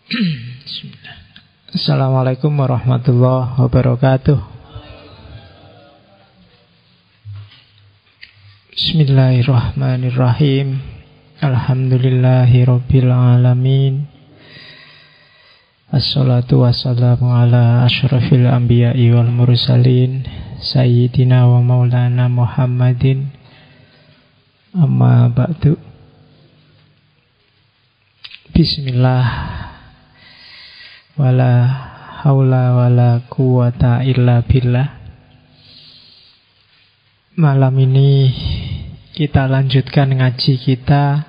Bismillah. Assalamualaikum warahmatullahi wabarakatuh. Bismillahirrahmanirrahim. Alhamdulillahirabbil alamin. Assalatu wassalamu ala asyrafil anbiya'i wal mursalin sayyidina wa maulana Muhammadin. Amma ba'du. Bismillah. Wala haula wala quwata illa billah. Malam ini kita lanjutkan ngaji kita.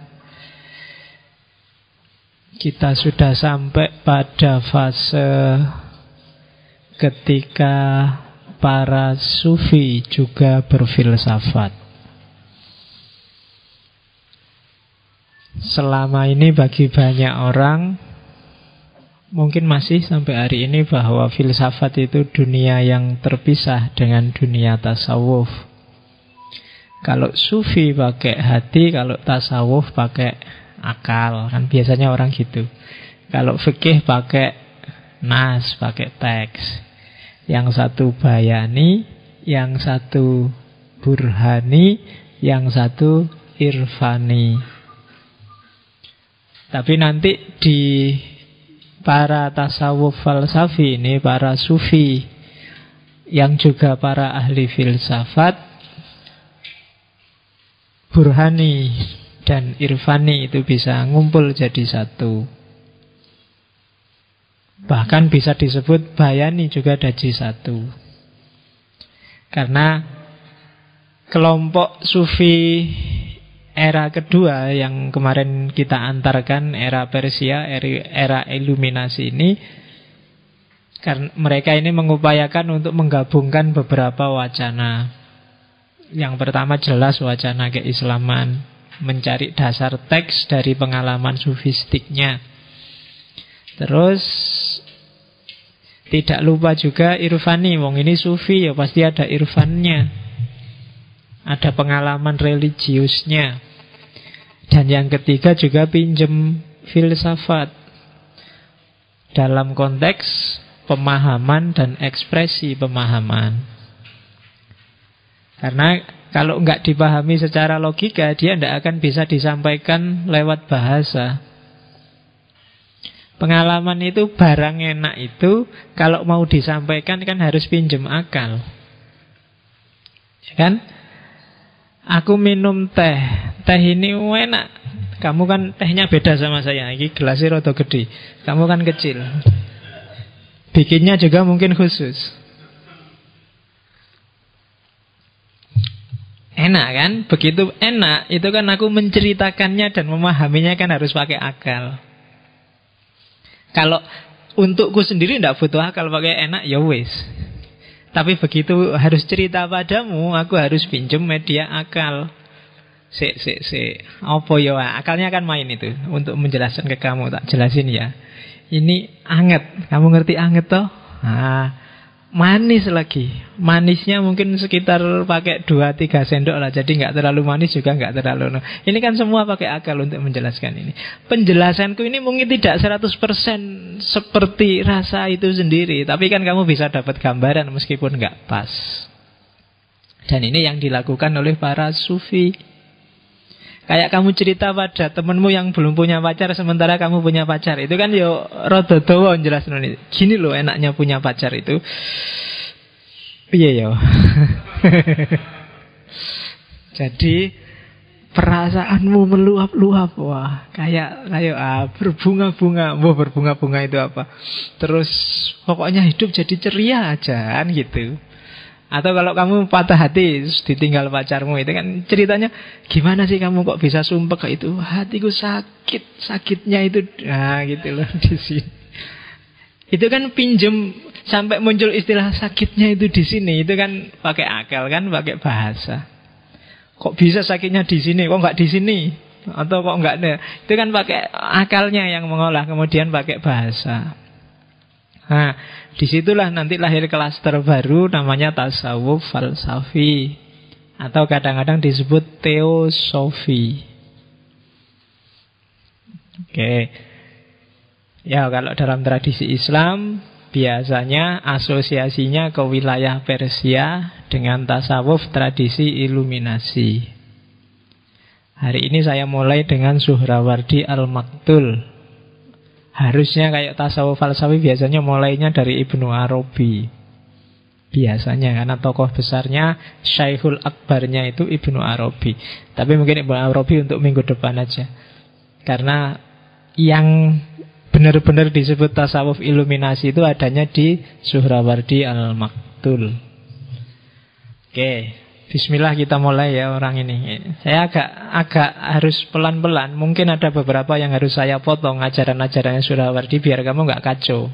Kita sudah sampai pada fase ketika para sufi juga berfilsafat. Selama ini bagi banyak orang mungkin masih sampai hari ini bahwa filsafat itu dunia yang terpisah dengan dunia tasawuf. Kalau sufi pakai hati, kalau tasawuf pakai akal. Kan biasanya orang gitu. Kalau fikih pakai nas, pakai teks. Yang satu bayani, yang satu burhani, yang satu irfani. Tapi nanti di para tasawuf falsafi ini, para sufi yang juga para ahli filsafat, burhani dan irfani itu bisa ngumpul jadi satu. Bahkan bisa disebut bayani juga jadi satu. Karena kelompok sufi era kedua yang kemarin kita antarkan, era Persia, era iluminasi ini, karena mereka ini mengupayakan untuk menggabungkan beberapa wacana. Yang pertama jelas wacana keislaman, mencari dasar teks dari pengalaman sufistiknya. Terus tidak lupa juga irfani. Wong ini sufi ya pasti ada irfannya, ada pengalaman religiusnya. Dan yang ketiga juga pinjem filsafat dalam konteks pemahaman dan ekspresi pemahaman. Karena kalau nggak dipahami secara logika, dia tidak akan bisa disampaikan lewat bahasa. Pengalaman itu, barang enak itu, kalau mau disampaikan kan harus pinjem akal. Ya kan? Aku minum teh. Teh ini enak. Kamu kan tehnya beda sama saya. Ini gelasnya rada gede. Kamu kan kecil. Bikinnya juga mungkin khusus. Enak kan? Begitu enak, itu kan aku menceritakannya dan memahaminya kan harus pakai akal. Kalau untukku sendiri tidak butuh akal, pakai enak ya wis. Tapi begitu harus cerita padamu, aku harus pinjem media akal. Apa ya? Akalnya kan main itu untuk menjelaskan ke kamu. Tak jelasin ya. Ini anget. Kamu ngerti anget toh? Manis lagi. Manisnya mungkin sekitar pakai 2-3 sendok lah. Jadi nggak terlalu manis juga nggak terlalu. Ini kan semua pakai akal untuk menjelaskan ini. Penjelasanku ini mungkin tidak 100% seperti rasa itu sendiri. Tapi kan kamu bisa dapat gambaran meskipun nggak pas. Dan ini yang dilakukan oleh para sufi. Kayak kamu cerita pada temenmu yang belum punya pacar sementara kamu punya pacar. Itu kan yo rada dawa jelasin ini. Gini loh enaknya punya pacar itu. Piye yo. Jadi perasaanmu meluap-luap. Wah, kayak berbunga-bunga. Wah, berbunga-bunga itu apa? Terus pokoknya hidup jadi ceria aja kan gitu. Atau kalau kamu patah hati ditinggal pacarmu, itu kan ceritanya gimana sih kamu kok bisa sumpah kayak itu? Hatiku sakit, sakitnya itu gitu loh di sini. Itu kan pinjem sampai muncul istilah sakitnya itu di sini. Itu kan pakai akal kan, pakai bahasa. Kok bisa sakitnya di sini? Kok nggak di sini? Atau kok nggak ada? Itu kan pakai akalnya yang mengolah, kemudian pakai bahasa. Nah, disitulah nanti lahir klaster baru namanya tasawuf falsafi. Atau kadang-kadang disebut teosofi. Oke. Ya kalau dalam tradisi Islam biasanya asosiasinya ke wilayah Persia dengan tasawuf tradisi iluminasi. Hari ini saya mulai dengan Suhrawardi Al-Maktul. Harusnya kayak tasawuf falsafi biasanya mulainya dari Ibnu Arabi. Biasanya karena tokoh besarnya Syekhul Akbarnya itu Ibnu Arabi. Tapi mungkin Ibnu Arabi untuk minggu depan aja. Karena yang benar-benar disebut tasawuf iluminasi itu adanya di Suhrawardi Al-Maktul. Oke, bismillah kita mulai ya orang ini. Saya agak harus pelan-pelan. Mungkin ada beberapa yang harus saya potong ajaran-ajarannya Suhrawardi biar kamu nggak kacau.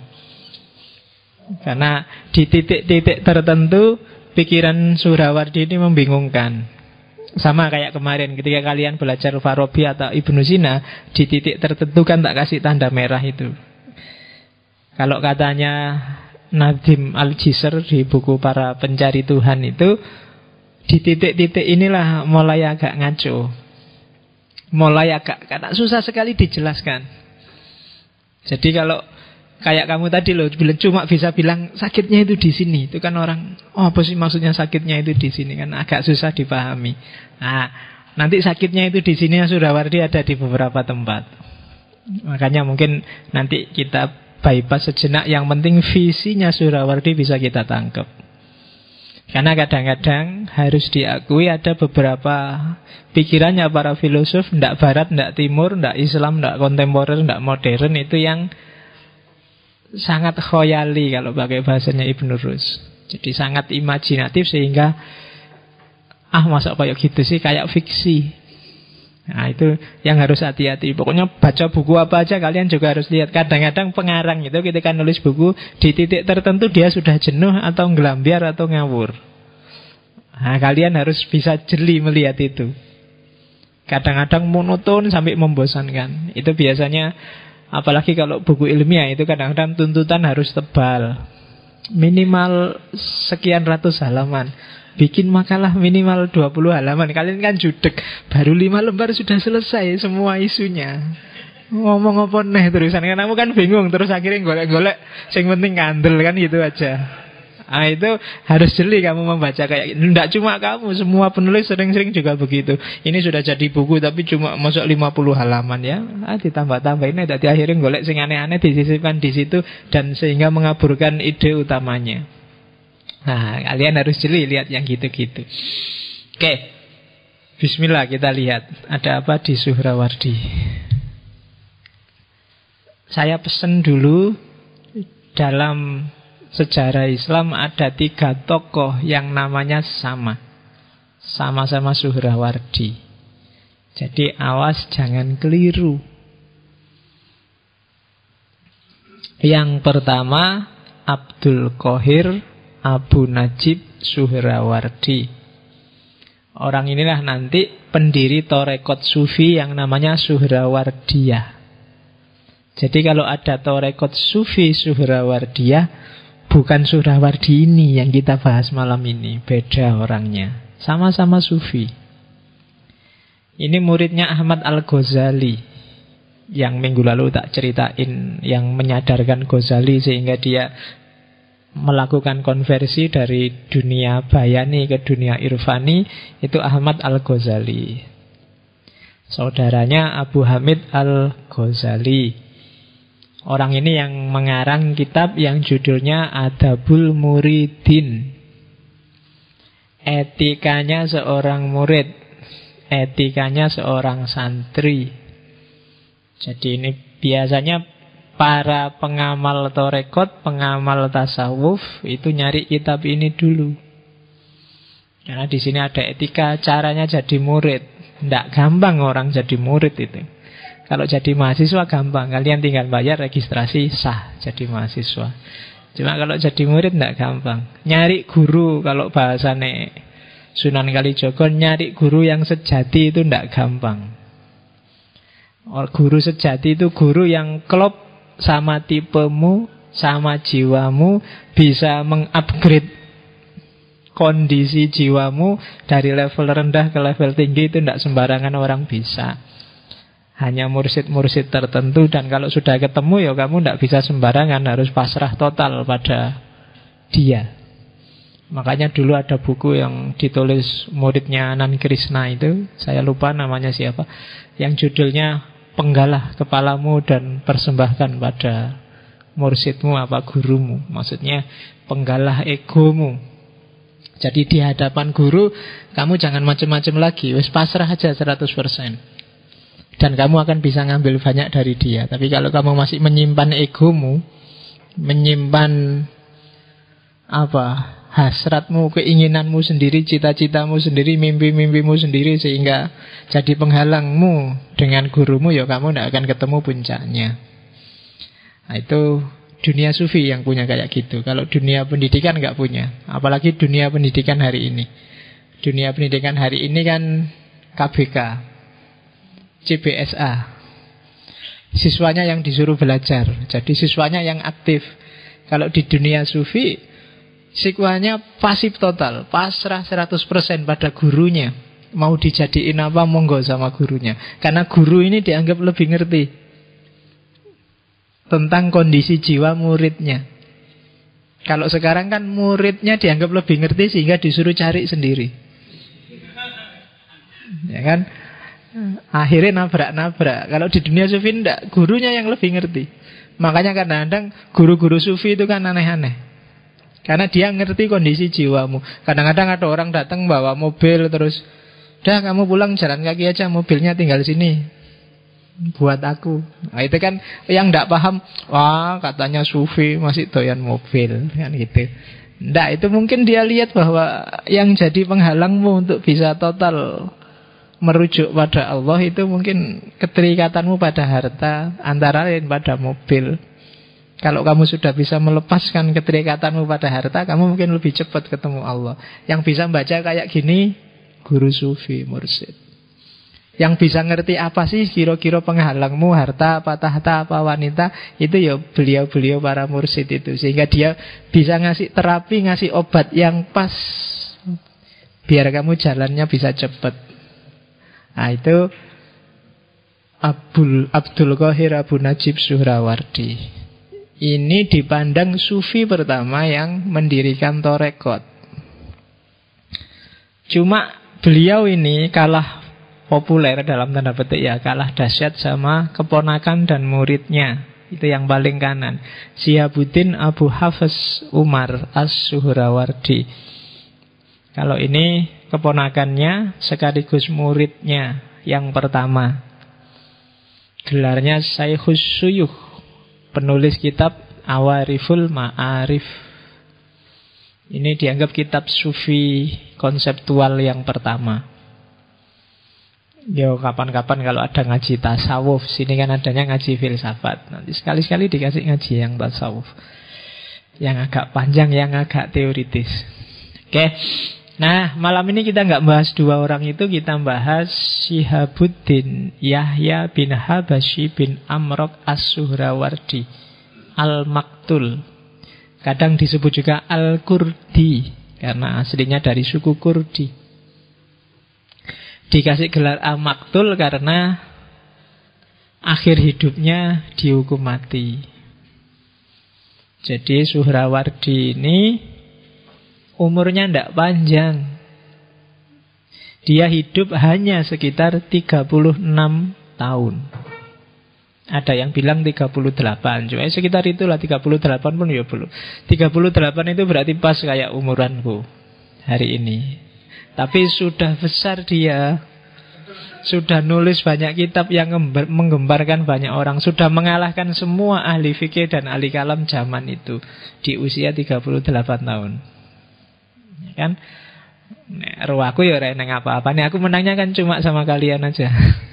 Karena di titik-titik tertentu pikiran Suhrawardi ini membingungkan. Sama kayak kemarin ketika kalian belajar Farabi atau Ibnu Sina, di titik tertentu kan tak kasih tanda merah itu. Kalau katanya Nadim Al-Jisr di buku Para Pencari Tuhan itu, di titik-titik inilah mulai agak ngaco. Mulai agak karena susah sekali dijelaskan. Jadi kalau kayak kamu tadi loh, cuma bisa bilang sakitnya itu di sini. Itu kan orang, oh apa sih maksudnya sakitnya itu di sini? Kan agak susah dipahami. Nah, nanti sakitnya itu di sini Suhrawardi ada di beberapa tempat. Makanya mungkin nanti kita bypass sejenak. Yang penting visinya Suhrawardi bisa kita tangkap. Karena kadang-kadang harus diakui ada beberapa pikirannya para filosof, ndak barat, ndak timur, ndak Islam, ndak kontemporer, ndak modern, itu yang sangat khoyali kalau pakai bahasanya Ibn Rus. Jadi sangat imajinatif sehingga masa kayak gitu sih, kayak fiksi. Nah itu yang harus hati-hati. Pokoknya baca buku apa aja kalian juga harus lihat. Kadang-kadang pengarang itu ketika nulis buku di titik tertentu dia sudah jenuh atau ngelambiar atau ngawur. Nah kalian harus bisa jeli melihat itu. Kadang-kadang monoton sampai membosankan. Itu biasanya, apalagi kalau buku ilmiah itu kadang-kadang tuntutan harus tebal. Minimal sekian ratus halaman. Bikin makalah minimal 20 halaman. Kalian kan judek, baru 5 lembar sudah selesai semua isunya. Ngomong apa nih terusan. Kamu kan bingung, terus akhirnya golek-golek yang penting kandel kan gitu aja. Nah itu harus jeli kamu membaca kayak gitu. Tidak cuma kamu, semua penulis sering-sering juga begitu. Ini sudah jadi buku tapi cuma masuk 50 halaman ya. Ditambah-tambah ini tadi akhirnya golek sing aneh-aneh disisipkan di situ dan sehingga mengaburkan ide utamanya. Nah kalian harus jeli lihat yang gitu-gitu. Oke, bismillah kita lihat ada apa di Suhrawardi. Saya pesen dulu dalam sejarah Islam ada 3 tokoh yang namanya sama-sama Suhrawardi. Jadi awas jangan keliru. Yang pertama Abdul Qohir Abu Najib Suhrawardi. Orang inilah nanti pendiri Torekot Sufi yang namanya Suhrawardiyah. Jadi kalau ada Torekot Sufi Suhrawardiyah, bukan Suhrawardi ini yang kita bahas malam ini. Beda orangnya. Sama-sama Sufi. Ini muridnya Ahmad Al-Ghazali, yang minggu lalu tak ceritain, yang menyadarkan Ghazali sehingga dia melakukan konversi dari dunia bayani ke dunia irfani. Itu Ahmad Al-Ghazali. Saudaranya Abu Hamid Al-Ghazali. Orang ini yang mengarang kitab yang judulnya Adabul Muridin. Etikanya seorang murid, etikanya seorang santri. Jadi ini biasanya para pengamal torekot, pengamal tasawuf itu nyari kitab ini dulu. Karena di sini ada etika caranya jadi murid. Tidak gampang orang jadi murid itu. Kalau jadi mahasiswa gampang, kalian tinggal bayar registrasi sah jadi mahasiswa. Cuma kalau jadi murid tidak gampang. Nyari guru, kalau bahasane Sunan Kalijogo, nyari guru yang sejati itu tidak gampang. Guru sejati itu guru yang klop sama tipemu, sama jiwamu, bisa mengupgrade kondisi jiwamu dari level rendah ke level tinggi. Itu tidak sembarangan orang bisa. Hanya mursyid-mursyid tertentu, dan kalau sudah ketemu ya kamu tidak bisa sembarangan, harus pasrah total pada dia. Makanya dulu ada buku yang ditulis muridnya Anand Krishna itu, saya lupa namanya siapa, yang judulnya Penggalah Kepalamu dan Persembahkan pada Mursyidmu apa gurumu. Maksudnya penggalah egomu. Jadi di hadapan guru kamu jangan macam-macam lagi, wis pasrah aja 100%. Dan kamu akan bisa ngambil banyak dari dia. Tapi kalau kamu masih menyimpan egomu, menyimpan hasratmu, keinginanmu sendiri, cita-citamu sendiri, mimpi-mimpimu sendiri, sehingga jadi penghalangmu dengan gurumu, ya kamu tidak akan ketemu puncaknya. Nah, itu dunia sufi yang punya kayak gitu. Kalau dunia pendidikan nggak punya. Apalagi dunia pendidikan hari ini. Dunia pendidikan hari ini kan KBK, CBSA. Siswanya yang disuruh belajar. Jadi siswanya yang aktif. Kalau di dunia sufi, siswanya pasif total, pasrah 100% pada gurunya. Mau dijadiin apa, monggo sama gurunya. Karena guru ini dianggap lebih ngerti tentang kondisi jiwa muridnya. Kalau sekarang kan muridnya dianggap lebih ngerti sehingga disuruh cari sendiri. Ya kan? Akhirnya nabrak-nabrak. Kalau di dunia sufi enggak, gurunya yang lebih ngerti. Makanya kadang-kadang guru-guru sufi itu kan aneh-aneh. Karena dia ngerti kondisi jiwamu. Kadang-kadang ada orang datang bawa mobil, terus udah kamu pulang jalan kaki aja, mobilnya tinggal sini buat aku. Nah, itu kan yang tidak paham, wah katanya sufi masih doyan mobil kan gitu. Nggak, itu mungkin dia lihat bahwa yang jadi penghalangmu untuk bisa total merujuk pada Allah itu mungkin keterikatanmu pada harta, antara lain pada mobil. Kalau kamu sudah bisa melepaskan keterikatanmu pada harta, kamu mungkin lebih cepat ketemu Allah. Yang bisa baca kayak gini, guru sufi, mursyid. Yang bisa ngerti apa sih kira-kira penghalangmu, harta apa, tahta apa, wanita, itu ya beliau-beliau para mursyid itu. Sehingga dia bisa ngasih terapi, ngasih obat yang pas, biar kamu jalannya bisa cepat. Nah itu Abdul Qahir Abu Najib Suhrawardi. Ini dipandang sufi pertama yang mendirikan torekot. Cuma beliau ini kalah populer dalam tanda petik ya, kalah dahsyat sama keponakan dan muridnya. Itu yang paling kanan, Syihabuddin Abu Hafiz Umar As-Suhrawardi. Kalau ini keponakannya sekaligus muridnya yang pertama. Gelarnya Syekhus Syuyukh, penulis kitab Awariful Ma'arif. Ini dianggap kitab sufi konseptual yang pertama. Yo kapan-kapan kalau ada ngaji tasawuf, sini kan adanya ngaji filsafat. Nanti sekali-sekali dikasih ngaji yang tasawuf, yang agak panjang, yang agak teoritis. Oke. Nah, malam ini kita nggak bahas dua orang itu, kita bahas Syihabuddin Yahya bin Habashi bin Amrok As-Suhrawardi Al-Maktul. Kadang disebut juga Al-Kurdi karena aslinya dari suku Kurdi. Dikasih gelar Al-Maktul karena akhir hidupnya dihukum mati. Jadi Suhrawardi ini umurnya tidak panjang. Dia hidup hanya sekitar 36 tahun. Ada yang bilang 38. Cuma sekitar itulah, 38 pun ya belum. 38 itu berarti pas kayak umuranku hari ini. Tapi sudah besar dia. Sudah nulis banyak kitab yang menggembarkan banyak orang. Sudah mengalahkan semua ahli fikih dan ahli kalam zaman itu di usia 38 tahun. Kan? Ruwaku ya ora neng apa-apa. Nih aku menangnya kan cuma sama kalian aja.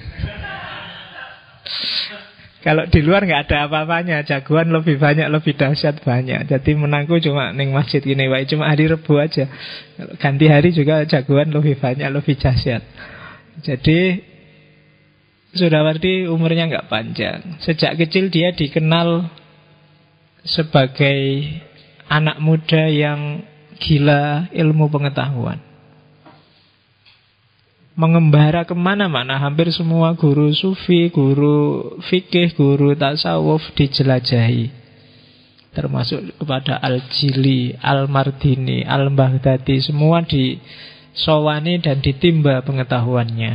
Kalau di luar nggak ada apa-apanya, jagoan lebih banyak, lebih dahsyat banyak. Jadi menangku cuma neng masjid gini, wae cuma hari Rebu aja. Ganti hari juga jagoan lebih banyak, lebih dahsyat. Jadi Suhrawardi umurnya nggak panjang. Sejak kecil dia dikenal sebagai anak muda yang gila ilmu pengetahuan. mengembara kemana-mana. Hampir semua guru sufi, guru fikih, guru tasawuf dijelajahi, termasuk kepada Al-Jili, Al-Mardini, Al-Baghdadi. Semua disowani dan ditimba pengetahuannya.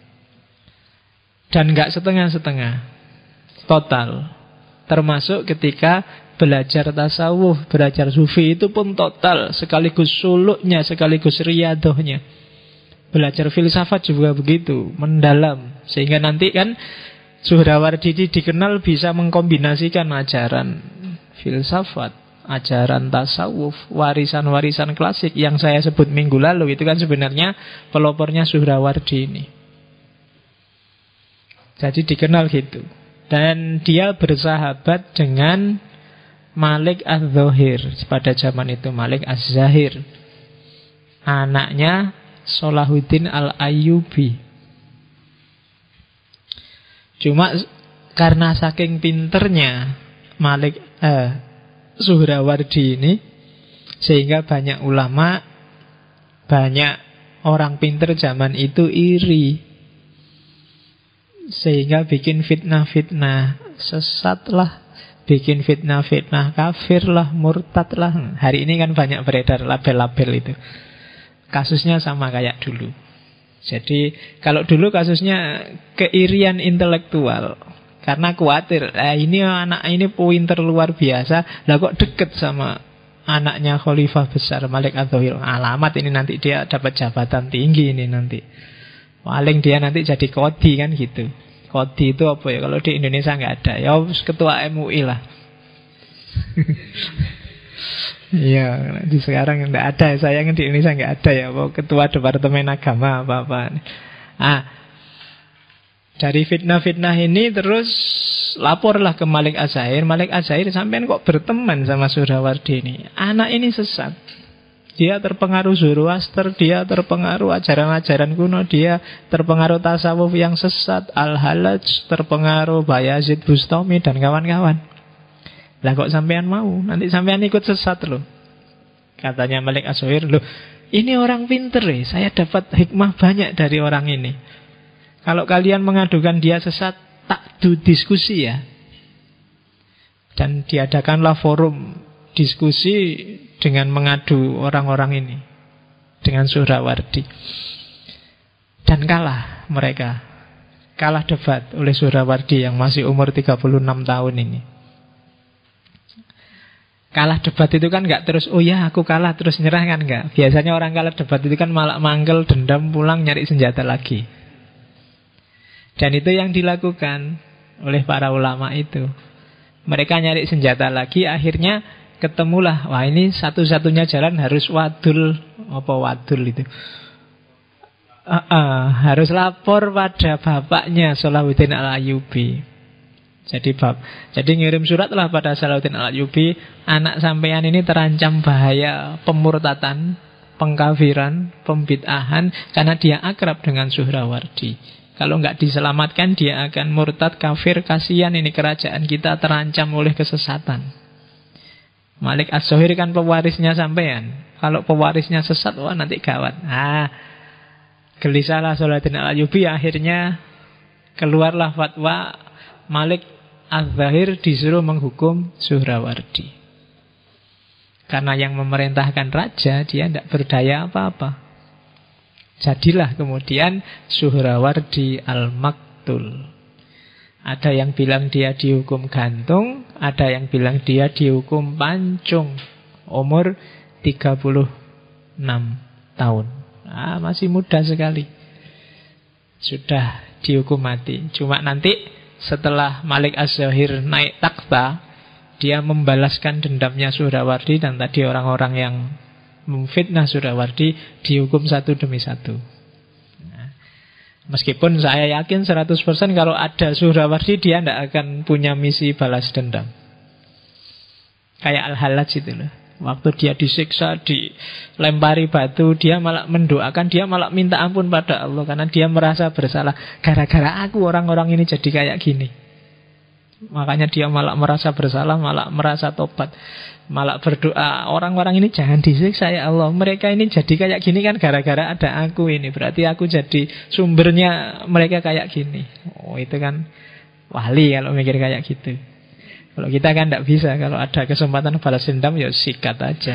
Dan gak setengah-setengah, total. Termasuk ketika belajar tasawuf, belajar sufi itu pun total, sekaligus suluknya, sekaligus riyadohnya. Belajar filsafat juga begitu, mendalam. Sehingga nanti kan Suhrawardi dikenal bisa mengkombinasikan ajaran filsafat, ajaran tasawuf, warisan-warisan klasik yang saya sebut minggu lalu. Itu kan sebenarnya pelopornya Suhrawardi ini. Jadi dikenal gitu. Dan dia bersahabat dengan Malik Az-Zahir pada zaman itu, Malik Az-Zahir, anaknya Salahuddin Al-Ayyubi. Cuma karena saking pinternya Malik Suhrawardi ini, sehingga banyak ulama, banyak orang pinter zaman itu iri, sehingga bikin fitnah-fitnah sesat lah, bikin fitnah-fitnah kafir lah, murtad lah. Hari ini kan banyak beredar label-label itu. Kasusnya sama kayak dulu. Jadi kalau dulu kasusnya keirian intelektual, karena khawatir, ini anak ini pinter luar biasa, lah kok deket sama anaknya khalifah besar Malik Az-Zahir. Alamat ini nanti dia dapat jabatan tinggi ini nanti. Paling dia nanti jadi kodi kan gitu. Kodi itu apa ya? Kalau di Indonesia nggak ada. Ya ketua MUI lah. Iya, di sekarang nggak ada. Sayangnya di Indonesia nggak ada ya. Ketua Departemen Agama apa-apa. Dari fitnah-fitnah ini terus laporlah ke Malik Az-Zahir. Malik Az-Zahir, sampean kok berteman sama Suhrawardi ini? Anak ini sesat. Dia terpengaruh Zoroaster, dia terpengaruh ajaran-ajaran kuno, dia terpengaruh tasawuf yang sesat, Al-Halaj, terpengaruh Bayazid Bustami dan kawan-kawan. Lah kok sampean mau? Nanti sampean ikut sesat loh. Katanya Malik Az-Zahir, loh ini orang pinter saya dapat hikmah banyak dari orang ini. Kalau kalian mengadukan dia sesat, tak diskusi ya. Dan diadakanlah forum diskusi dengan mengadu orang-orang ini, dengan Suhrawardi. Dan kalah mereka. Kalah debat oleh Suhrawardi yang masih umur 36 tahun ini. Kalah debat itu kan gak terus, oh ya aku kalah terus nyerah kan gak. Biasanya orang kalah debat itu kan malah manggel, dendam, pulang nyari senjata lagi. Dan itu yang dilakukan oleh para ulama itu. Mereka nyari senjata lagi, akhirnya ketemulah, wah ini satu-satunya jalan harus wadul. Apa wadul itu? Harus lapor pada bapaknya Salahuddin Al-Ayyubi. Jadi ngirim surat lah pada Salahuddin Al-Ayyubi, anak sampean ini terancam bahaya pemurtatan, pengkafiran, pembid'ahan, karena dia akrab dengan Suhrawardi. Kalau nggak diselamatkan dia akan murtad, kafir, kasihan ini kerajaan kita terancam oleh kesesatan. Malik Az-Zahir kan pewarisnya sampean. Kalau pewarisnya sesat, wah nanti gawat. Gelisahlah Salahuddin Al-Ayyubi, akhirnya keluarlah fatwa Malik Az-Zahir disuruh menghukum Suhrawardi. Karena yang memerintahkan raja, dia tidak berdaya apa-apa. Jadilah kemudian Suhrawardi Al-Maktul. Ada yang bilang dia dihukum gantung, ada yang bilang dia dihukum pancung. Umur 36 tahun. Masih muda sekali. Sudah dihukum mati. Cuma nanti setelah Malik Az-Zahir naik takhta, dia membalaskan dendamnya Suhrawardi, dan tadi orang-orang yang memfitnah Suhrawardi dihukum satu demi satu. Meskipun saya yakin 100% kalau ada Suhrawardi, dia tidak akan punya misi balas dendam. Kayak Al-Halaj itu loh. Waktu dia disiksa, dilempari batu, dia malah mendoakan, dia malah minta ampun pada Allah, karena dia merasa bersalah. Gara-gara aku orang-orang ini jadi kayak gini. Makanya dia malah merasa bersalah, malah merasa tobat, malah berdoa, orang-orang ini jangan disiksa ya Allah. Mereka ini jadi kayak gini kan gara-gara ada aku ini. Berarti aku jadi sumbernya mereka kayak gini. Oh, itu kan wali kalau mikir kayak gitu. Kalau kita kan tidak bisa. Kalau ada kesempatan balas dendam, ya sikat aja.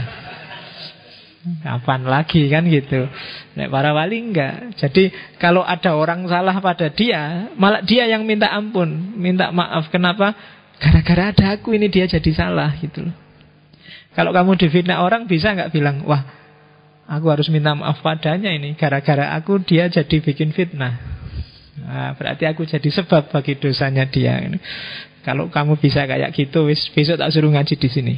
Kapan lagi kan gitu. Nek para wali enggak. Jadi kalau ada orang salah pada dia, malah dia yang minta ampun, minta maaf. Kenapa? Gara-gara ada aku ini dia jadi salah gitu loh. Kalau kamu difitnah orang, bisa nggak bilang, wah aku harus minta maaf padanya ini, gara-gara aku dia jadi bikin fitnah. Nah, berarti aku jadi sebab bagi dosanya dia. Kalau kamu bisa kayak gitu, besok tak suruh ngaji di sini.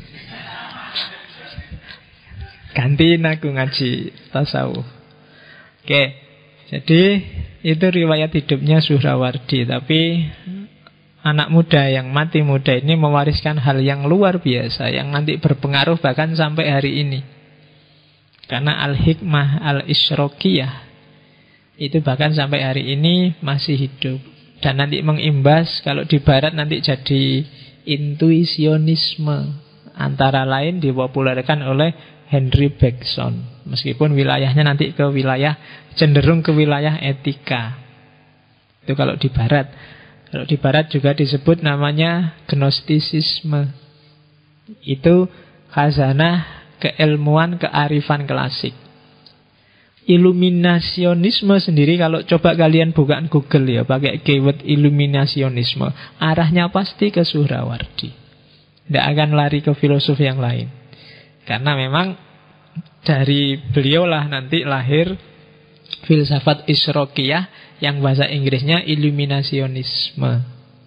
Gantiin aku ngaji tasawuf. Oke, jadi itu riwayat hidupnya Suhrawardi. Tapi anak muda yang mati muda ini mewariskan hal yang luar biasa, yang nanti berpengaruh bahkan sampai hari ini. Karena al-hikmah al-isyrokiyah itu bahkan sampai hari ini masih hidup. Dan nanti mengimbas, kalau di barat nanti jadi intuisionisme. Antara lain dipopulerkan oleh Henry Bergson. Meskipun wilayahnya nanti ke wilayah, cenderung ke wilayah etika. Itu kalau di barat. Kalau di barat juga disebut namanya gnostisisme. Itu khazanah keilmuan kearifan klasik. Iluminasionisme sendiri, kalau coba kalian bukaan Google ya, pakai keyword iluminasionisme, arahnya pasti ke Suhrawardi. Tidak akan lari ke filosof yang lain. Karena memang dari beliaulah nanti lahir filsafat isyrokiyah yang bahasa Inggrisnya iluminasionisme.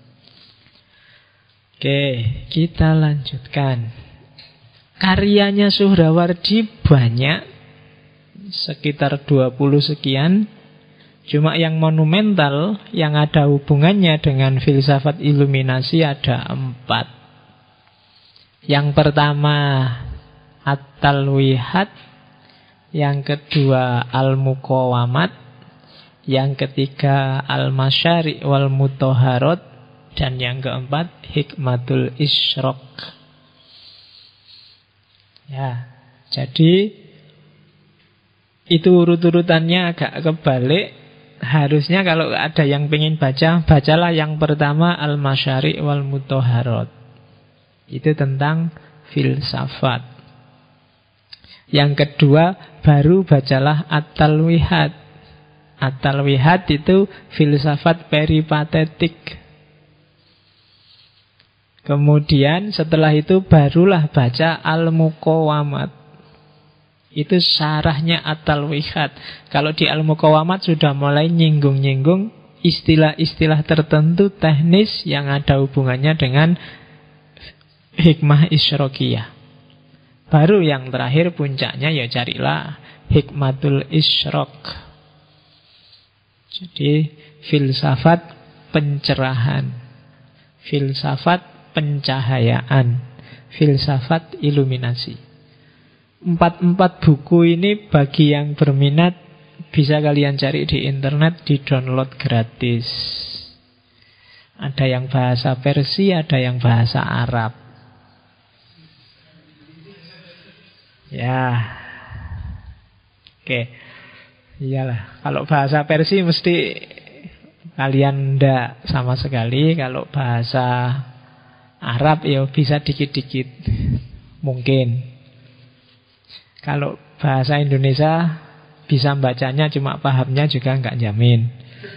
Oke, kita lanjutkan. Karyanya Suhrawardi banyak, sekitar 20 sekian. Cuma yang monumental, yang ada hubungannya dengan filsafat iluminasi ada 4. Yang pertama At-Talwihat, yang kedua Al-Muqawamat, yang ketiga Al-Masyari' wal Mutahharat, dan yang keempat Hikmatul Isyraq. Ya, jadi itu urut-urutannya agak kebalik. Harusnya kalau ada yang pengen baca, bacalah yang pertama Al-Masyari' wal Mutahharat. Itu tentang filsafat. Yang kedua, baru bacalah At-Talwihat. At-Talwihat itu filsafat peripatetik. Kemudian setelah itu barulah baca Al-Muqawamat. Itu syarahnya At-Talwihat. Kalau di Al-Muqawamat sudah mulai nyinggung-nyinggung istilah-istilah tertentu teknis yang ada hubungannya dengan hikmah isyrokiyah. Baru yang terakhir puncaknya ya carilah Hikmatul Isyraq. Jadi filsafat pencerahan, filsafat pencahayaan, filsafat iluminasi. 4 buku ini bagi yang berminat bisa kalian cari di internet, di download gratis. Ada yang bahasa Persia, ada yang bahasa Arab. Ya, oke. Iyalah, kalau bahasa Persia mesti kalian ndak sama sekali. Kalau bahasa Arab ya bisa dikit-dikit, mungkin. Kalau bahasa Indonesia bisa bacanya, cuma pahamnya juga nggak jamin.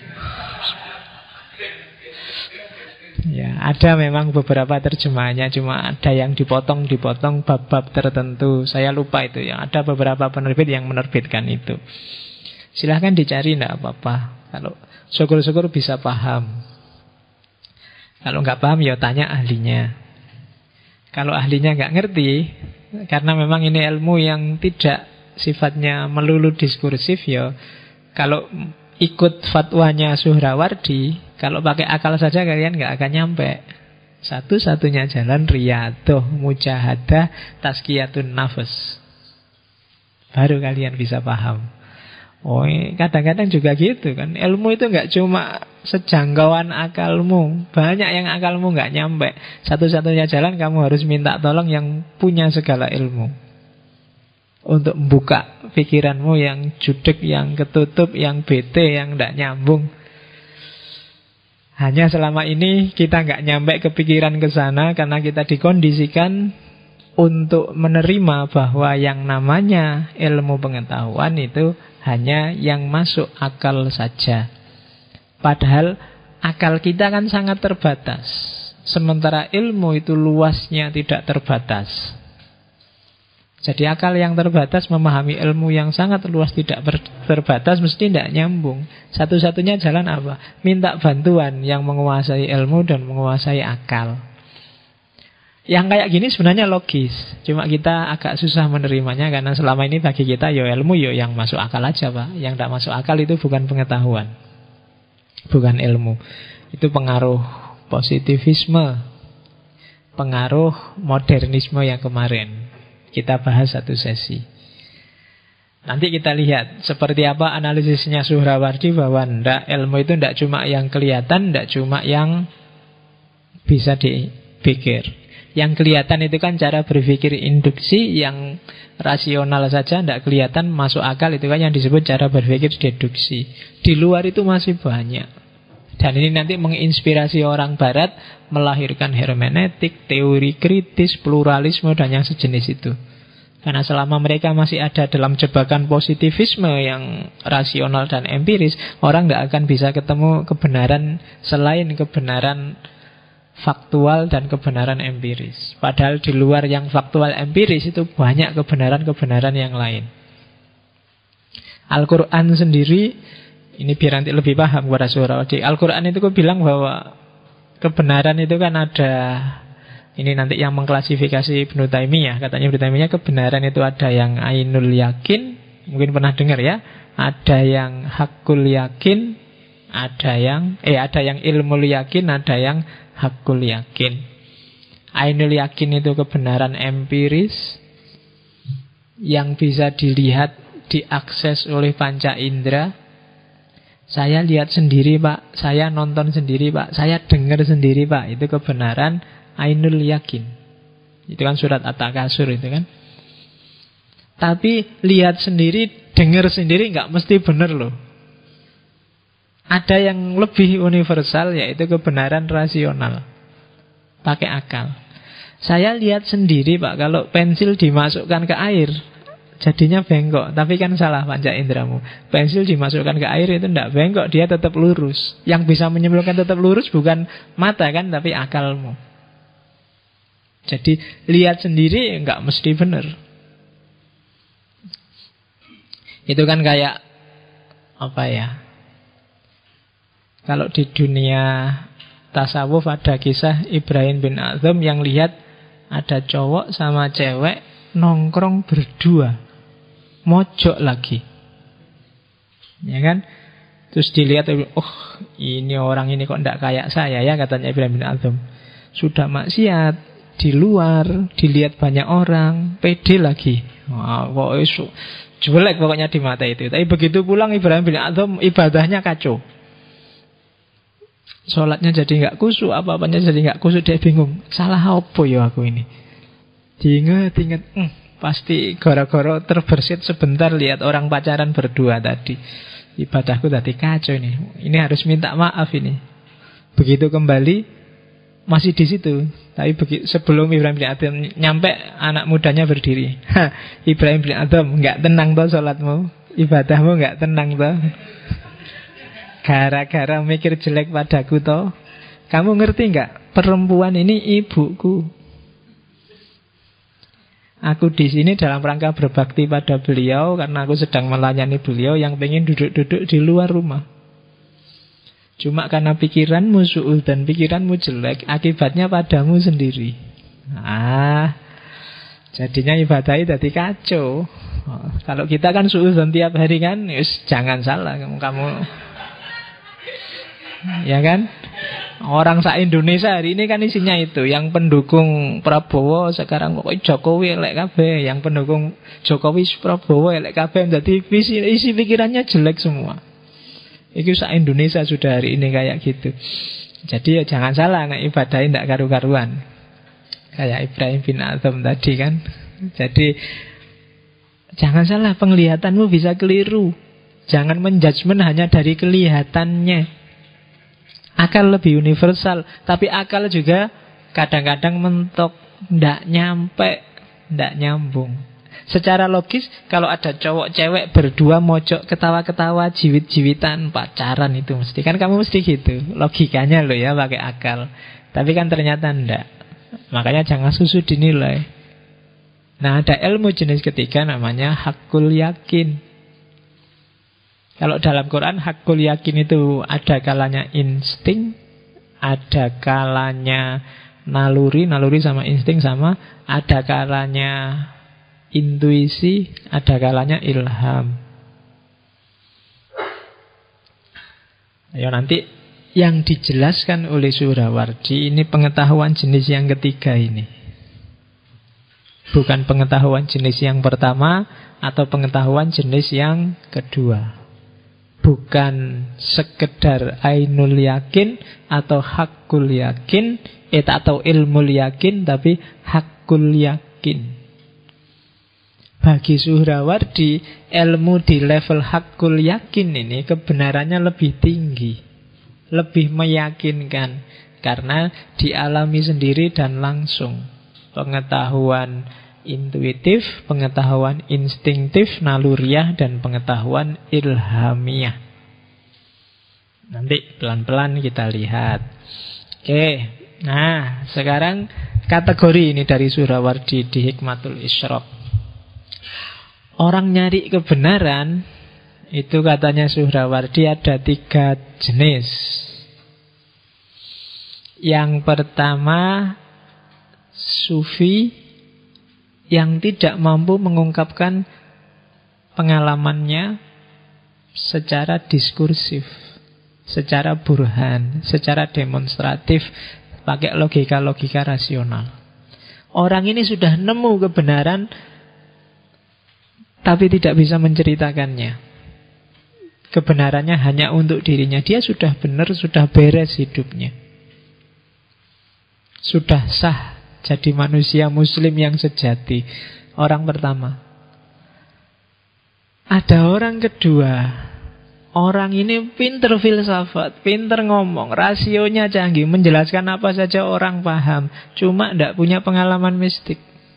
Ya, ada memang beberapa terjemahannya, cuma ada yang dipotong bab-bab tertentu. Saya lupa itu ya. Ada beberapa penerbit yang menerbitkan itu. Silahkan dicari, tidak apa-apa. Kalau syukur-syukur bisa paham. Kalau nggak paham ya tanya ahlinya. Kalau ahlinya nggak ngerti, karena memang ini ilmu yang tidak sifatnya melulu diskursif ya. Kalau ikut fatwanya Suhrawardi, kalau pakai akal saja kalian nggak akan nyampe. Satu-satunya jalan riyadoh, mujahadah, tazkiyatun nafas. Baru kalian bisa paham. Oh, kadang-kadang juga gitu kan. Ilmu itu nggak cuma sejangkauan akalmu. Banyak yang akalmu nggak nyampe. Satu-satunya jalan kamu harus minta tolong yang punya segala ilmu untuk membuka pikiranmu yang judek, yang ketutup, yang bete, yang nggak nyambung. Hanya selama ini kita nggak nyampe kepikiran ke sana karena kita dikondisikan untuk menerima bahwa yang namanya ilmu pengetahuan itu hanya yang masuk akal saja. Padahal akal kita kan sangat terbatas. Sementara ilmu itu luasnya tidak terbatas. Jadi akal yang terbatas memahami ilmu yang sangat luas tidak terbatas mesti tidak nyambung. Satu-satunya jalan apa? Minta bantuan yang menguasai ilmu dan menguasai akal. Yang kayak gini sebenarnya logis. Cuma kita agak susah menerimanya karena selama ini bagi kita ya ilmu ya yang masuk akal aja, Pak. Yang tidak masuk akal itu bukan pengetahuan, bukan ilmu. Itu pengaruh positivisme, pengaruh modernisme yang kemarin kita bahas satu sesi. Nanti kita lihat seperti apa analisisnya Suhrawardi bahwa ilmu itu tidak cuma yang kelihatan, tidak cuma yang bisa dipikir. Yang kelihatan itu kan cara berpikir induksi, yang rasional saja tidak kelihatan masuk akal, itu kan yang disebut cara berpikir deduksi. Di luar itu masih banyak. Dan ini nanti menginspirasi orang barat melahirkan hermeneutik, teori kritis, pluralisme, dan yang sejenis itu. Karena selama mereka masih ada dalam jebakan positivisme yang rasional dan empiris, orang tidak akan bisa ketemu kebenaran selain kebenaran faktual dan kebenaran empiris. Padahal di luar yang faktual empiris itu banyak kebenaran-kebenaran yang lain. Al-Quran sendiri, ini biar nanti lebih paham kepada Suhrawardi. Al-Quran itu bilang bahwa kebenaran itu kan ada, ini nanti yang mengklasifikasi Ibnu Taimiyah. Katanya Ibnu Taimiyah kebenaran itu ada yang ainul yakin, mungkin pernah dengar ya. Ada yang hakul yakin, ada yang ilmul yakin, ada yang hakul yakin. Ainul yakin itu kebenaran empiris yang bisa dilihat, diakses oleh panca indera. Saya lihat sendiri, Pak. Saya nonton sendiri, Pak. Saya dengar sendiri, Pak. Itu kebenaran ainul yakin. Itu kan surat At-Takasur itu kan. Tapi lihat sendiri, dengar sendiri nggak mesti benar loh. Ada yang lebih universal, yaitu kebenaran rasional, pakai akal. Saya lihat sendiri, Pak, kalau pensil dimasukkan ke air jadinya bengkok. Tapi kan salah panca inderamu. Pensil dimasukkan ke air itu tidak bengkok, dia tetap lurus. Yang bisa menyimpulkan tetap lurus bukan mata kan, tapi akalmu. Jadi lihat sendiri nggak mesti benar. Itu kan kayak apa ya? Kalau di dunia tasawuf ada kisah Ibrahim bin Adham yang lihat ada cowok sama cewek nongkrong berdua, mojok lagi, ya kan? Terus dilihat, oh ini orang ini kok tidak kayak saya ya, katanya Ibrahim bin Adham. Sudah maksiat di luar, dilihat banyak orang, pede lagi. Wah, jelek pokoknya di mata itu. Tapi begitu pulang Ibrahim bin Adham, ibadahnya kacau. Sholatnya jadi nggak khusyuk, apa-apanya jadi nggak khusyuk. Dia bingung, salah apa ya aku ini. Diinget, pasti gara-gara terbersit sebentar lihat orang pacaran berdua tadi. Ibadahku tadi kacau ini. Ini harus minta maaf ini. Begitu kembali masih di situ. Tapi sebelum Ibrahim bin Adham nyampe, anak mudanya berdiri. Ibrahim bin Adham, nggak tenang toh sholatmu, ibadahmu nggak tenang toh. Gara-gara mikir jelek padaku toh. Kamu ngerti nggak? Perempuan ini ibuku. Aku di sini dalam rangka berbakti pada beliau karena aku sedang melayani beliau yang pengen duduk-duduk di luar rumah. Cuma karena pikiranmu su'ul dan pikiranmu jelek, akibatnya padamu sendiri. Jadinya ibadahnya jadi kacau. Kalau kita kan su'ul tiap hari kan, jangan salah kamu. Ya kan? Orang se-Indonesia hari ini kan isinya itu. Yang pendukung Prabowo sekarang pokoknya Jokowi elek kabeh, yang pendukung Jokowi Prabowo elek kabeh. Jadi isi pikirannya jelek semua. Itu se-Indonesia sudah hari ini kayak gitu. Jadi ya jangan salah, nek ibadahin tidak karu-karuan. Kayak Ibrahim bin Adham tadi kan. Jadi jangan salah, penglihatanmu bisa keliru. Jangan menjudgment hanya dari kelihatannya. Akal lebih universal, tapi akal juga kadang-kadang mentok, ndak nyampe, ndak nyambung. Secara logis, kalau ada cowok cewek berdua mojok ketawa-ketawa, jiwit-jiwitan, pacaran itu mesti. Kan kamu mesti gitu. Logikanya loh ya, pakai akal. Tapi kan ternyata ndak. Makanya jangan susu dinilai. Nah, ada ilmu jenis ketiga namanya hakul yakin. Kalau dalam Quran hakul yakin itu ada kalanya insting, ada kalanya naluri sama insting sama, ada kalanya intuisi, ada kalanya ilham. Ayo nanti yang dijelaskan oleh Suhrawardi ini pengetahuan jenis yang ketiga ini. Bukan pengetahuan jenis yang pertama atau pengetahuan jenis yang kedua. Bukan sekedar ainul yakin atau hakul yakin, atau ilmul yakin, tapi hakul yakin. Bagi Suhrawardi, ilmu di level hakul yakin ini kebenarannya lebih tinggi, lebih meyakinkan, karena dialami sendiri dan langsung. Pengetahuan intuitif, pengetahuan instingtif, naluriah, dan pengetahuan ilhamiah. Nanti pelan-pelan kita lihat. Oke, nah sekarang kategori ini dari Suhrawardi di Hikmatul Isyraq. Orang nyari kebenaran itu katanya Suhrawardi ada 3 jenis. Yang pertama, sufi yang tidak mampu mengungkapkan pengalamannya secara diskursif, secara burhan, secara demonstratif, pakai logika-logika rasional. Orang ini sudah nemu kebenaran tapi tidak bisa menceritakannya. Kebenarannya hanya untuk dirinya. Dia sudah benar, sudah beres hidupnya, sudah sah jadi manusia muslim yang sejati. Orang pertama. Ada orang kedua. Orang ini pinter filsafat, pinter ngomong, rasionya canggih, menjelaskan apa saja orang paham, cuma tidak punya pengalaman mistik.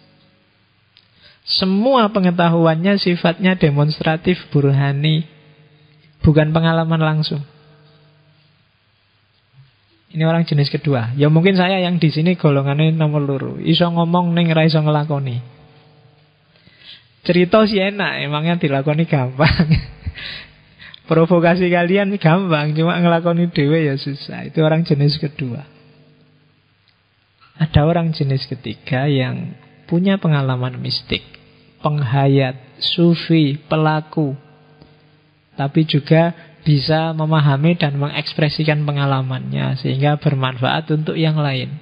Semua pengetahuannya sifatnya demonstratif, burhani, bukan pengalaman langsung. Ini orang jenis kedua. Ya mungkin saya yang di sini golongannya nomor loro. Iso ngomong ning ra iso ngelakoni. Cerita sih enak, emangnya dilakoni gampang. Provokasi kalian gampang, cuma ngelakoni dhewe ya susah. Itu orang jenis kedua. Ada orang jenis ketiga yang punya pengalaman mistik, penghayat, sufi, pelaku, tapi juga bisa memahami dan mengekspresikan pengalamannya sehingga bermanfaat untuk yang lain.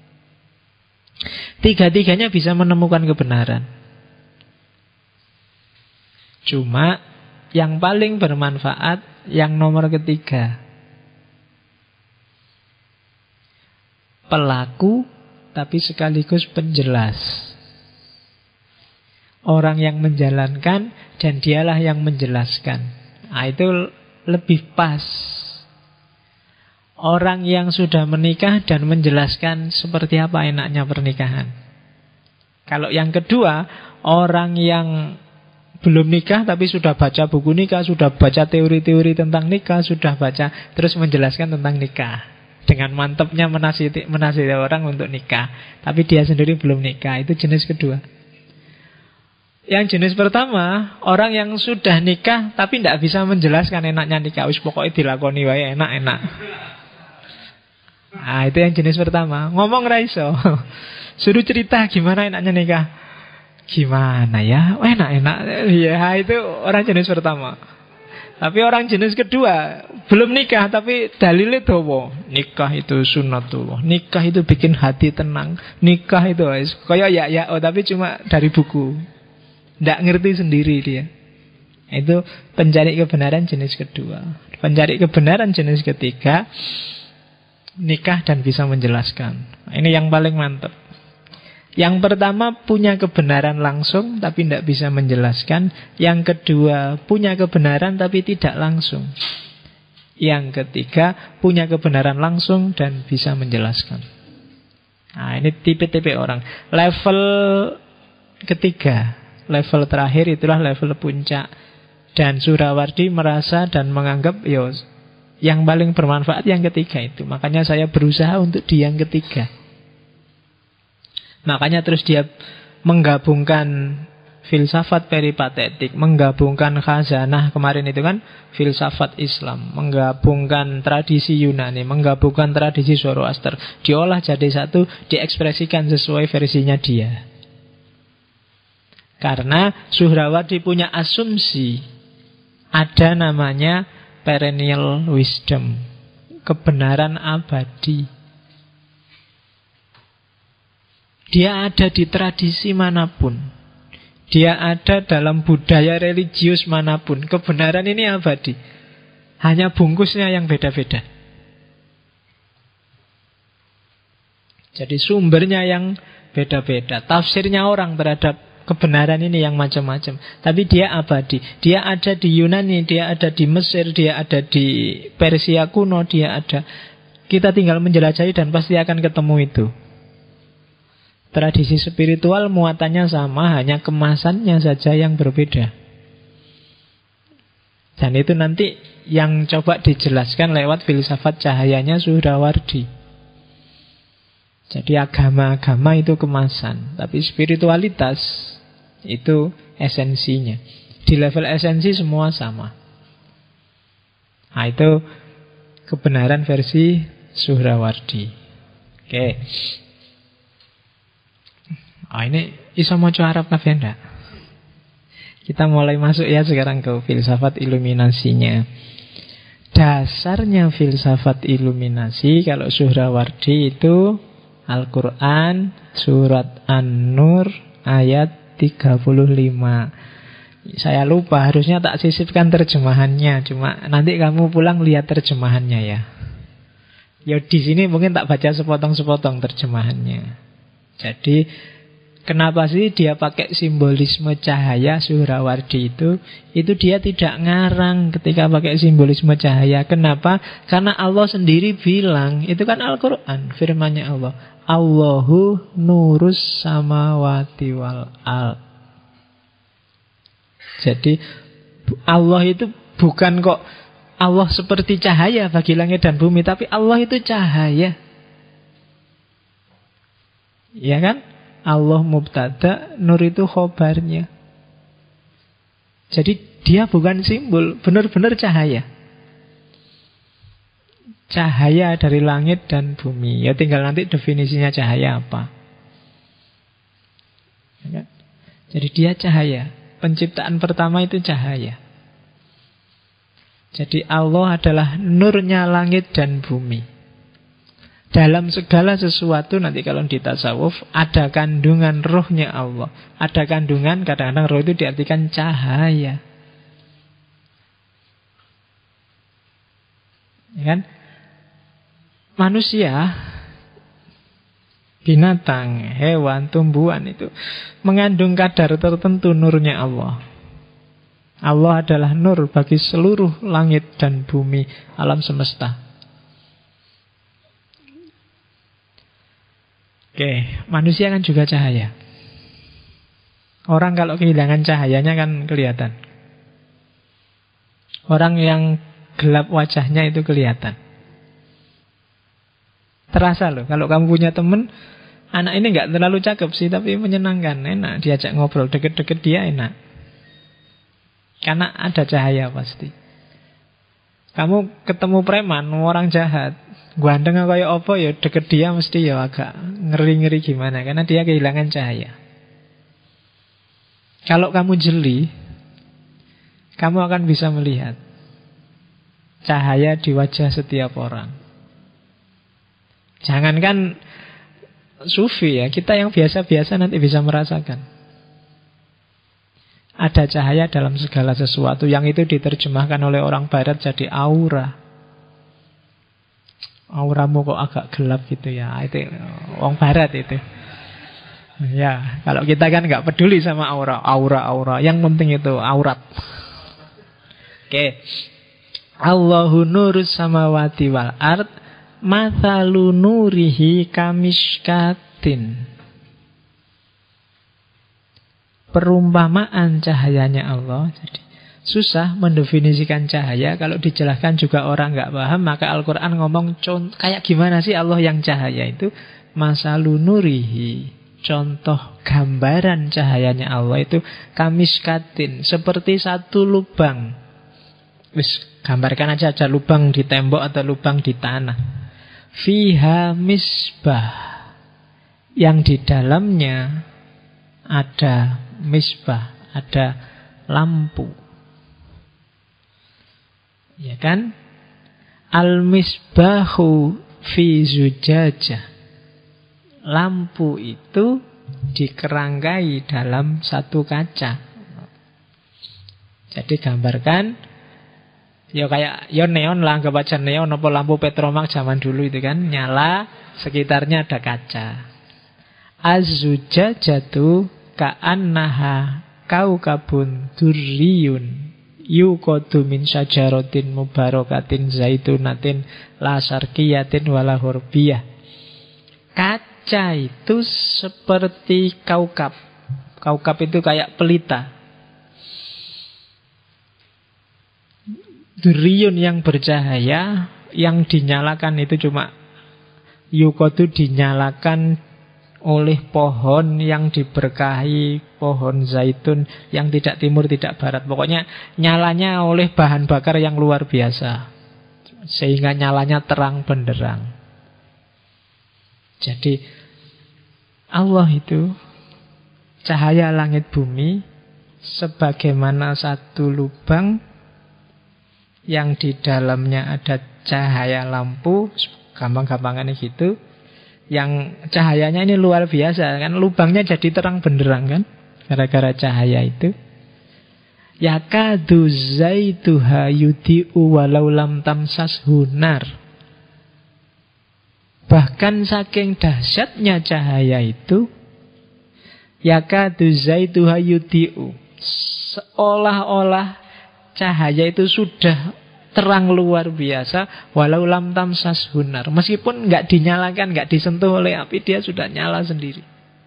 Tiga-tiganya bisa menemukan kebenaran. Cuma yang paling bermanfaat yang nomor ketiga. Pelaku tapi sekaligus penjelas. Orang yang menjalankan dan dialah yang menjelaskan. Nah, itu lebih pas. Orang yang sudah menikah dan menjelaskan seperti apa enaknya pernikahan. Kalau yang kedua, orang yang belum nikah tapi sudah baca buku nikah, sudah baca teori-teori tentang nikah, sudah baca terus menjelaskan tentang nikah dengan mantapnya menasihati orang untuk nikah, tapi dia sendiri belum nikah. Itu jenis kedua. Yang jenis pertama, orang yang sudah nikah tapi tidak bisa menjelaskan enaknya nikah. Wis pokoknya dilakoni wae enak-enak. Nah, itu yang jenis pertama. Ngomong ra iso. Suruh cerita gimana enaknya nikah. Gimana ya? Enak-enak. Ya, itu orang jenis pertama. Tapi orang jenis kedua belum nikah tapi dalilnya dawa. Nikah itu sunnatullah. Nikah itu bikin hati tenang. Nikah itu kayak ya tapi cuma dari buku. Tidak ngerti sendiri dia. Itu pencari kebenaran jenis kedua. Pencari kebenaran jenis ketiga, nikah dan bisa menjelaskan. Ini yang paling mantap. Yang pertama punya kebenaran langsung tapi tidak bisa menjelaskan. Yang kedua punya kebenaran tapi tidak langsung. Yang ketiga punya kebenaran langsung dan bisa menjelaskan. Nah, ini tipe-tipe orang. Level ketiga, level terakhir itulah level puncak. Dan Suhrawardi merasa dan menganggap yang paling bermanfaat yang ketiga itu. Makanya saya berusaha untuk di yang ketiga. Makanya terus dia menggabungkan filsafat peripatetik, menggabungkan khazanah kemarin itu kan filsafat Islam, menggabungkan tradisi Yunani, menggabungkan tradisi Zoroaster, diolah jadi satu, diekspresikan sesuai versinya dia. Karena Suhrawardi punya asumsi ada namanya perennial wisdom, kebenaran abadi. Dia ada di tradisi manapun, dia ada dalam budaya religius manapun. Kebenaran ini abadi, hanya bungkusnya yang beda-beda. Jadi sumbernya yang beda-beda, tafsirnya orang terhadap kebenaran ini yang macam-macam. Tapi dia abadi. Dia ada di Yunani, dia ada di Mesir, dia ada di Persia kuno, dia ada. Kita tinggal menjelajahi dan pasti akan ketemu itu. Tradisi spiritual muatannya sama, hanya kemasannya saja yang berbeda. Dan itu nanti yang coba dijelaskan lewat filsafat cahayanya Suhrawardi. Jadi agama-agama itu kemasan, tapi spiritualitas itu esensinya. Di level esensi semua sama. Nah, itu kebenaran versi Suhrawardi. Oke. Ini iso maca Arab kabeh ndak? Kita mulai masuk ya sekarang ke filsafat iluminasinya. Dasarnya filsafat iluminasi kalau Suhrawardi itu Al-Quran surat An-Nur ayat 35. Saya lupa, harusnya tak sisipkan terjemahannya. Cuma nanti kamu pulang lihat terjemahannya ya. Ya di sini mungkin tak baca sepotong-sepotong terjemahannya. Jadi kenapa sih dia pakai simbolisme cahaya Suhrawardi itu dia tidak ngarang ketika pakai simbolisme cahaya. Kenapa? Karena Allah sendiri bilang, itu kan Al-Quran, firman-Nya Allah, Allahu nurus samawati wal ard. Jadi Allah itu bukan kok Allah seperti cahaya bagi langit dan bumi, tapi Allah itu cahaya. Ya kan? Allah mubtada, nur itu khobarnya. Jadi dia bukan simbol, benar-benar cahaya. Cahaya dari langit dan bumi. Ya tinggal nanti definisinya cahaya apa. Ya, jadi dia cahaya. Penciptaan pertama itu cahaya. Jadi Allah adalah nurnya langit dan bumi. Dalam segala sesuatu nanti kalau di tasawuf ada kandungan rohnya Allah. Ada kandungan, kadang-kadang roh itu diartikan cahaya. Ya kan? Manusia, binatang, hewan, tumbuhan itu mengandung kadar tertentu nurnya Allah. Allah adalah nur bagi seluruh langit dan bumi, alam semesta. Oke, manusia kan juga cahaya. Orang kalau kehilangan cahayanya kan kelihatan. Orang yang gelap wajahnya itu kelihatan. Terasa loh, kalau kamu punya teman, anak ini gak terlalu cakep sih, tapi menyenangkan, enak, diajak ngobrol, deket-deket dia enak. Karena ada cahaya pasti. Kamu ketemu preman, orang jahat, gandeng kayak apa ya, deket dia mesti ya agak ngeri-ngeri gimana, karena dia kehilangan cahaya. Kalau kamu jeli, kamu akan bisa melihat cahaya di wajah setiap orang. Jangankan sufi ya, kita yang biasa-biasa nanti bisa merasakan. Ada cahaya dalam segala sesuatu, yang itu diterjemahkan oleh orang barat jadi aura. Auramu kok agak gelap gitu ya, itu orang barat itu. Ya, kalau kita kan nggak peduli sama aura. Yang penting itu aurat. Oke. Allahu nurus samawati wal ard, mathalu nurihi kamishkatin. Perumpamaan cahayanya Allah. Jadi susah mendefinisikan cahaya. Kalau dijelaskan juga orang nggak paham. Maka Al-Quran ngomong kayak gimana sih Allah yang cahaya itu. Masalu nurihi, contoh gambaran cahayanya Allah itu kamiskatin, seperti satu lubang. Wis, gambarkan aja lubang di tembok atau lubang di tanah. Fiha misbah, yang di dalamnya ada misbah, ada lampu. Ya kan? Al-misbahu fi zujajah. Lampu itu dikerangkai dalam satu kaca. Jadi gambarkan, ya kayak ya neon lah, anggap aja neon apa lampu petromak zaman dulu itu kan, nyala, sekitarnya ada kaca. Az-zujajatu ka'annaha kaukabun durriyun yuqadu min syajaratin mubarakatin zaitunatin la syarqiyatin wala hurbiyah. Kaca itu seperti kaukab. Kaukab itu kayak pelita. Durriyun yang bercahaya, yang dinyalakan itu cuma yuqadu, dinyalakan oleh pohon yang diberkahi, pohon zaitun yang tidak timur tidak barat. Pokoknya nyalanya oleh bahan bakar yang luar biasa, sehingga nyalanya terang benderang. Jadi Allah itu cahaya langit bumi sebagaimana satu lubang yang di dalamnya ada cahaya lampu, gampang-gampangannya gitu. Yang cahayanya ini luar biasa kan, lubangnya jadi terang benderang kan, gara-gara cahaya itu. Yakadu zaituha yudi'u walau lam tamsashu nar. Bahkan saking dahsyatnya cahaya itu, yakadu zaituha yudi'u, seolah-olah cahaya itu sudah terang luar biasa, walau lam tamsas hunar, meskipun nggak dinyalakan, nggak disentuh oleh api, dia sudah nyala sendiri.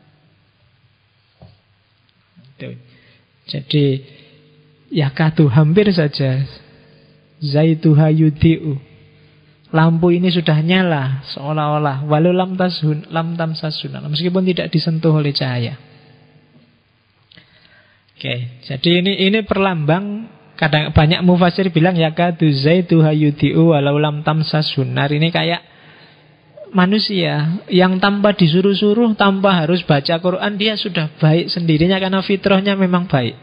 Jadi yakadu, hampir saja, zaituha yudi'u, lampu ini sudah nyala seolah-olah, walau lam tamsas hunar, meskipun tidak disentuh oleh cahaya. Oke, jadi ini perlambang. Kadang banyak mufasir bilang yakadu zaituha yudi'u walau lam tamsas hunar. Ini kayak manusia yang tanpa disuruh-suruh, tanpa harus baca Quran, dia sudah baik sendirinya karena fitrahnya memang baik.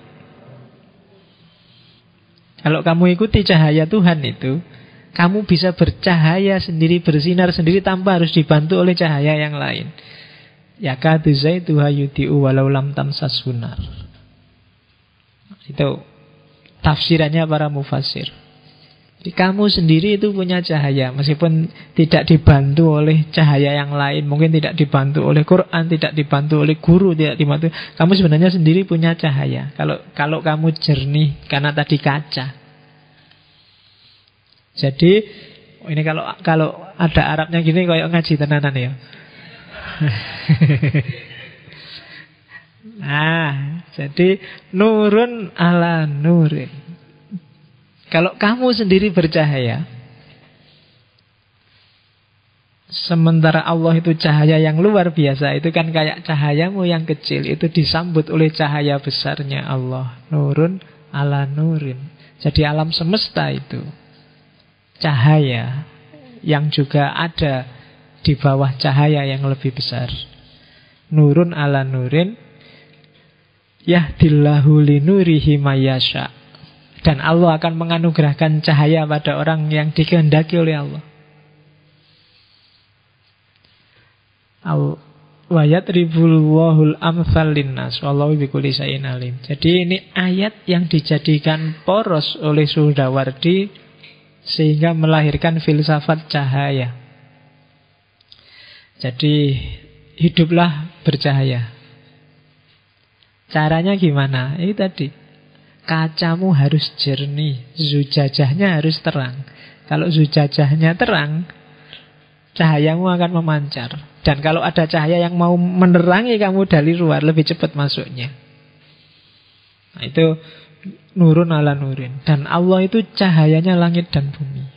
Kalau kamu ikuti cahaya Tuhan itu, kamu bisa bercahaya sendiri, bersinar sendiri tanpa harus dibantu oleh cahaya yang lain. Yakadu zaituha yudi'u walau lam tamsas hunar. Itu tafsirannya para mufasir. Jadi kamu sendiri itu punya cahaya, meskipun tidak dibantu oleh cahaya yang lain, mungkin tidak dibantu oleh Quran, tidak dibantu oleh guru, tidak dibantu. Kamu sebenarnya sendiri punya cahaya. Kalau kamu jernih, karena tadi kaca. Jadi ini kalau ada Arabnya gini, kayak ngaji tenanan ya. Nah, jadi nurun ala nurin. Kalau kamu sendiri bercahaya, sementara Allah itu cahaya yang luar biasa, itu kan kayak cahayamu yang kecil, itu disambut oleh cahaya besarnya Allah. Nurun ala nurin. Jadi alam semesta itu cahaya yang juga ada di bawah cahaya yang lebih besar. Nurun ala nurin, yahdillahu linurihi mayasya. Dan Allah akan menganugerahkan cahaya pada orang yang dikehendaki oleh Allah. Wa yadribullahu al-amthal linnas wallahu bikulli syai'in alim. Jadi ini ayat yang dijadikan poros oleh Suhrawardi sehingga melahirkan filsafat cahaya. Jadi hiduplah bercahaya. Caranya gimana? Ini tadi, kacamu harus jernih, zujajahnya harus terang. Kalau zujajahnya terang, cahayamu akan memancar. Dan kalau ada cahaya yang mau menerangi kamu dari luar, lebih cepat masuknya. Nah, itu nurun ala nurin. Dan Allah itu cahayanya langit dan bumi.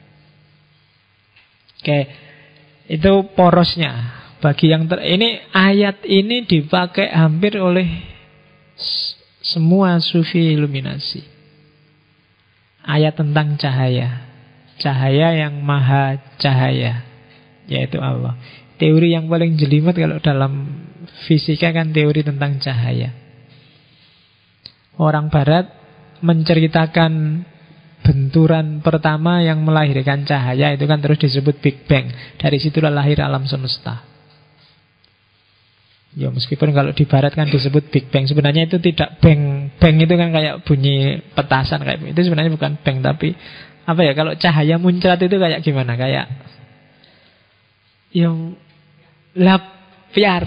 Oke, itu porosnya. Bagi yang ini ayat ini dipakai hampir oleh semua sufi iluminasi. Ayat tentang cahaya. Cahaya yang maha cahaya, yaitu Allah. Teori yang paling jelimet kalau dalam fisika kan teori tentang cahaya. Orang barat menceritakan benturan pertama yang melahirkan cahaya, itu kan terus disebut Big Bang. Dari situlah lahir alam semesta. Ya meskipun kalau di barat kan disebut Big Bang, sebenarnya itu tidak bang. Bang itu kan kayak bunyi petasan kayak itu, sebenarnya bukan bang, tapi apa ya, kalau cahaya muncrat itu kayak gimana? Kayak yang lapiar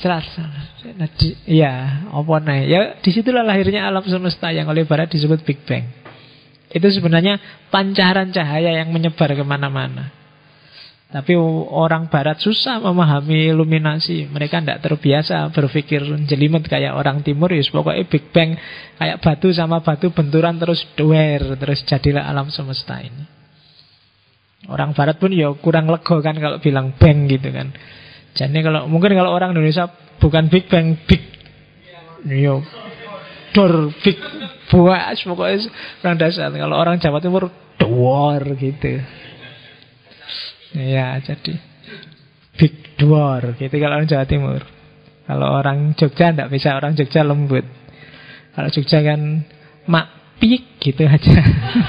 ya, apa nih? Ya disitulah lahirnya alam semesta yang oleh barat disebut Big Bang. Itu sebenarnya pancaran cahaya yang menyebar kemana-mana. Tapi orang barat susah memahami iluminasi. Mereka tidak terbiasa berpikir jelimet kayak orang timur. Ya pokoknya Big Bang, kayak batu sama batu benturan terus duer, terus jadilah alam semesta ini. Orang barat pun ya kurang lego kan kalau bilang bang gitu kan. Jadi mungkin kalau orang Indonesia bukan Big Bang, big yo dor big buas, pokoknya orang dasar. Kalau orang Jawa Timur dor gitu. Ya, jadi big dor gitu kalau orang Jawa Timur. Kalau orang Jogja tidak bisa, orang Jogja lembut. Kalau Jogja kan mak pik gitu aja.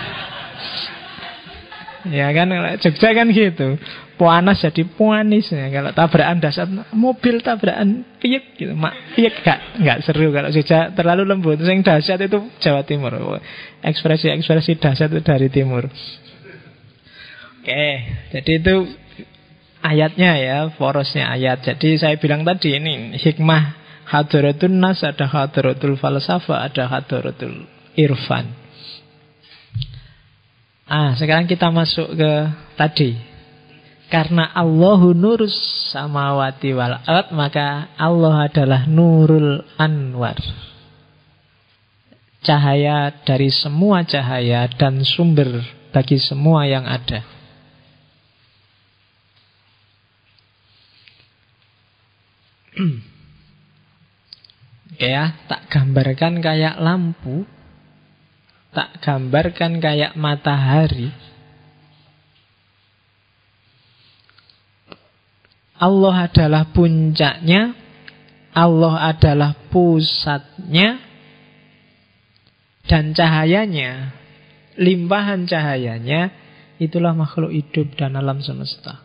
Ya kan, kalau Jogja kan gitu. Puanas jadi puanis ya. Kalau tabrakan dasar, mobil tabrakan pik gitu, mak pik nggak seru. Kalau Jogja terlalu lembut. Yang dahsyat itu Jawa Timur. Ekspresi-ekspresi dahsyat itu dari timur. Oke, jadi itu ayatnya ya, porosnya ayat. Jadi saya bilang tadi ini hikmah hadratun nas, ada hadratul falsafah, ada hadratul irfan. Sekarang kita masuk ke tadi. Karena Allahu nurus samawati wal ard, maka Allah adalah nurul anwar. Cahaya dari semua cahaya dan sumber bagi semua yang ada. Oke ya, tak gambarkan kayak lampu, tak gambarkan kayak matahari. Allah adalah puncaknya, Allah adalah pusatnya, dan cahayanya, limpahan cahayanya, itulah makhluk hidup dan alam semesta.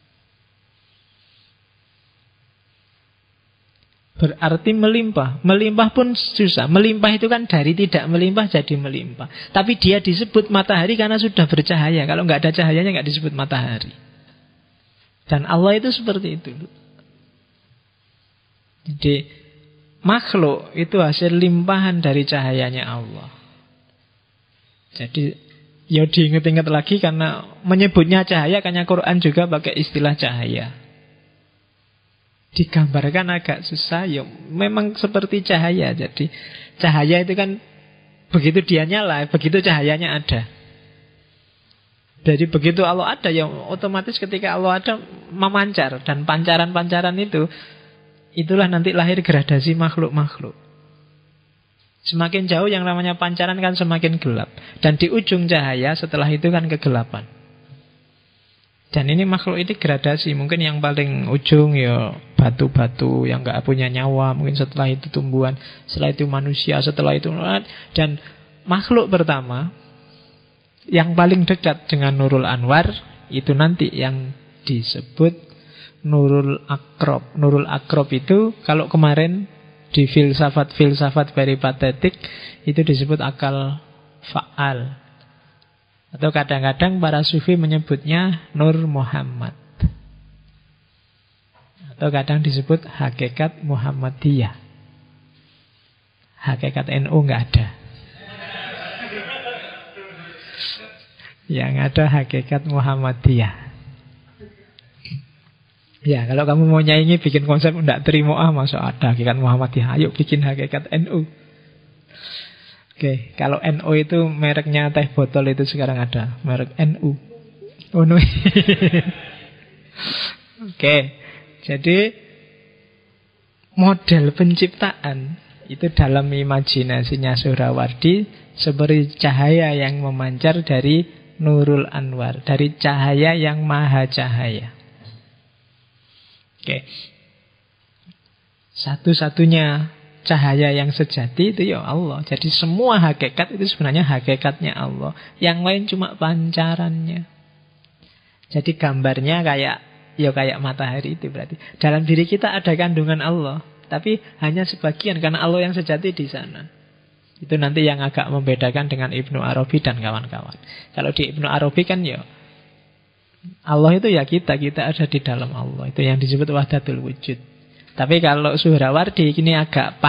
Berarti melimpah. Melimpah pun susah. Melimpah itu kan dari tidak melimpah jadi melimpah. Tapi dia disebut matahari karena sudah bercahaya. Kalau nggak ada cahayanya nggak disebut matahari. Dan Allah itu seperti itu. Jadi makhluk itu hasil limpahan dari cahayanya Allah. Jadi ya diingat-ingat lagi, karena menyebutnya cahaya, karena Quran juga pakai istilah cahaya. Digambarkan agak susah, ya memang seperti cahaya. Jadi cahaya itu kan begitu dia nyala, begitu cahayanya ada. Jadi begitu Allah ada, ya otomatis ketika Allah ada memancar. Dan pancaran-pancaran itu, itulah nanti lahir gradasi makhluk-makhluk. Semakin jauh yang namanya pancaran kan semakin gelap. Dan di ujung cahaya setelah itu kan kegelapan. Dan ini makhluk ini gradasi. Mungkin yang paling ujung ya batu-batu yang gak punya nyawa. Mungkin setelah itu tumbuhan, setelah itu manusia, setelah itu. Dan makhluk pertama yang paling dekat dengan Nurul Anwar, itu nanti yang disebut Nurul Akrob. Nurul Akrob itu kalau kemarin di filsafat peripatetik itu disebut akal fa'al. Atau kadang-kadang para sufi menyebutnya Nur Muhammad. Atau kadang disebut hakikat Muhammadiyah. Hakikat NU nggak ada. Yang ada hakikat Muhammadiyah. Ya, kalau kamu mau nyaingi bikin konsep enggak terima, masa ada hakikat Muhammadiyah. Ayo bikin hakikat NU. Oke, kalau NU itu mereknya teh botol itu sekarang ada merek NU. Oh no. Oke, jadi model penciptaan itu dalam imajinasinya Suhrawardi seperti cahaya yang memancar dari Nurul Anwar, dari cahaya yang maha cahaya. Oke. Satu-satunya cahaya yang sejati itu ya Allah. Jadi semua hakikat itu sebenarnya hakikatnya Allah. Yang lain cuma pancarannya. Jadi gambarnya kayak matahari itu berarti. Dalam diri kita ada kandungan Allah, tapi hanya sebagian karena Allah yang sejati di sana. Itu nanti yang agak membedakan dengan Ibnu Arabi dan kawan-kawan. Kalau di Ibnu Arabi kan ya Allah itu ya kita ada di dalam Allah. Itu yang disebut wahdatul wujud. Tapi kalau Suhrawardi ini agak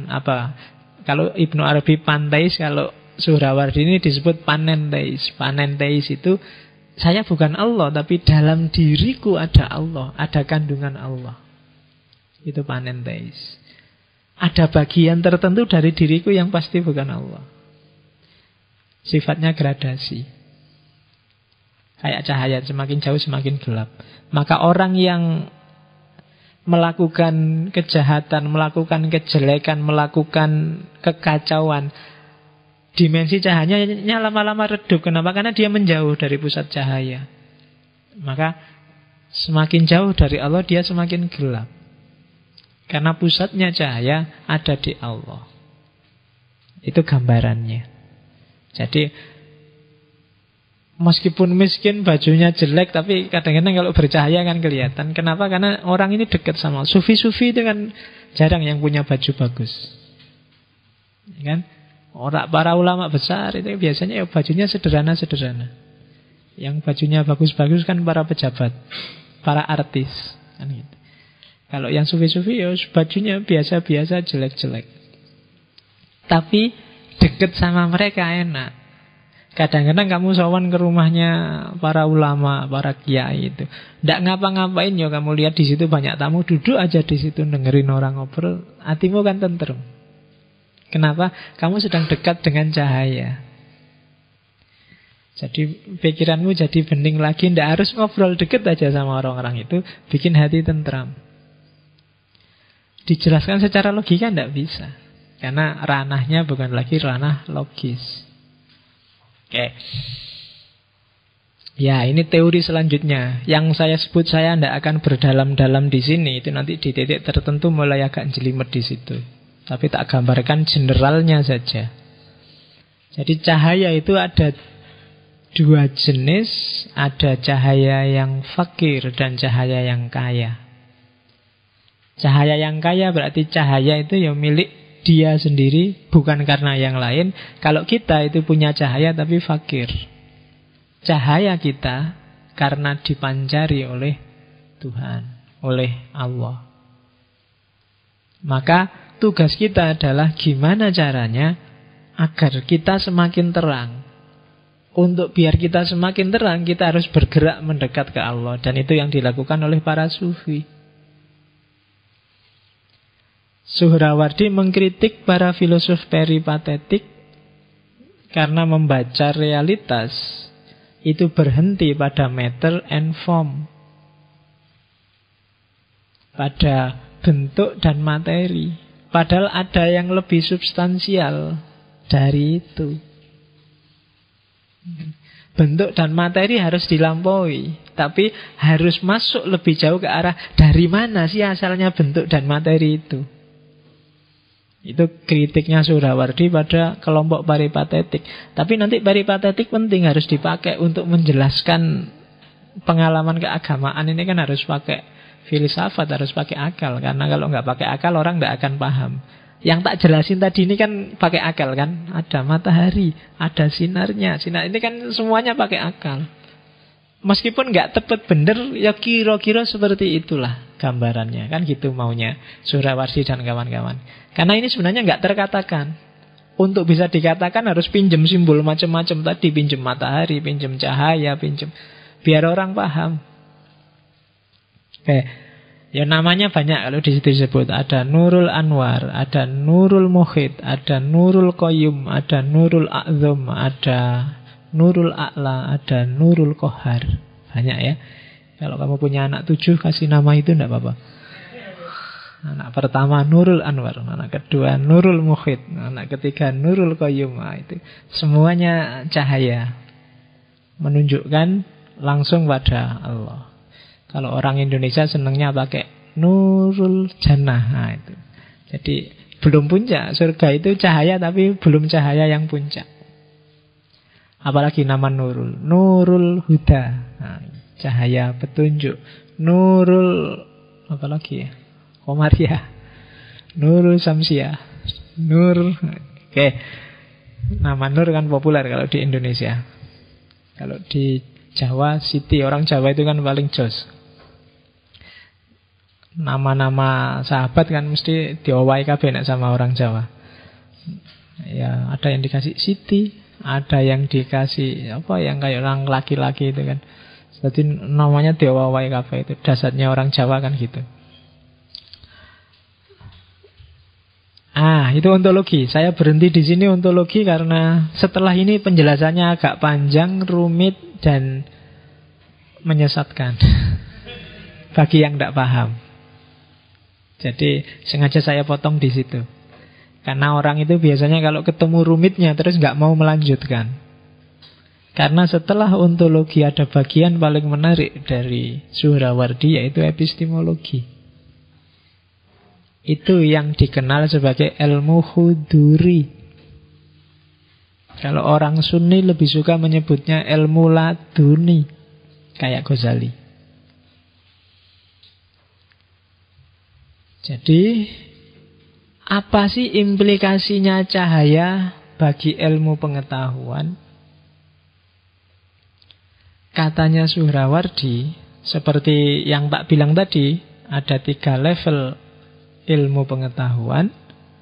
kalau Ibnu Arabi panteis, kalau Suhrawardi ini disebut panenteis. Panenteis itu saya bukan Allah, tapi dalam diriku ada Allah, ada kandungan Allah. Itu panenteis. Ada bagian tertentu dari diriku yang pasti bukan Allah. Sifatnya gradasi. Kayak cahaya, semakin jauh semakin gelap. Maka orang yang melakukan kejahatan, melakukan kejelekan, melakukan kekacauan, dimensi cahayanya lama-lama redup. Kenapa? Karena dia menjauh dari pusat cahaya. Maka semakin jauh dari Allah, dia semakin gelap. Karena pusatnya cahaya ada di Allah. Itu gambarannya. Jadi meskipun miskin, bajunya jelek, tapi kadang-kadang kalau bercahaya kan kelihatan. Kenapa? Karena orang ini dekat sama Allah. Sufi-sufi itu kan jarang yang punya baju bagus, kan? Para ulama besar itu biasanya ya bajunya sederhana-sederhana. Yang bajunya bagus-bagus kan para pejabat, para artis, kan gitu. Kalau yang sufi-sufi ya bajunya biasa-biasa, jelek-jelek. Tapi dekat sama mereka enak. Kadang-kadang kamu sowan ke rumahnya para ulama, para kiai itu, ndak ngapa-ngapain ya, kamu lihat di situ banyak tamu, duduk aja di situ dengerin orang ngobrol, hatimu kan tentrem. Kenapa? Kamu sedang dekat dengan cahaya. Jadi pikiranmu jadi bening lagi, ndak harus ngobrol, deket aja sama orang-orang itu, bikin hati tentram. Dijelaskan secara logika ndak bisa, karena ranahnya bukan lagi ranah logis. Oke. Ya, ini teori selanjutnya. Yang saya sebut saya tidak akan berdalam-dalam di sini. Itu nanti di titik tertentu mulai agak jelimet di situ. Tapi tak gambarkan generalnya saja. Jadi cahaya itu ada dua jenis. Ada cahaya yang fakir dan cahaya yang kaya. Cahaya yang kaya berarti cahaya itu ya milik dia sendiri, bukan karena yang lain. Kalau kita itu punya cahaya tapi fakir. Cahaya kita karena dipanjari oleh Tuhan, oleh Allah. Maka tugas kita adalah gimana caranya agar kita semakin terang. Untuk biar kita semakin terang, kita harus bergerak mendekat ke Allah. Dan itu yang dilakukan oleh para sufi. Suhrawardi mengkritik para filosof peripatetik karena membaca realitas itu berhenti pada matter and form, pada bentuk dan materi. Padahal ada yang lebih substansial dari itu. Bentuk dan materi harus dilampaui, tapi harus masuk lebih jauh ke arah dari mana sih asalnya bentuk dan materi itu. Itu kritiknya Suhrawardi pada kelompok peripatetik. Tapi nanti peripatetik penting, harus dipakai untuk menjelaskan pengalaman keagamaan ini, kan harus pakai filsafat, harus pakai akal. Karena kalau nggak pakai akal orang nggak akan paham. Yang tak jelasin tadi ini kan pakai akal kan. Ada matahari, ada sinarnya. Sinar ini kan semuanya pakai akal. Meskipun nggak tepat bener, ya kira-kira seperti itulah gambarannya. Kan gitu maunya Suhrawardi dan kawan-kawan. Karena ini sebenarnya nggak terkatakan. Untuk bisa dikatakan harus pinjem simbol macam-macam tadi. Pinjem matahari, pinjem cahaya, pinjem. Biar orang paham. Oke. Ya namanya banyak kalau di situ disebut. Ada Nurul Anwar, ada Nurul Muhid, ada Nurul Qayyum, ada Nurul A'zam, ada Nurul A'la, ada Nurul Kohar. Banyak ya. Kalau kamu punya anak 7, kasih nama itu enggak apa-apa. Anak pertama Nurul Anwar, anak kedua Nurul Muhid, anak ketiga Nurul Qayyum. Itu semuanya cahaya, menunjukkan langsung pada Allah. Kalau orang Indonesia senangnya pakai Nurul Jannah. Nah, itu. Jadi belum puncak. Surga itu cahaya tapi belum cahaya yang puncak. Apalagi nama Nurul. Nurul Huda. Nah, cahaya petunjuk. Nurul apa lagi ya? Komariah. Nurul Samsiah. Nur. Oke. Nama Nur kan populer kalau di Indonesia. Kalau di Jawa, Siti. Orang Jawa itu kan paling jos. Nama-nama sahabat kan mesti diowai kabeh nek sama orang Jawa. Ya, ada yang dikasih Siti, ada yang dikasih apa yang kayak orang laki-laki itu kan. Jadi namanya diowai kabeh itu. Dasarnya orang Jawa kan gitu. Itu ontologi. Saya berhenti di sini ontologi karena setelah ini penjelasannya agak panjang, rumit dan menyesatkan bagi yang tidak paham. Jadi sengaja saya potong di situ. Karena orang itu biasanya kalau ketemu rumitnya terus nggak mau melanjutkan. Karena setelah ontologi ada bagian paling menarik dari Suhrawardi, yaitu epistemologi. Itu yang dikenal sebagai ilmu huduri. Kalau orang Sunni lebih suka menyebutnya ilmu laduni, kayak Ghazali. Jadi, apa sih implikasinya cahaya bagi ilmu pengetahuan? Katanya Suhrawardi, seperti yang tak bilang tadi, ada 3 level ilmu pengetahuan.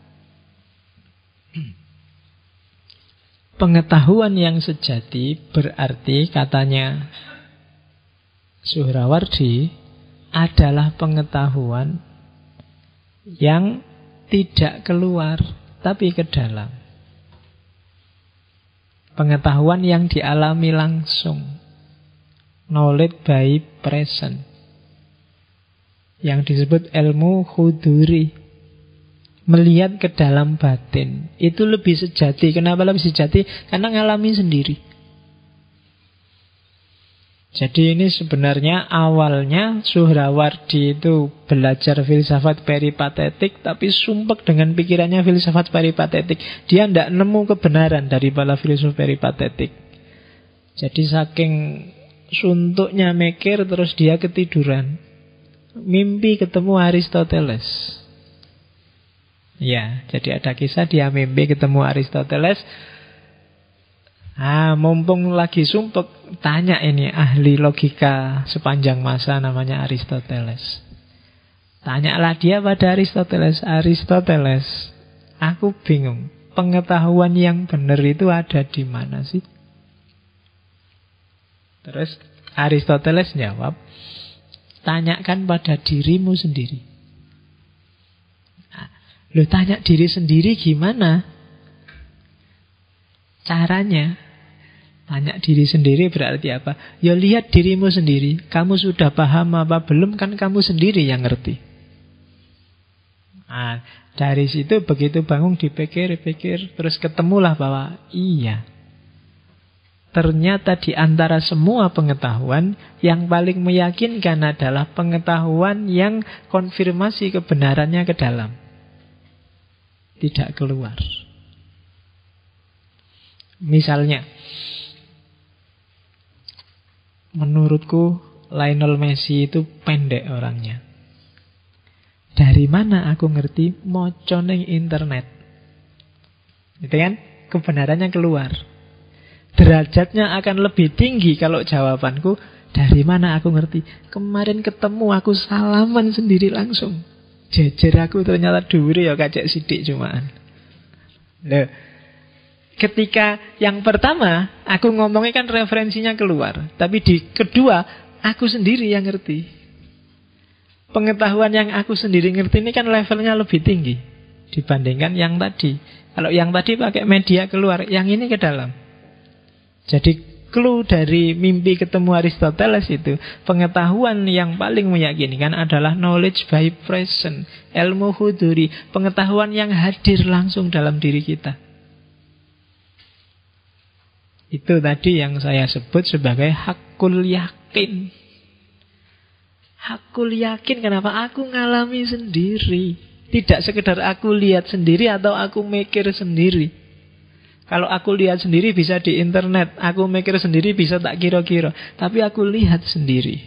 Pengetahuan yang sejati berarti, katanya Suhrawardi, adalah pengetahuan yang tidak keluar tapi ke dalam. Pengetahuan yang dialami langsung. Knowledge by present. Yang disebut ilmu huduri. Melihat ke dalam batin. Itu lebih sejati. Kenapa lebih sejati? Karena ngalami sendiri. Jadi ini sebenarnya awalnya Suhrawardi itu belajar filsafat peripatetik, tapi sumpek dengan pikirannya filsafat peripatetik. Dia tidak nemu kebenaran dari para filsuf peripatetik. Jadi saking suntuknya mikir, terus dia ketiduran. Mimpi ketemu Aristoteles. Ya, jadi ada kisah dia mimpi ketemu Aristoteles. Mumpung lagi sumpek, tanya ini ahli logika sepanjang masa namanya Aristoteles. Tanyalah dia pada Aristoteles, Aristoteles, aku bingung, pengetahuan yang benar itu ada di mana sih? Terus Aristoteles jawab, tanyakan pada dirimu sendiri. Lu tanya diri sendiri gimana? Caranya tanya diri sendiri berarti apa? Ya lihat dirimu sendiri. Kamu sudah paham apa belum? Kan kamu sendiri yang ngerti. Dari situ begitu bangun dipikir-pikir, terus ketemulah bahwa iya, ternyata di antara semua pengetahuan yang paling meyakinkan adalah pengetahuan yang konfirmasi kebenarannya ke dalam, tidak keluar. Misalnya, menurutku Lionel Messi itu pendek orangnya. Dari mana aku ngerti? Moco ning internet. Gitu kan? Kebenarannya keluar. Derajatnya akan lebih tinggi kalau jawabanku, dari mana aku ngerti? Kemarin ketemu aku salaman sendiri langsung. Jejer aku ternyata dhuwure ya kacek sithik cumaan. Loh, ketika yang pertama aku ngomongnya kan referensinya keluar, tapi di kedua aku sendiri yang ngerti. Pengetahuan yang aku sendiri ngerti ini kan levelnya lebih tinggi dibandingkan yang tadi. Kalau yang tadi pakai media keluar, yang ini ke dalam. Jadi clue dari mimpi ketemu Aristoteles itu, pengetahuan yang paling meyakinkan adalah knowledge by present, ilmu huduri, pengetahuan yang hadir langsung dalam diri kita. Itu tadi yang saya sebut sebagai hakul yakin. Hakul yakin, kenapa? Aku ngalami sendiri. Tidak sekedar aku lihat sendiri atau aku mikir sendiri. Kalau aku lihat sendiri bisa di internet, aku mikir sendiri bisa tak kira-kira. Tapi aku lihat sendiri.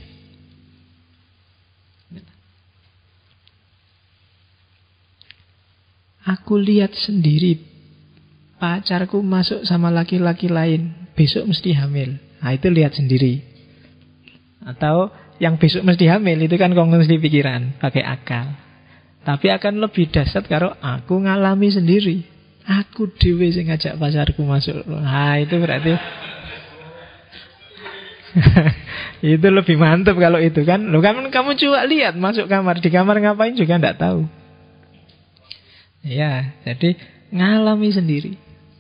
Aku lihat sendiri. Pacarku masuk sama laki-laki lain, besok mesti hamil. Nah itu lihat sendiri. Atau yang besok mesti hamil itu kan kongsi pikiran, pakai akal. Tapi akan lebih dahsyat kalau aku ngalami sendiri. Aku dhewe sing ngajak pacarku masuk. Nah, itu berarti itu lebih mantap kalau itu kan. Loh, kamu coba lihat masuk kamar, di kamar ngapain juga enggak tahu. Ya, jadi ngalami sendiri.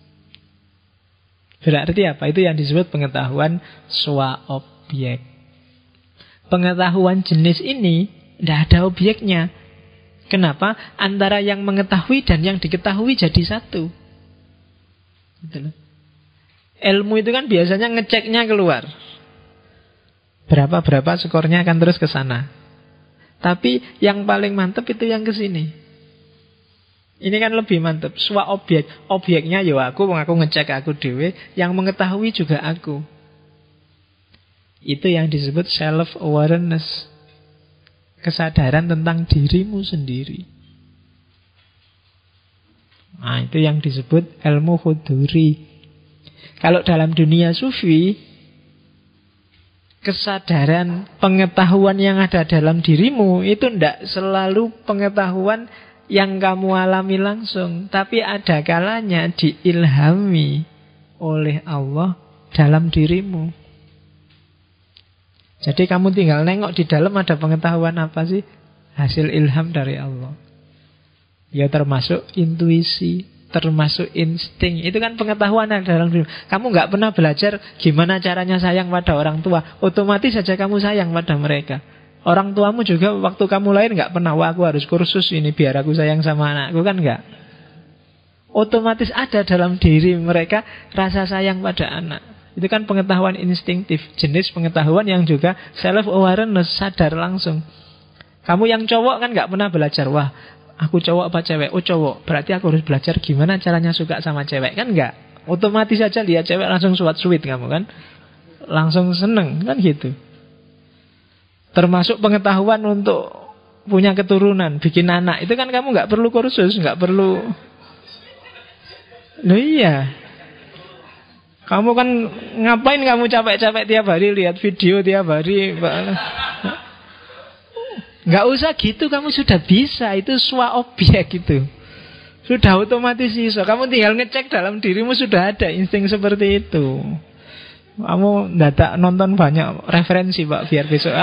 Berarti apa? Itu yang disebut pengetahuan swa objek. Pengetahuan jenis ini tidak ada objeknya. Kenapa? Antara yang mengetahui dan yang diketahui jadi satu. Gitu. Ilmu itu kan biasanya ngeceknya keluar. Berapa skornya akan terus ke sana. Tapi yang paling mantap itu yang ke sini. Ini kan lebih mantap. Swa objek. Objeknya ya aku ngecek aku dewe. Yang mengetahui juga aku. Itu yang disebut self-awareness. Kesadaran tentang dirimu sendiri. Nah, itu yang disebut ilmu huduri. Kalau dalam dunia sufi, kesadaran pengetahuan yang ada dalam dirimu itu tidak selalu pengetahuan yang kamu alami langsung, tapi ada kalanya diilhami oleh Allah dalam dirimu. Jadi kamu tinggal nengok di dalam ada pengetahuan apa sih? Hasil ilham dari Allah. Ya termasuk intuisi, termasuk insting. Itu kan pengetahuan yang dalam diri. Kamu nggak pernah belajar gimana caranya sayang pada orang tua, otomatis saja kamu sayang pada mereka. Orang tuamu juga waktu kamu lahir nggak pernah, wah aku harus kursus ini biar aku sayang sama anakku, kan nggak. Otomatis ada dalam diri mereka rasa sayang pada anak. Itu kan pengetahuan instingtif, jenis pengetahuan yang juga self-awareness, sadar langsung. Kamu yang cowok kan nggak pernah belajar, wah aku cowok apa cewek? Oh cowok, berarti aku harus belajar gimana caranya suka sama cewek, kan nggak. Otomatis saja lihat cewek langsung suat-suit kamu kan, langsung seneng kan gitu. Termasuk pengetahuan untuk punya keturunan, bikin anak, itu kan kamu nggak perlu kursus, nggak perlu. Loh iya. Kamu kan ngapain kamu capek-capek tiap hari lihat video tiap hari? Nggak usah gitu, kamu sudah bisa. Itu swa objek itu. Sudah otomatis iso. Kamu tinggal ngecek dalam dirimu sudah ada insting seperti itu. Kamu dadak nonton banyak referensi Pak biar besok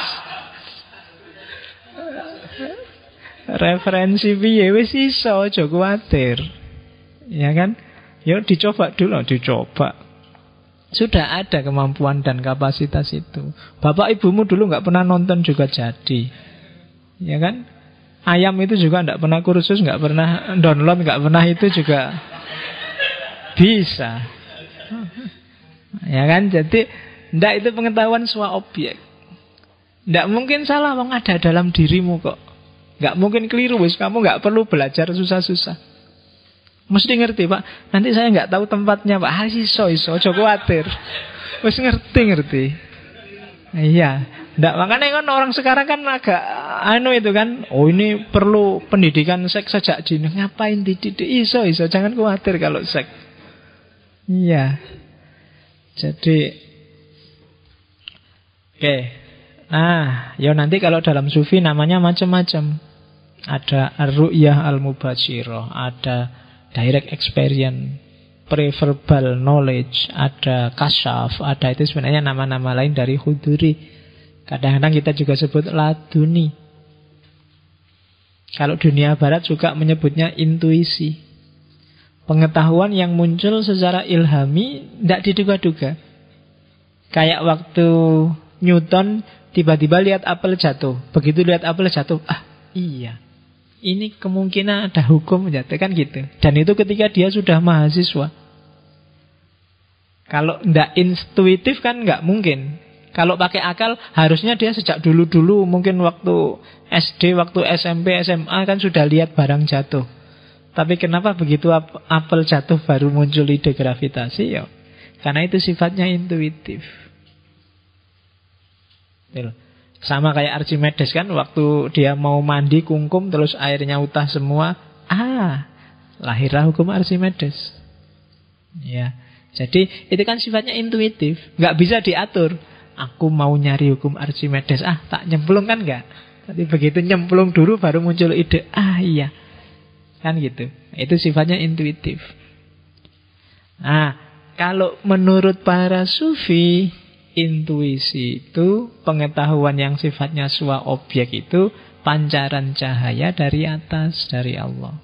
referensi piye wis iso, aja kuwatir. Ya kan? Ya dicoba dulu, dicoba. Sudah ada kemampuan dan kapasitas itu. Bapak ibumu dulu nggak pernah nonton juga jadi. Ya kan? Ayam itu juga nggak pernah kursus, nggak pernah download, nggak pernah itu juga bisa. Ya kan? Jadi ndak itu pengetahuan swa objek. Ndak mungkin salah, wong ada dalam dirimu kok. Nggak mungkin keliru, wis kamu nggak perlu belajar susah-susah. Mesti ngerti Pak, nanti saya nggak tahu tempatnya Pak. Iso, aja khawatir. Wis ngerti. Iya. Nggak, makanya kan orang sekarang kan agak itu kan, oh ini perlu pendidikan seks sejak dini. Ngapain dididik? Iso, jangan khawatir kalau seks. Iya. Jadi oke. Nah, ya nanti kalau dalam sufi namanya macam-macam. Ada ar-ru'yah al-mubashirah, ada direct experience, preverbal knowledge, ada kasyaf, ada itu sebenarnya nama-nama lain dari huduri. Kadang-kadang kita juga sebut laduni. Kalau dunia barat juga menyebutnya intuisi. Pengetahuan yang muncul secara ilhami, tidak diduga-duga. Kayak waktu Newton tiba-tiba lihat apel jatuh. Begitu lihat apel jatuh, iya, ini kemungkinan ada hukum jatuh, kan gitu. Dan itu ketika dia sudah mahasiswa. Kalau tidak intuitif kan nggak mungkin. Kalau pakai akal harusnya dia sejak dulu-dulu, mungkin waktu SD, waktu SMP, SMA kan sudah lihat barang jatuh. Tapi kenapa begitu apel jatuh baru muncul ide gravitasi? Ya, karena itu sifatnya intuitif. Sama kayak Archimedes kan, waktu dia mau mandi kungkum terus airnya utah semua, lahirlah hukum Archimedes. Ya, jadi itu kan sifatnya intuitif, nggak bisa diatur. Aku mau nyari hukum Archimedes, tak nyemplung kan nggak. Tapi begitu nyemplung dulu baru muncul ide, iya, kan gitu. Itu sifatnya intuitif. Nah, kalau menurut para sufi, intuisi itu pengetahuan yang sifatnya swa objek, itu pancaran cahaya dari atas, dari Allah.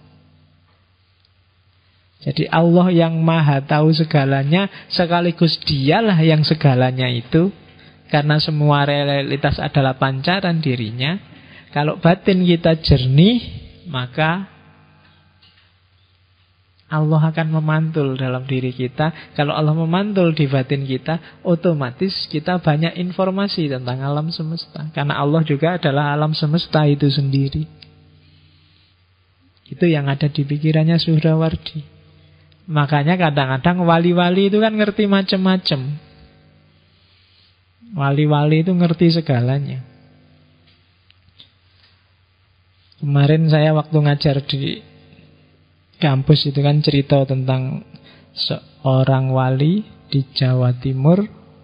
Jadi Allah yang maha tahu segalanya, sekaligus dialah yang segalanya itu. Karena semua realitas adalah pancaran dirinya. Kalau batin kita jernih, maka Allah akan memantul dalam diri kita. Kalau Allah memantul di batin kita, otomatis kita banyak informasi tentang alam semesta. Karena Allah juga adalah alam semesta itu sendiri. Itu yang ada di pikirannya Suhrawardi. Makanya kadang-kadang wali-wali itu kan ngerti macam-macam. Wali-wali itu ngerti segalanya. Kemarin saya waktu ngajar di kampus itu kan cerita tentang seorang wali di Jawa Timur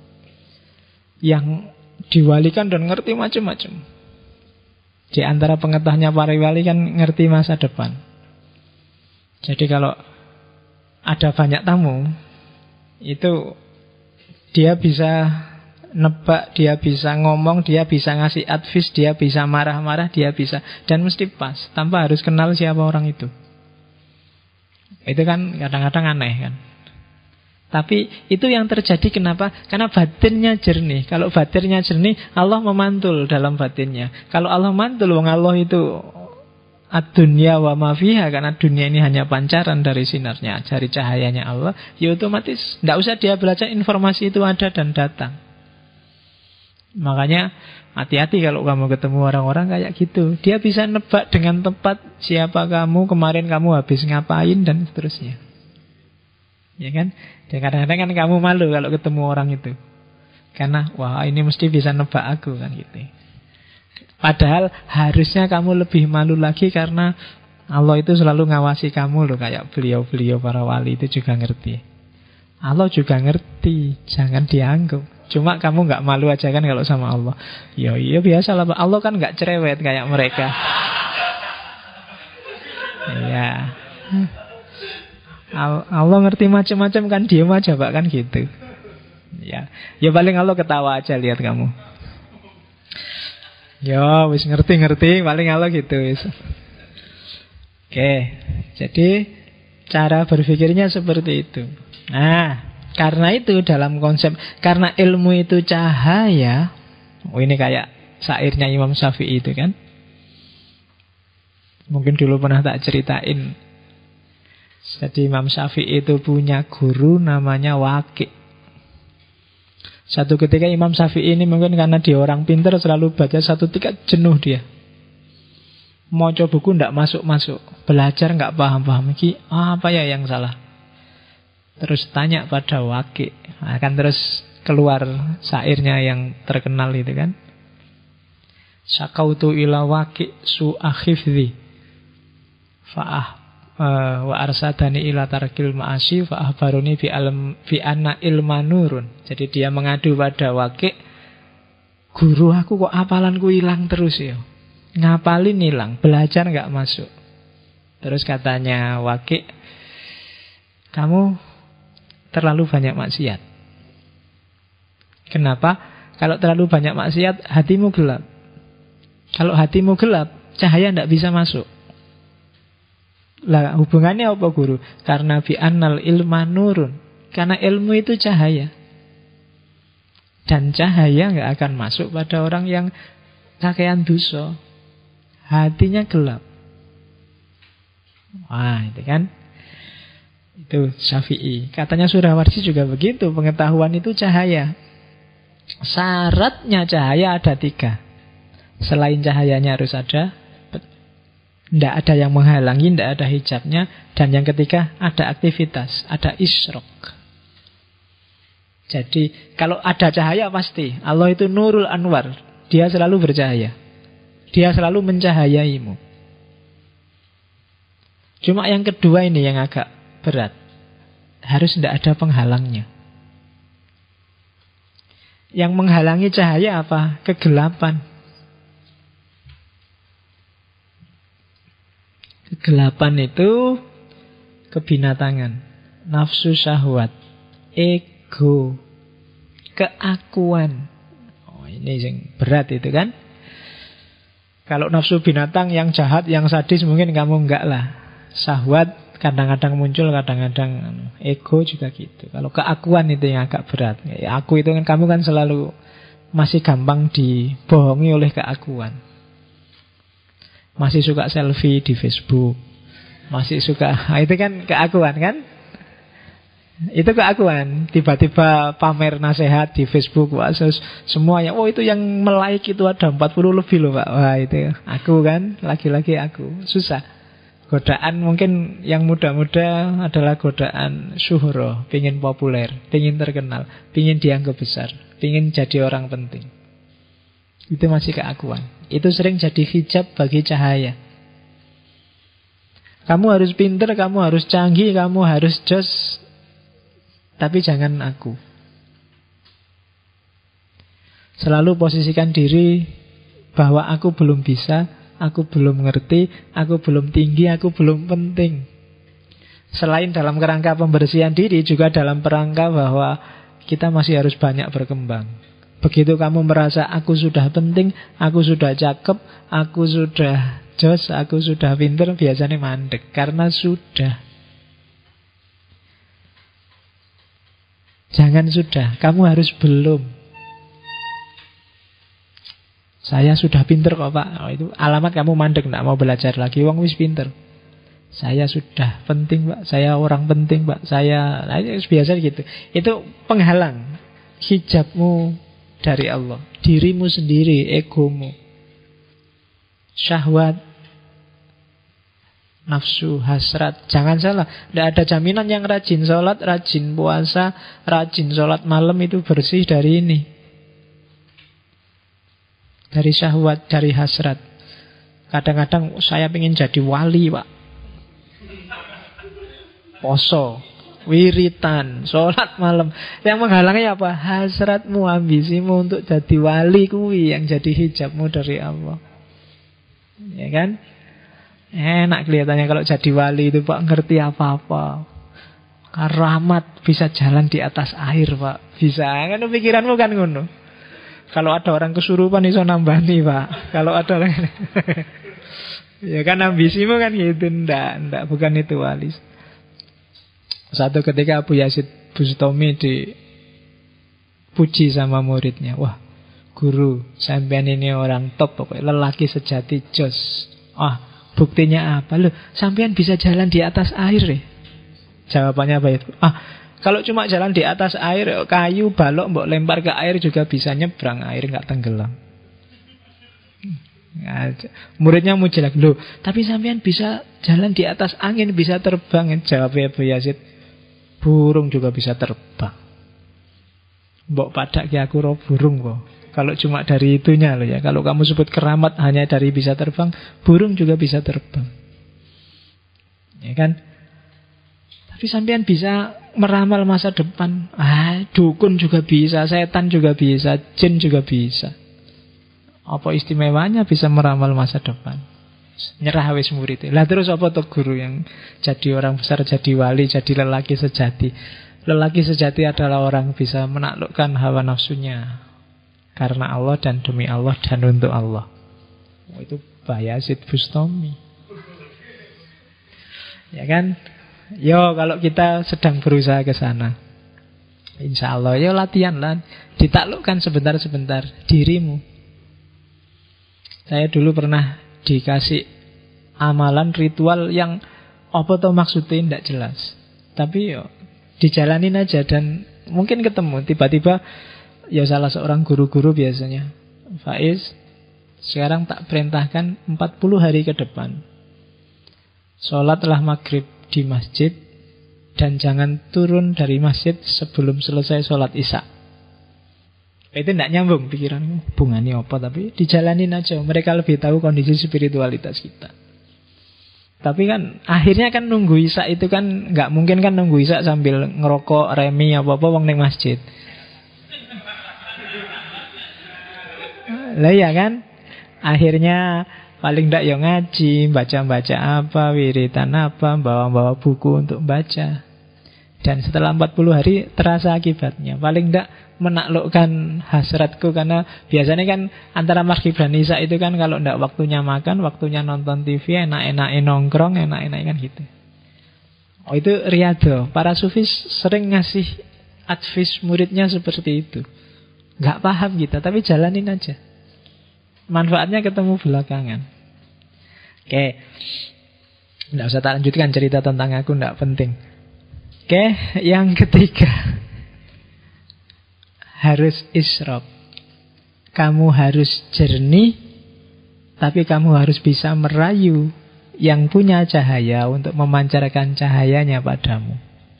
yang diwalikan dan ngerti macam-macam. Di antara pengetahuannya para wali kan ngerti masa depan. Jadi kalau ada banyak tamu, itu dia bisa nebak, dia bisa ngomong, dia bisa ngasih advice, dia bisa marah-marah, dia bisa, dan mesti pas, tanpa harus kenal siapa orang itu. Itu kan kadang-kadang aneh kan. Tapi itu yang terjadi kenapa? Karena batinnya jernih. Kalau batinnya jernih, Allah memantul dalam batinnya. Kalau Allah mantul, wong Allah itu ad-dunya wa ma fiha, karena dunia ini hanya pancaran dari sinarnya, dari cahayanya Allah, ya otomatis tidak usah dia belajar, informasi itu ada dan datang. Makanya hati-hati kalau kamu ketemu orang-orang kayak gitu. Dia bisa nebak dengan tepat siapa kamu, kemarin kamu habis ngapain, dan seterusnya. Ya kan? Dan kadang-kadang kan kamu malu kalau ketemu orang itu. Karena, wah ini mesti bisa nebak aku kan gitu. Padahal harusnya kamu lebih malu lagi, karena Allah itu selalu ngawasi kamu loh. Kayak beliau-beliau para wali itu juga ngerti. Allah juga ngerti, jangan dianggap. Cuma kamu gak malu aja kan kalau sama Allah. Ya iya biasa lah, Allah kan gak cerewet kayak mereka. Iya. Allah ngerti macam-macam kan, diam aja Pak kan gitu. Ya, ya paling Allah ketawa aja lihat kamu. Ya wis ngerti-ngerti, paling Allah gitu wis. Oke, jadi cara berpikirnya seperti itu. Nah, karena itu dalam konsep, karena ilmu itu cahaya. Ini kayak syairnya Imam Syafi'i itu kan. Mungkin dulu pernah tak ceritain. Jadi Imam Syafi'i itu punya guru namanya Waqi'. Satu ketika Imam Syafi'i ini mungkin karena dia orang pintar, selalu baca satu tingkat jenuh dia. Mau coba buku ndak masuk-masuk, belajar nggak paham-paham. Apa ya yang salah? Terus tanya pada Waqi', akan terus keluar syairnya yang terkenal itu kan. Syakautu ila waqi su'akhifzi wa arsadani ila tarkil ma'asi fa'ahbaruni fi anna ilma nurun. Jadi dia mengadu pada Waqi, guru aku kok hafalanku hilang terus ya, ngapalin hilang, belajar gak masuk. Terus katanya Waqi, kamu terlalu banyak maksiat. Kenapa? Kalau terlalu banyak maksiat, hatimu gelap. Kalau hatimu gelap, cahaya tidak bisa masuk. Lah hubungannya apa guru? Karena bi'annal ilma nurun. Karena ilmu itu cahaya. Dan cahaya gak akan masuk pada orang yang kakean dosa. Hatinya gelap. Wah, itu kan. Itu Syafi'i. Katanya Surawarsi juga begitu. Pengetahuan itu cahaya. Syaratnya cahaya ada 3. Selain cahayanya harus ada, tidak ada yang menghalangi, tidak ada hijabnya. Dan yang ketiga, ada aktivitas, ada isyrok. Jadi kalau ada cahaya pasti Allah itu Nurul Anwar. Dia selalu bercahaya. Dia selalu mencahayaimu. Cuma yang kedua ini yang agak berat. Harus tidak ada penghalangnya. Yang menghalangi cahaya apa? Kegelapan. Kegelapan itu kebinatangan, nafsu syahwat, ego, keakuan. Oh, ini yang berat itu kan. Kalau nafsu binatang yang jahat, yang sadis mungkin kamu enggak lah. Syahwat kadang-kadang muncul, kadang-kadang ego juga gitu. Kalau keakuan itu yang agak berat. Ya, aku itu kan, kamu kan selalu masih gampang dibohongi oleh keakuan. Masih suka selfie di Facebook, masih suka, itu kan keakuan kan? Itu keakuan. Tiba-tiba pamer nasihat di Facebook, wah, semuanya, oh itu yang like itu ada 40 lebih loh Pak. Wah itu aku kan, lagi-lagi aku. Susah. Godaan mungkin yang muda-muda adalah godaan syuhro, pingin populer, pingin terkenal, pingin dianggap besar, pingin jadi orang penting. Itu masih keakuan. Itu sering jadi hijab bagi cahaya. Kamu harus pinter, kamu harus canggih, kamu harus jos. Tapi jangan aku. Selalu posisikan diri bahwa aku belum bisa, aku belum ngerti, aku belum tinggi, aku belum penting. Selain dalam kerangka pembersihan diri, juga dalam kerangka bahwa kita masih harus banyak berkembang. Begitu kamu merasa aku sudah penting, aku sudah cakep, aku sudah jos, aku sudah pinter, biasanya mandek. Karena sudah. Jangan sudah, kamu harus belum. Saya sudah pinter kok Pak. Oh, itu alamat kamu mandek, tidak mau belajar lagi. Wong wis pinter. Saya sudah penting Pak, saya orang penting Pak, saya, nah, biasa gitu. Itu penghalang hijabmu dari Allah, dirimu sendiri, egomu, syahwat, nafsu, hasrat. Jangan salah, tidak ada jaminan yang rajin sholat, rajin puasa, rajin sholat malam itu bersih dari ini, dari syahwat, dari hasrat. Kadang-kadang saya ingin jadi wali Pak, poso, wiritan, sholat malam. Yang menghalangi apa? Hasratmu, ambisimu untuk jadi wali, kuwi yang jadi hijabmu dari Allah. Ya kan? Enak kelihatannya kalau jadi wali itu Pak, ngerti apa-apa. Karamat, bisa jalan di atas air Pak. Bisa, kan pikiranmu kan ngono. Kalau ada orang kesurupan iso nambani Pak. Kalau ada orang ya kan ambisimu kan gitu. Ndak, bukan itu wali. Satu ketika Abu Yazid Bustami dipuji sama muridnya. Wah, guru, sampean ini orang top pokoknya, lelaki sejati jos. Buktinya apa? Loh, sampean bisa jalan di atas air ya? Jawabannya apa itu? Kalau cuma jalan di atas air, kayu, balok mbok lempar ke air juga bisa nyebrang, air nggak tenggelam. Muridnya muji lagi, loh, tapi sampean bisa jalan di atas angin, bisa terbang. Jawabnya Abu Yazid, burung juga bisa terbang. Mbok padak ki aku ro burung kok. Kalau cuma dari itunya loh ya. Kalau kamu sebut keramat hanya dari bisa terbang, burung juga bisa terbang. Ya kan? Tapi sampean bisa meramal masa depan. Dukun juga bisa, setan juga bisa, jin juga bisa. Apa istimewanya bisa meramal masa depan? Nyerah wis murid. Lah terus apa tuh guru yang jadi orang besar, jadi wali, jadi lelaki sejati? Lelaki sejati adalah orang bisa menaklukkan hawa nafsunya karena Allah dan demi Allah dan untuk Allah. Itu Bayazid Bustami. Ya kan? Yo kalau kita sedang berusaha ke sana, insya Allah yo latihan lah, ditaklukkan sebentar-sebentar dirimu. Saya dulu pernah dikasih amalan ritual yang apa tuh maksudnya tidak jelas, tapi yo dijalanin aja dan mungkin ketemu. Tiba-tiba ya salah seorang guru-guru biasanya, Faiz, sekarang tak perintahkan 40 hari ke depan sholatlah maghrib di masjid dan jangan turun dari masjid sebelum selesai sholat isya. Itu tidak nyambung pikiranmu, hubungannya apa, tapi dijalanin aja. Mereka lebih tahu kondisi spiritualitas kita. Tapi kan akhirnya kan nunggu isya itu kan nggak mungkin kan nunggu isya sambil ngerokok, remi apa-apa wong ning masjid. Lah ya kan? Akhirnya paling ndak ya ngaji, baca-baca apa, wiritan apa, bawa-bawa buku untuk baca. Dan setelah 40 hari terasa akibatnya. Paling ndak menaklukkan hasratku, karena biasanya kan antara maghrib dan isya itu kan kalau ndak waktunya makan, waktunya nonton TV, enak-enak nongkrong, enak-enak kan gitu. Oh itu riyadhah. Para sufis sering ngasih advice muridnya seperti itu. Nggak paham kita, tapi jalanin aja. Manfaatnya ketemu belakangan. Oke, nggak usah tak lanjutkan cerita tentang aku, nggak penting. Oke, yang ketiga, harus isyraq. Kamu harus jernih, tapi kamu harus bisa merayu yang punya cahaya untuk memancarkan cahayanya padamu.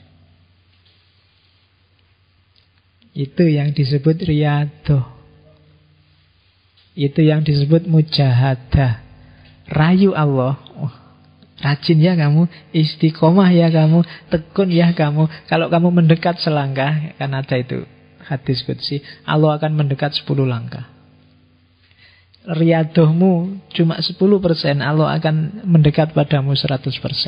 Itu yang disebut riyadhah. Itu yang disebut mujahadah. Rayu Allah. Rajin ya kamu, istiqomah ya kamu, tekun ya kamu. Kalau kamu mendekat selangkah, kan ada itu hadis qudsi, Allah akan mendekat 10 langkah. Riyadhahmu cuma 10%, Allah akan mendekat padamu 100%.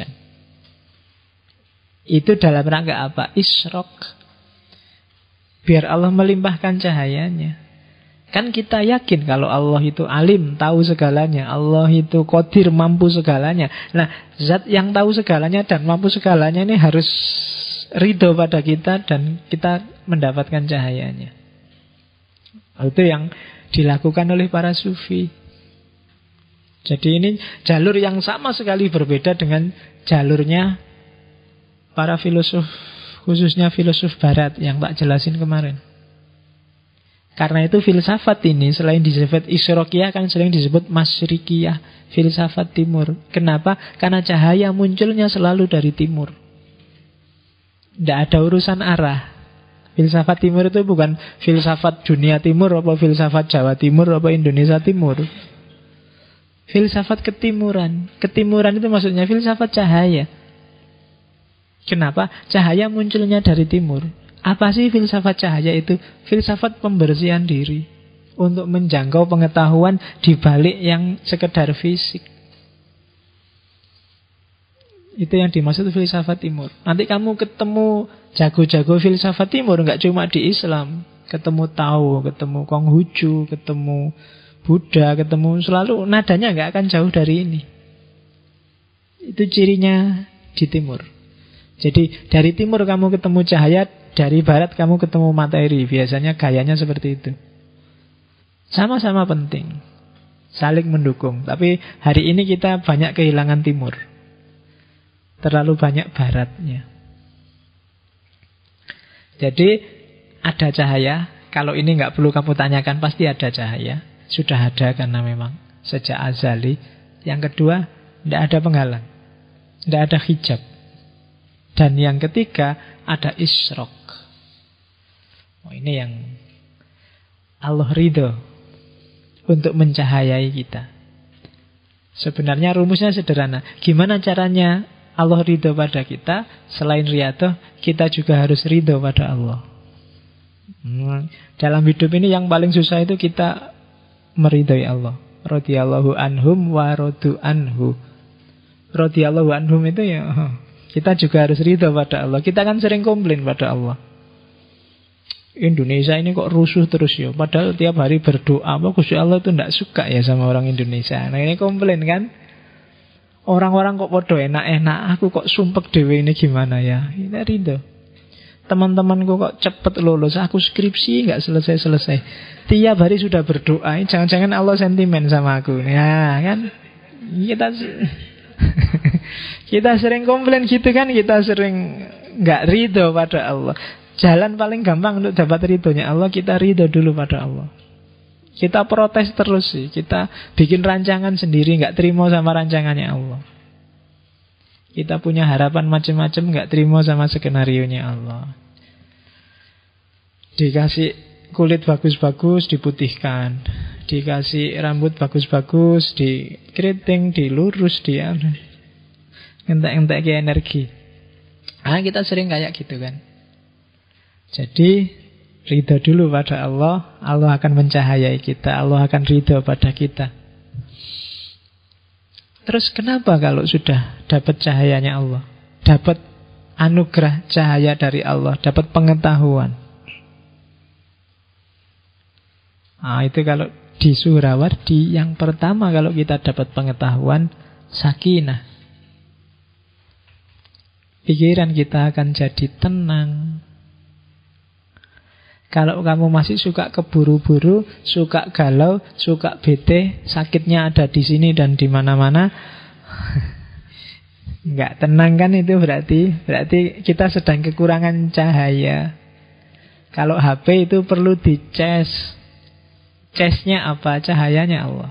Itu dalam rangka apa? Isyraq. Biar Allah melimpahkan cahayanya. Kan kita yakin kalau Allah itu alim, tahu segalanya. Allah itu qadir, mampu segalanya. Nah, zat yang tahu segalanya dan mampu segalanya ini harus ridho pada kita dan kita mendapatkan cahayanya. Itu yang dilakukan oleh para sufi. Jadi ini jalur yang sama sekali berbeda dengan jalurnya para filosof, khususnya filosof barat yang tak jelasin kemarin. Karena itu filsafat ini selain disebut isyraqiyah kan sering disebut masyrikiyah, filsafat timur. Kenapa? Karena cahaya munculnya selalu dari timur. Tidak ada urusan arah. Filsafat timur itu bukan filsafat dunia timur, apa filsafat Jawa timur, apa Indonesia timur. Filsafat ketimuran. Ketimuran itu maksudnya filsafat cahaya. Kenapa? Cahaya munculnya dari timur. Apa sih filsafat cahaya itu? Filsafat pembersihan diri untuk menjangkau pengetahuan di balik yang sekedar fisik. Itu yang dimaksud filsafat timur. Nanti kamu ketemu jago-jago filsafat timur, nggak cuma di Islam. Ketemu Tao, ketemu Konghucu, ketemu Buddha, ketemu selalu nadanya nggak akan jauh dari ini. Itu cirinya di timur. Jadi dari timur kamu ketemu cahaya, dari barat kamu ketemu materi. Biasanya gayanya seperti itu. Sama-sama penting, saling mendukung. Tapi hari ini kita banyak kehilangan timur, terlalu banyak baratnya. Jadi ada cahaya. Kalau ini nggak perlu kamu tanyakan, pasti ada cahaya. Sudah ada karena memang sejak azali. Yang kedua, tidak ada penghalang, tidak ada hijab. Dan yang ketiga, ada isyraq. Oh, ini yang Allah ridho untuk mencahayai kita. Sebenarnya rumusnya sederhana. Gimana caranya Allah ridho pada kita? Selain riyadhah, kita juga harus ridho pada Allah. Dalam hidup ini yang paling susah itu kita meridhoi Allah. Radhiyallahu anhum wa radu anhu. Radhiyallahu anhum itu ya kita juga harus ridho pada Allah. Kita kan sering komplain pada Allah. Indonesia ini kok rusuh terus ya. Padahal tiap hari berdoa, Gusti Allah itu tidak suka ya sama orang Indonesia. Nah ini komplain kan. Orang-orang kok podo enak-enak, aku kok sumpek dewe ini gimana ya. Ini ridho. Teman-temanku kok cepet lulus, aku skripsi nggak selesai-selesai. Tiap hari sudah berdoa, jangan-jangan Allah sentimen sama aku. Ya kan. Kita sering komplain gitu kan. Kita sering nggak ridho pada Allah. Jalan paling gampang untuk dapat ridhonya Allah, kita ridho dulu pada Allah. Kita protes terus sih. Kita bikin rancangan sendiri, nggak terima sama rancangannya Allah. Kita punya harapan macam-macam, nggak terima sama skenarionya Allah. Dikasih kulit bagus-bagus, diputihkan. Dikasih rambut bagus-bagus, dikeriting, dilurus, entek-entek energi. Kita sering kayak gitu kan. Jadi ridho dulu pada Allah, Allah akan mencahayai kita, Allah akan ridho pada kita. Terus kenapa kalau sudah dapat cahayanya Allah, dapat anugerah cahaya dari Allah, dapat pengetahuan? Itu kalau di Surawardi, yang pertama kalau kita dapat pengetahuan, sakinah. Pikiran kita akan jadi tenang. Kalau kamu masih suka keburu-buru, suka galau, suka bete, sakitnya ada di sini dan di mana-mana, nggak tenang kan itu berarti kita sedang kekurangan cahaya. Kalau HP itu perlu dicas. Casnya apa? Cahayanya Allah.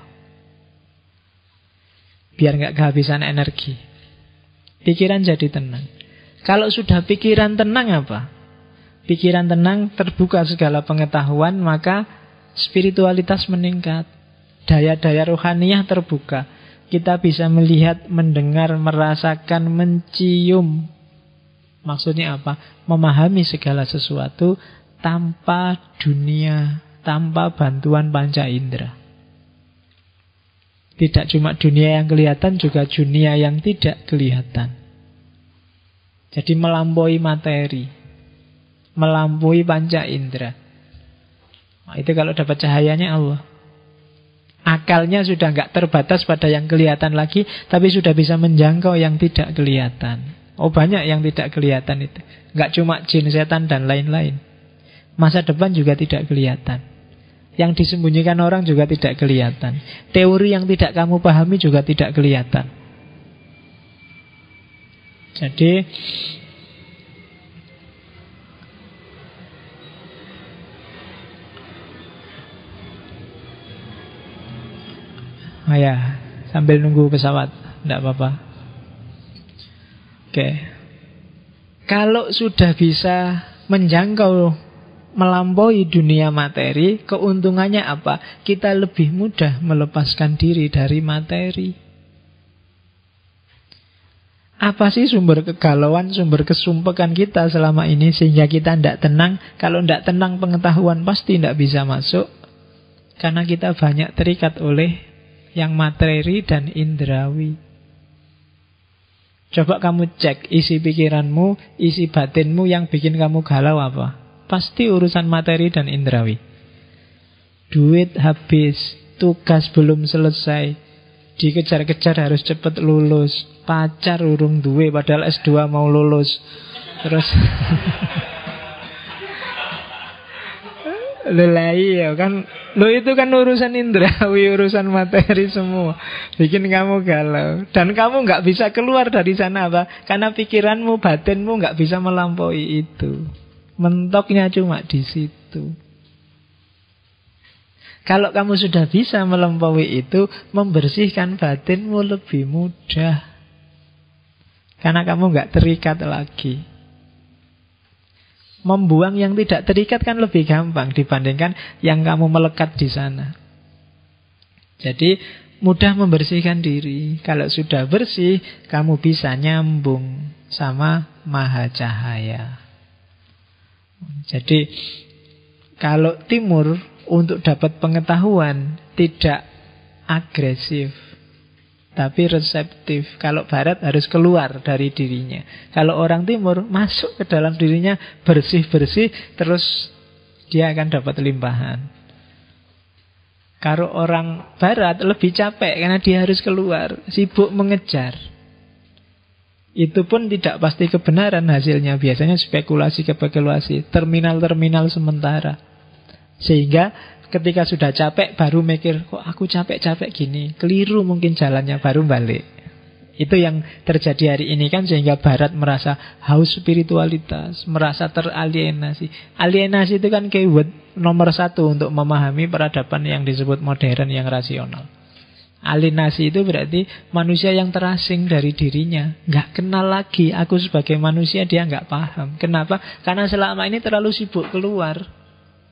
Biar nggak kehabisan energi. Pikiran jadi tenang. Kalau sudah pikiran tenang apa? Pikiran tenang, terbuka segala pengetahuan, maka spiritualitas meningkat. Daya-daya rohaniah terbuka. Kita bisa melihat, mendengar, merasakan, mencium. Maksudnya apa? Memahami segala sesuatu tanpa dunia, tanpa bantuan panca indera. Tidak cuma dunia yang kelihatan, juga dunia yang tidak kelihatan. Jadi melampaui materi, melampaui panca indera. Itu kalau dapat cahayanya Allah. Akalnya sudah nggak terbatas pada yang kelihatan lagi, tapi sudah bisa menjangkau yang tidak kelihatan. Banyak yang tidak kelihatan itu. Nggak cuma jin, setan, dan lain-lain. Masa depan juga tidak kelihatan. Yang disembunyikan orang juga tidak kelihatan. Teori yang tidak kamu pahami juga tidak kelihatan. Jadi ya, sambil nunggu pesawat, tidak apa-apa. Oke. Kalau sudah bisa menjangkau, melampaui dunia materi, keuntungannya apa? Kita lebih mudah melepaskan diri dari materi. Apa sih sumber kegalauan, sumber kesumpekan kita selama ini sehingga kita tidak tenang? Kalau tidak tenang, pengetahuan pasti tidak bisa masuk. Karena kita banyak terikat oleh yang materi dan indrawi. Coba kamu cek isi pikiranmu, isi batinmu yang bikin kamu galau apa? Pasti urusan materi dan indrawi. Duit habis, tugas belum selesai, dikejar-kejar harus cepat lulus, pacar urung duwe padahal S2 mau lulus. Terus lelai ya kan. Itu kan urusan indrawi, urusan materi semua. Bikin kamu galau. Dan kamu gak bisa keluar dari sana apa? Karena pikiranmu, batinmu gak bisa melampaui itu. Mentoknya cuma di situ. Kalau kamu sudah bisa melampaui itu, membersihkan batinmu lebih mudah. Karena kamu gak terikat lagi. Membuang yang tidak terikat kan lebih gampang dibandingkan yang kamu melekat di sana. Jadi mudah membersihkan diri. Kalau sudah bersih, kamu bisa nyambung sama Maha Cahaya. Jadi kalau timur untuk dapat pengetahuan tidak agresif, tapi reseptif. Kalau barat harus keluar dari dirinya. Kalau orang timur masuk ke dalam dirinya, bersih-bersih, terus dia akan dapat limpahan. Kalau orang barat lebih capek karena dia harus keluar, sibuk mengejar. Itu pun tidak pasti kebenaran hasilnya. Biasanya spekulasi-spekulasi, terminal-terminal sementara. Sehingga ketika sudah capek baru mikir, kok aku capek-capek gini, keliru mungkin jalannya, baru balik. Itu yang terjadi hari ini kan, sehingga barat merasa haus spiritualitas, merasa teralienasi. Alienasi itu kan keyword nomor 1 untuk memahami peradaban yang disebut modern, yang rasional. Alienasi itu berarti manusia yang terasing dari dirinya, nggak kenal lagi aku sebagai manusia. Dia nggak paham. Kenapa? Karena selama ini terlalu sibuk keluar,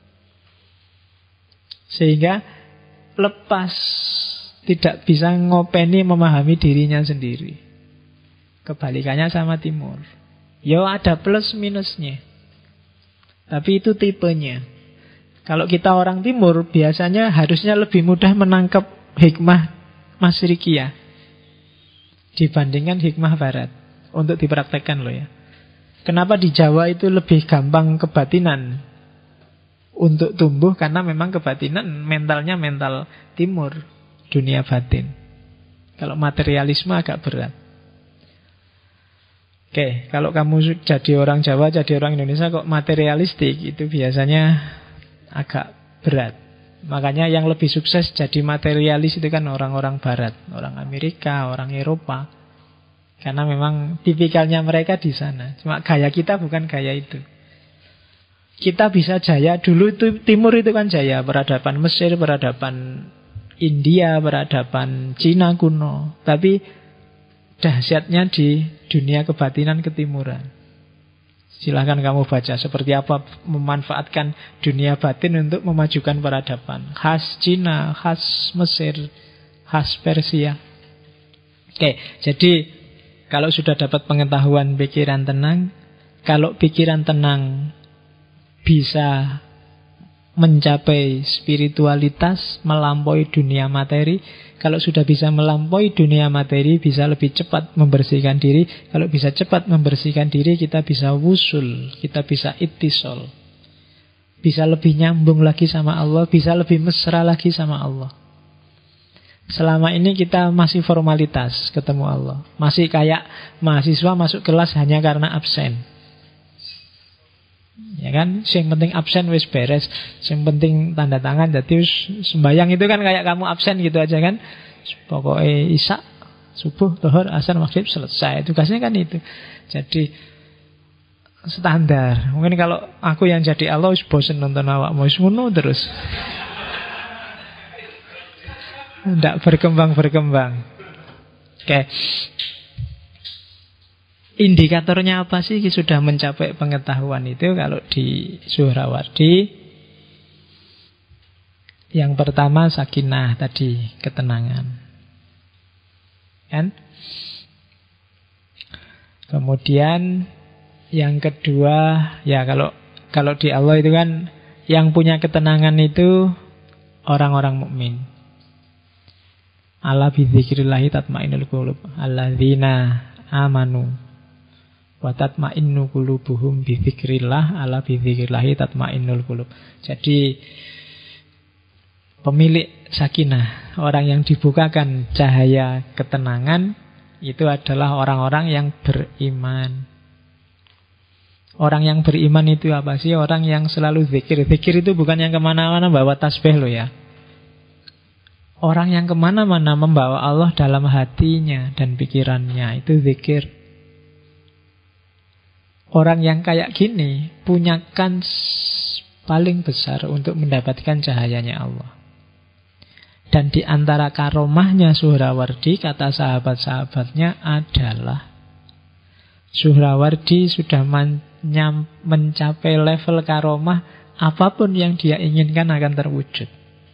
sehingga lepas, tidak bisa ngopeni memahami dirinya sendiri. Kebalikannya sama timur. Ya ada plus minusnya, tapi itu tipenya. Kalau kita orang timur biasanya harusnya lebih mudah menangkap hikmah Masyriqiyah dibandingkan hikmah barat. Untuk dipraktekkan loh ya. Kenapa di Jawa itu lebih gampang kebatinan untuk tumbuh? Karena memang kebatinan mentalnya mental timur, dunia batin. Kalau materialisme agak berat. Oke, kalau kamu jadi orang Jawa, jadi orang Indonesia kok materialistik, itu biasanya agak berat. Makanya yang lebih sukses jadi materialis itu kan orang-orang barat, orang Amerika, orang Eropa. Karena memang tipikalnya mereka di sana. Cuma gaya kita bukan gaya itu. Kita bisa jaya, dulu itu timur itu kan jaya, peradaban Mesir, peradaban India, peradaban Cina kuno. Tapi dahsyatnya di dunia kebatinan ketimuran. Silahkan kamu baca seperti apa memanfaatkan dunia batin untuk memajukan peradaban. Khas Cina, khas Mesir, khas Persia. Oke, jadi kalau sudah dapat pengetahuan, pikiran tenang. Kalau pikiran tenang bisa mencapai spiritualitas, melampaui dunia materi. Kalau sudah bisa melampaui dunia materi, bisa lebih cepat membersihkan diri. Kalau bisa cepat membersihkan diri, kita bisa wusul, kita bisa ittisol, bisa lebih nyambung lagi sama Allah, bisa lebih mesra lagi sama Allah. Selama ini kita masih formalitas ketemu Allah, masih kayak mahasiswa masuk kelas hanya karena absen. Ya kan, yang penting absen wis beres, yang penting tanda tangan. Jadi sembahyang itu kan kayak kamu absen gitu aja kan. Pokoknya isya, subuh, zuhur, asar, maghrib selesai. Tugasnya kan itu. Jadi standar. Mungkin kalau aku yang jadi Allah wis bosen nonton awakmu wis ngono terus. Ndak berkembang. Oke. Indikatornya apa sih sudah mencapai pengetahuan itu? Kalau di Suhrawardi, yang pertama sakinah tadi, ketenangan, kan? Kemudian yang kedua, ya kalau di Allah itu kan yang punya ketenangan itu orang-orang mukmin. Ala bi dzikrillahi tatmainnul qulub, alladzina amanu wa tatma'innu qulubuhum bi dzikrillah, ala bi dzikrillahi tatma'innul qulub. Jadi pemilik sakinah, orang yang dibukakan cahaya ketenangan, itu adalah orang-orang yang beriman. Orang yang beriman itu apa sih? Orang yang selalu zikir. Zikir itu bukan yang kemana-mana bawa tasbih loh ya. Orang yang kemana-mana membawa Allah dalam hatinya dan pikirannya, itu zikir. Orang yang kayak gini punya kans paling besar untuk mendapatkan cahayanya Allah. Dan di antara karomahnya Suhrawardi, kata sahabat-sahabatnya adalah Suhrawardi sudah mencapai level karomah, apapun yang dia inginkan akan terwujud.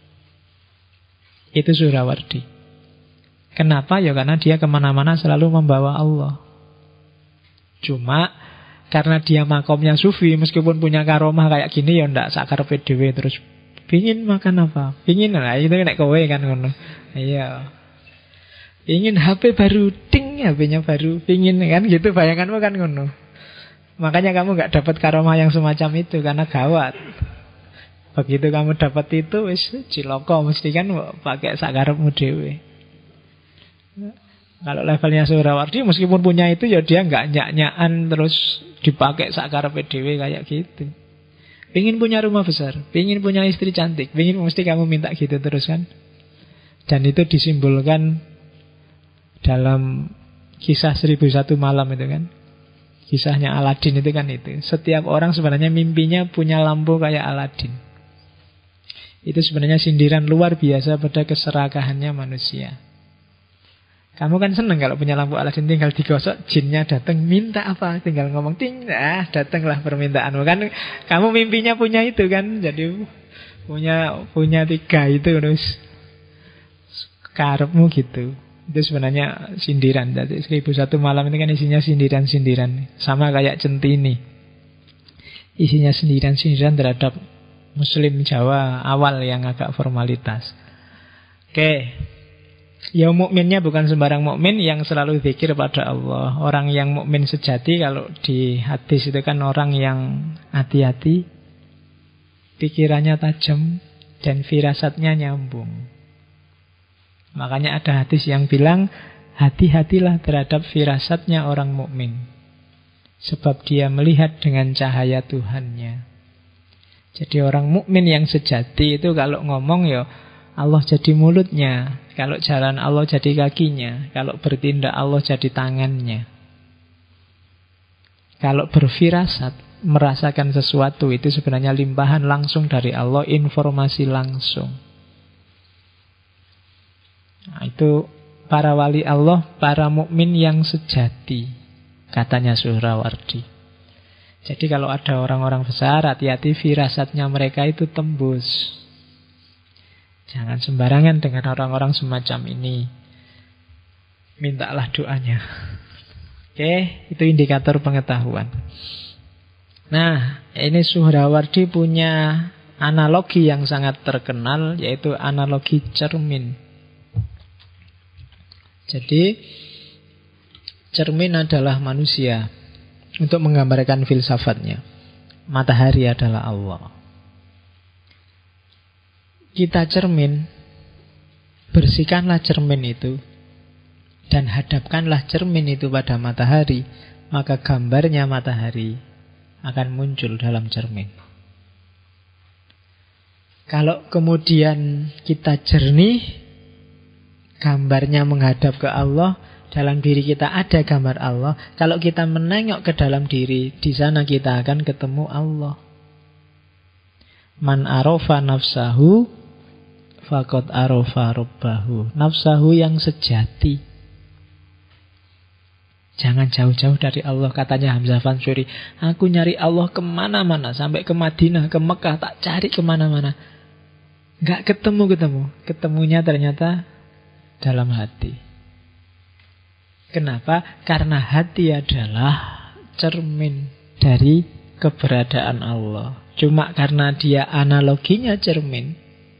Itu Suhrawardi. Kenapa? Ya karena dia kemana-mana selalu membawa Allah. Cuma karena dia makomnya sufi, meskipun punya karomah kayak gini, ya ndak sakar PDW terus pingin makan apa? Pingin lah, itu nek kowe kan ngono. Iya. Ingin HP baru, ting, HP-nya baru, pingin kan gitu, bayanganmu kan ngono. Makanya kamu gak dapat karomah yang semacam itu, karena gawat. Begitu kamu dapat itu, wis ciloko, mesti kan pakai sakarepmu dhewe. Kalau levelnya Suhrawardi, meskipun punya itu, ya dia gak nyak-nyakan terus dipakai sakarepe dhewe kayak gitu. Pingin punya rumah besar, pingin punya istri cantik, pingin, mesti kamu minta gitu terus kan. Dan itu disimbolkan dalam kisah 1001 malam itu kan. Kisahnya Aladin itu kan itu. Setiap orang sebenarnya mimpinya punya lampu kayak Aladin. Itu sebenarnya sindiran luar biasa pada keserakahannya manusia. Kamu kan seneng kalau punya lampu Aladin, tinggal digosok, jinnya datang, minta apa? Tinggal ngomong, ting, datanglah permintaanmu. Kan kamu mimpinya punya itu kan. Jadi punya 3 itu terus karepmu gitu. Itu sebenarnya sindiran. Jadi 1001 malam ini kan isinya sindiran-sindiran. Sama kayak Centini. Isinya sindiran-sindiran terhadap Muslim Jawa awal yang agak formalitas. Oke. Ya mukminnya bukan sembarang mukmin yang selalu zikir pada Allah. Orang yang mukmin sejati kalau di hadis itu kan orang yang hati-hati, pikirannya tajam, dan firasatnya nyambung. Makanya ada hadis yang bilang, hati-hatilah terhadap firasatnya orang mukmin, sebab dia melihat dengan cahaya Tuhannya. Jadi orang mukmin yang sejati itu kalau ngomong ya Allah jadi mulutnya, kalau jalan Allah jadi kakinya, kalau bertindak Allah jadi tangannya. Kalau berfirasat, merasakan sesuatu, itu sebenarnya limpahan langsung dari Allah, informasi langsung. Nah, itu para wali Allah, para mukmin yang sejati, katanya Suhrawardi. Jadi kalau ada orang-orang besar, hati-hati firasatnya mereka itu tembus. Jangan sembarangan dengan orang-orang semacam ini. Mintalah doanya. Oke, itu indikator pengetahuan. Nah, ini Suhrawardi punya analogi yang sangat terkenal, yaitu analogi cermin. Jadi cermin adalah manusia. Untuk menggambarkan filsafatnya, matahari adalah Allah. Kita cermin, bersihkanlah cermin itu, dan hadapkanlah cermin itu pada matahari, maka gambarnya matahari akan muncul dalam cermin. Kalau kemudian kita jernih, gambarnya menghadap ke Allah, dalam diri kita ada gambar Allah. Kalau kita menengok ke dalam diri, di sana kita akan ketemu Allah. Man arofa nafsahu faqad arofa rabbahu. Nafsahu yang sejati. Jangan jauh-jauh dari Allah, katanya Hamzah Fansuri. Aku nyari Allah kemana-mana, sampai ke Madinah, ke Mekah, tak cari kemana-mana, gak ketemu-ketemu. Ketemunya ternyata dalam hati. Kenapa? Karena hati adalah cermin dari keberadaan Allah. Cuma karena dia analoginya cermin,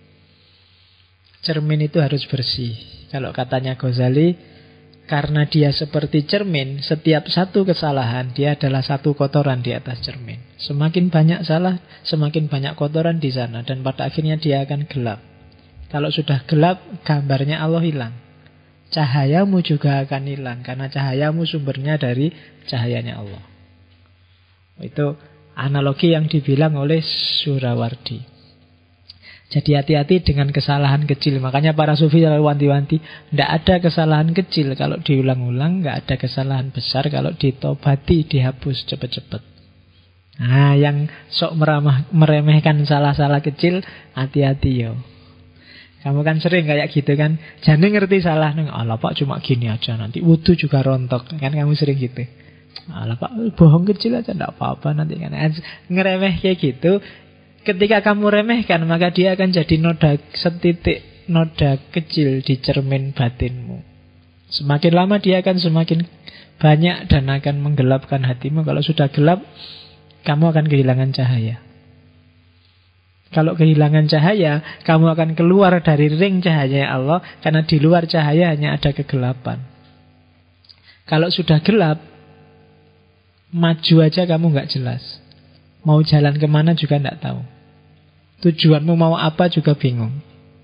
cermin itu harus bersih. Kalau katanya Ghazali, karena dia seperti cermin, setiap satu kesalahan dia adalah satu kotoran di atas cermin. Semakin banyak salah, semakin banyak kotoran di sana, dan pada akhirnya dia akan gelap. Kalau sudah gelap, gambarnya Allah hilang. Cahayamu juga akan hilang, karena cahayamu sumbernya dari cahayanya Allah. Itu analogi yang dibilang oleh Suhrawardi. Jadi hati-hati dengan kesalahan kecil. Makanya para sufi selalu wanti-wanti, tidak ada kesalahan kecil kalau diulang-ulang, tidak ada kesalahan besar kalau ditobati, dihapus cepat-cepat. Nah, yang sok meremehkan salah-salah kecil, hati-hati yo. Kamu kan sering kayak gitu kan, jangan ngerti salah, Allah Pak cuma gini aja, nanti wudu juga rontok. Kan kamu sering gitu. Alah Pak, bohong kecil aja enggak apa-apa nanti kan. Ngeremeh kayak gitu. Ketika kamu remehkan, maka dia akan jadi noda setitik, noda kecil di cermin batinmu. Semakin lama dia akan semakin banyak dan akan menggelapkan hatimu. Kalau sudah gelap, kamu akan kehilangan cahaya. Kalau kehilangan cahaya, kamu akan keluar dari ring cahaya Allah, karena di luar cahaya hanya ada kegelapan. Kalau sudah gelap, maju aja kamu nggak jelas. Mau jalan kemana juga nggak tahu. Tujuanmu mau apa juga bingung.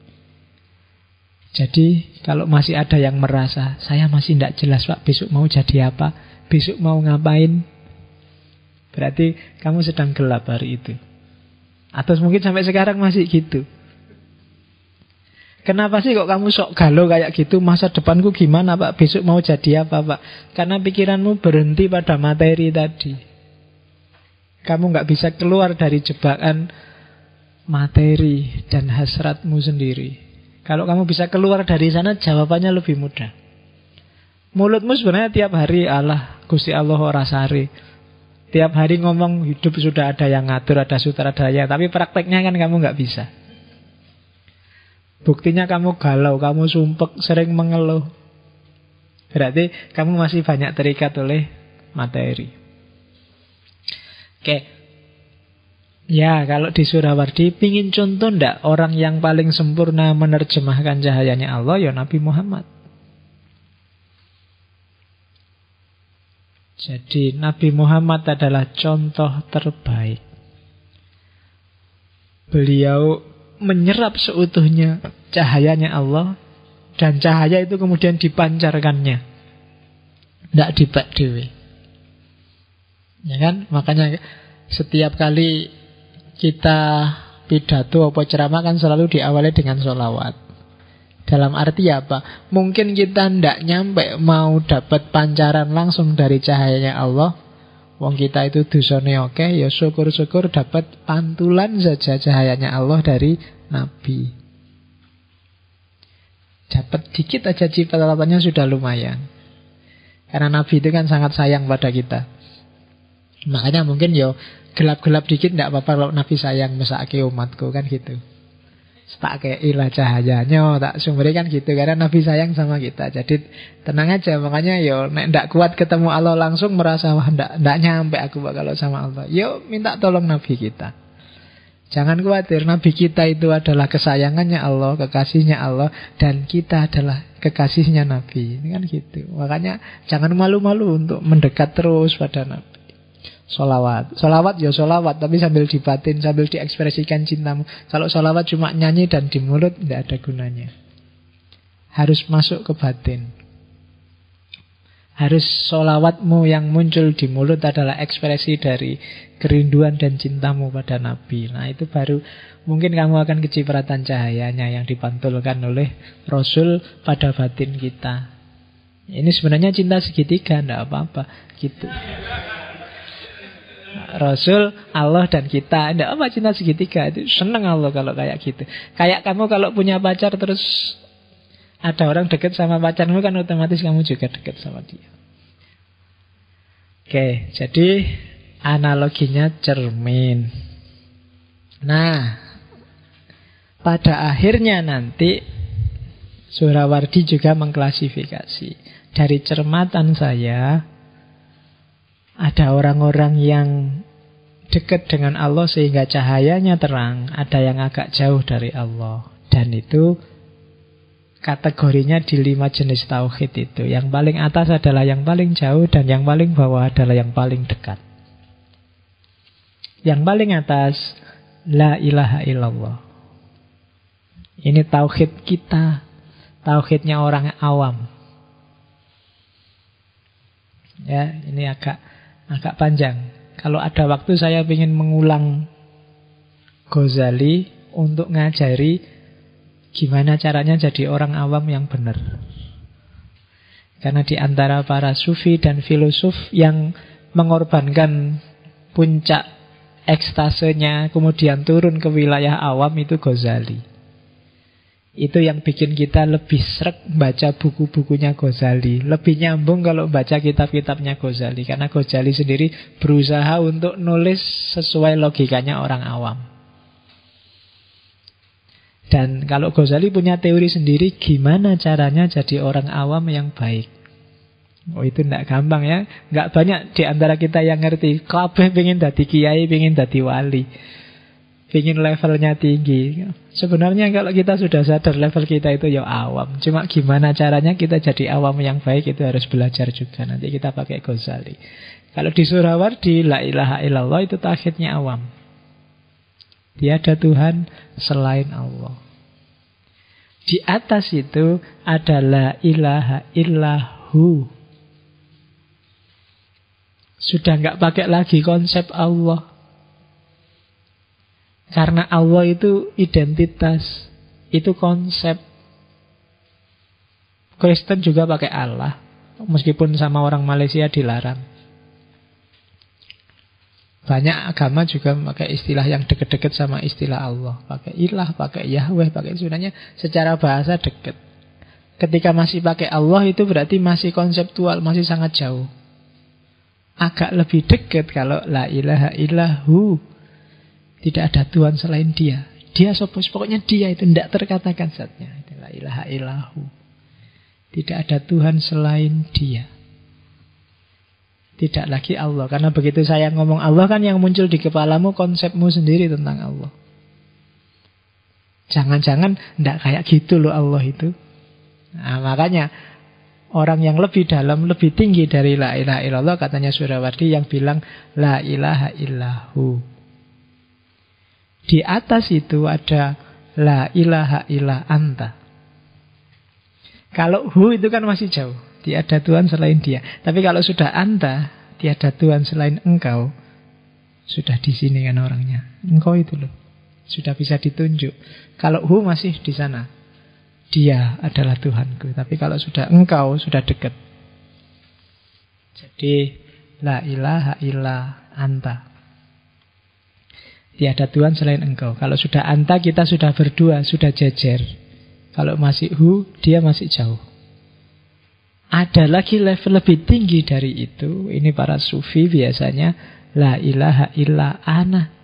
Jadi kalau masih ada yang merasa, saya masih nggak jelas Pak, besok mau jadi apa, besok mau ngapain, berarti kamu sedang gelap hari itu. Atau mungkin sampai sekarang masih gitu. Kenapa sih kok kamu sok galau kayak gitu? Masa depanku gimana Pak? Besok mau jadi apa Pak? Karena pikiranmu berhenti pada materi tadi. Kamu gak bisa keluar dari jebakan materi dan hasratmu sendiri. Kalau kamu bisa keluar dari sana, jawabannya lebih mudah. Mulutmu sebenarnya tiap hari Allah, Gusti Allah ora sare. Tiap hari ngomong hidup sudah ada yang ngatur, ada sutradara, tapi prakteknya kan kamu gak bisa. Buktinya kamu galau, kamu sumpek, sering mengeluh. Berarti kamu masih banyak terikat oleh materi. Oke. Ya, kalau di Surawardi pingin contoh ndak orang yang paling sempurna menerjemahkan cahayanya Allah, ya Nabi Muhammad. Jadi Nabi Muhammad adalah contoh terbaik. Beliau menyerap seutuhnya cahayanya Allah, dan cahaya itu kemudian dipancarkannya, tidak dibak dewe. Ya kan? Makanya setiap kali kita pidato atau ceramah kan selalu diawali dengan sholawat. Dalam arti apa? Mungkin kita tidak nyampe mau dapat pancaran langsung dari cahayanya Allah. Wong kita itu dosane oke, ya syukur-syukur dapat pantulan saja cahayanya Allah dari Nabi. Dapat dikit aja ciptaannya sudah lumayan. Karena Nabi itu kan sangat sayang pada kita. Makanya mungkin ya gelap-gelap dikit tidak apa-apa kalau Nabi sayang mesake umatku kan gitu. Tak keilah cahayanya, tak sumber kan gitu. Karena Nabi sayang sama kita. Jadi tenang aja. Makanya yo nek ndak kuat ketemu Allah langsung merasa wah ndak nyampe aku kalau sama Allah. Yo minta tolong Nabi kita. Jangan khawatir, Nabi kita itu adalah kesayangannya Allah, kekasihnya Allah, dan kita adalah kekasihnya Nabi. Ini kan gitu. Makanya jangan malu-malu untuk mendekat terus pada Nabi. Solawat ya solawat, tapi sambil dibatin, sambil diekspresikan cintamu. Kalau solawat cuma nyanyi dan di mulut, tidak ada gunanya. Harus masuk ke batin. Harus solawatmu yang muncul di mulut adalah ekspresi dari kerinduan dan cintamu pada Nabi. Nah itu baru mungkin kamu akan kecipratan cahayanya yang dipantulkan oleh Rasul pada batin kita. Ini sebenarnya cinta segitiga, tidak apa-apa gitu. Rasul, Allah dan kita. Tidak apa cinta segitiga. Itu seneng Allah kalau kayak gitu. Kayak kamu kalau punya pacar terus ada orang dekat sama pacarmu, kan otomatis kamu juga dekat sama dia. Oke, jadi analoginya cermin. Nah, pada akhirnya nanti Surawardi juga mengklasifikasi. Dari cermatan saya, ada orang-orang yang dekat dengan Allah sehingga cahayanya terang. Ada yang agak jauh dari Allah. Dan itu kategorinya di 5 jenis tauhid itu. Yang paling atas adalah yang paling jauh, dan yang paling bawah adalah yang paling dekat. Yang paling atas, la ilaha illallah. Ini tauhid kita. Tauhidnya orang awam. Ya, ini agak panjang. Kalau ada waktu saya ingin mengulang Ghazali untuk ngajari gimana caranya jadi orang awam yang benar. Karena di antara para sufi dan filosof yang mengorbankan puncak ekstasenya kemudian turun ke wilayah awam itu Ghazali. Itu yang bikin kita lebih sreg baca buku-bukunya Ghazali. Lebih nyambung kalau baca kitab-kitabnya Ghazali. Karena Ghazali sendiri berusaha untuk nulis sesuai logikanya orang awam. Dan kalau Ghazali punya teori sendiri, gimana caranya jadi orang awam yang baik. Oh, itu tidak gampang ya. Nggak banyak di antara kita yang ngerti. Kabeh pengen dadi kiai, pengen dadi wali, pengen levelnya tinggi. Sebenarnya kalau kita sudah sadar level kita itu ya awam. Cuma gimana caranya kita jadi awam yang baik, itu harus belajar juga. Nanti kita pakai Ghazali. Kalau di Surawardi, la ilaha illallah itu takhidnya awam. Tiada Tuhan selain Allah. Di atas itu ada la ilaha illahu. Sudah nggak pakai lagi konsep Allah. Karena Allah itu identitas, itu konsep. Kristen juga pakai Allah, meskipun sama orang Malaysia dilarang. Banyak agama juga pakai istilah yang deket-deket sama istilah Allah. Pakai ilah, pakai Yahweh, pakai sebenarnya secara bahasa deket. Ketika masih pakai Allah itu berarti masih konseptual, masih sangat jauh. Agak lebih dekat kalau la ilaha illahu. Tidak ada Tuhan selain dia. Dia sopos, pokoknya dia itu tidak terkatakan zatnya. La ilaha illahu. Tidak ada Tuhan selain dia. Tidak lagi Allah. Karena begitu saya ngomong Allah kan yang muncul di kepalamu konsepmu sendiri tentang Allah. Jangan-jangan tidak kayak gitu loh Allah itu. Nah, makanya orang yang lebih dalam, lebih tinggi dari la ilaha illallah, katanya Surawardi yang bilang la ilaha illahu. Di atas itu ada la ilaha illa anta. Kalau hu itu kan masih jauh, tiada Tuhan selain dia. Tapi kalau sudah anta, tiada Tuhan selain engkau, sudah di sini kan orangnya. Engkau itu loh, sudah bisa ditunjuk. Kalau hu masih di sana, dia adalah Tuhanku. Tapi kalau sudah engkau, sudah dekat. Jadi la ilaha illa anta. Tiada Tuhan selain engkau. Kalau sudah anta, kita sudah berdua, sudah jejer. Kalau masih hu, dia masih jauh. Ada lagi level lebih tinggi dari itu. Ini para sufi biasanya la ilaha illa ana.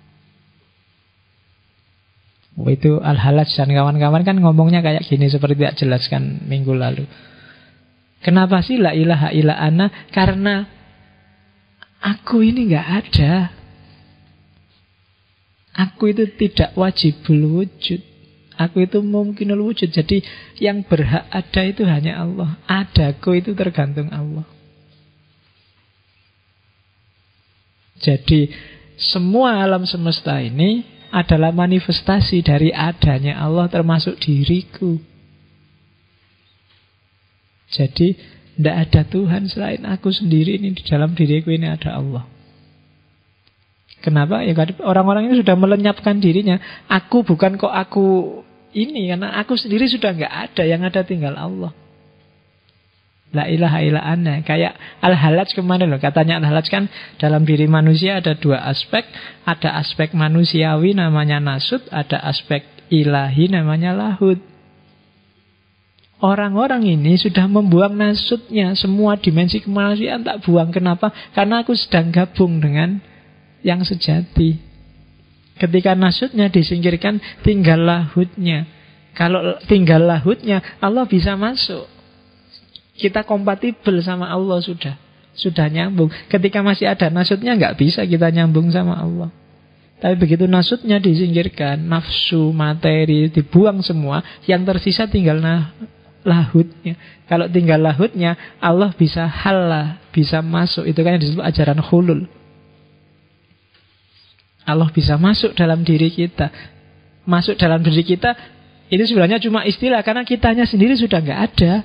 Itu Al-Halaj dan kawan-kawan kan ngomongnya kayak gini, seperti tidak jelaskan minggu lalu. Kenapa sih la ilaha illa ana? Karena aku ini gak ada. Aku itu tidak wajibul wujud. Aku itu mungkinul wujud. Jadi yang berhak ada itu hanya Allah. Adaku itu tergantung Allah. Jadi semua alam semesta ini adalah manifestasi dari adanya Allah, termasuk diriku. Jadi tidak ada Tuhan selain aku sendiri ini. Di dalam diriku ini ada Allah. Kenapa? Ya orang-orang ini sudah melenyapkan dirinya. Aku bukan kok aku ini, karena aku sendiri sudah nggak ada. Yang ada tinggal Allah. La ilaha illa ana. Kayak Al-Halaj kemarin loh. Katanya Al-Halaj kan dalam diri manusia ada dua aspek. Ada aspek manusiawi namanya nasut. Ada aspek ilahi namanya lahud. Orang-orang ini sudah membuang nasutnya. Semua dimensi kemanusiaan tak buang. Kenapa? Karena aku sedang gabung dengan yang sejati. Ketika nasutnya disingkirkan, tinggal lahudnya. Kalau tinggal lahudnya, Allah bisa masuk. Kita kompatibel sama Allah sudah nyambung. Ketika masih ada nasutnya, nggak bisa kita nyambung sama Allah. Tapi begitu nasutnya disingkirkan, nafsu, materi dibuang semua, yang tersisa tinggal lahudnya. Kalau tinggal lahudnya, Allah bisa halah, bisa masuk. Itu kan yang disebut ajaran khulul. Allah bisa masuk dalam diri kita. Masuk dalam diri kita itu sebenarnya cuma istilah, karena kitanya sendiri sudah nggak ada.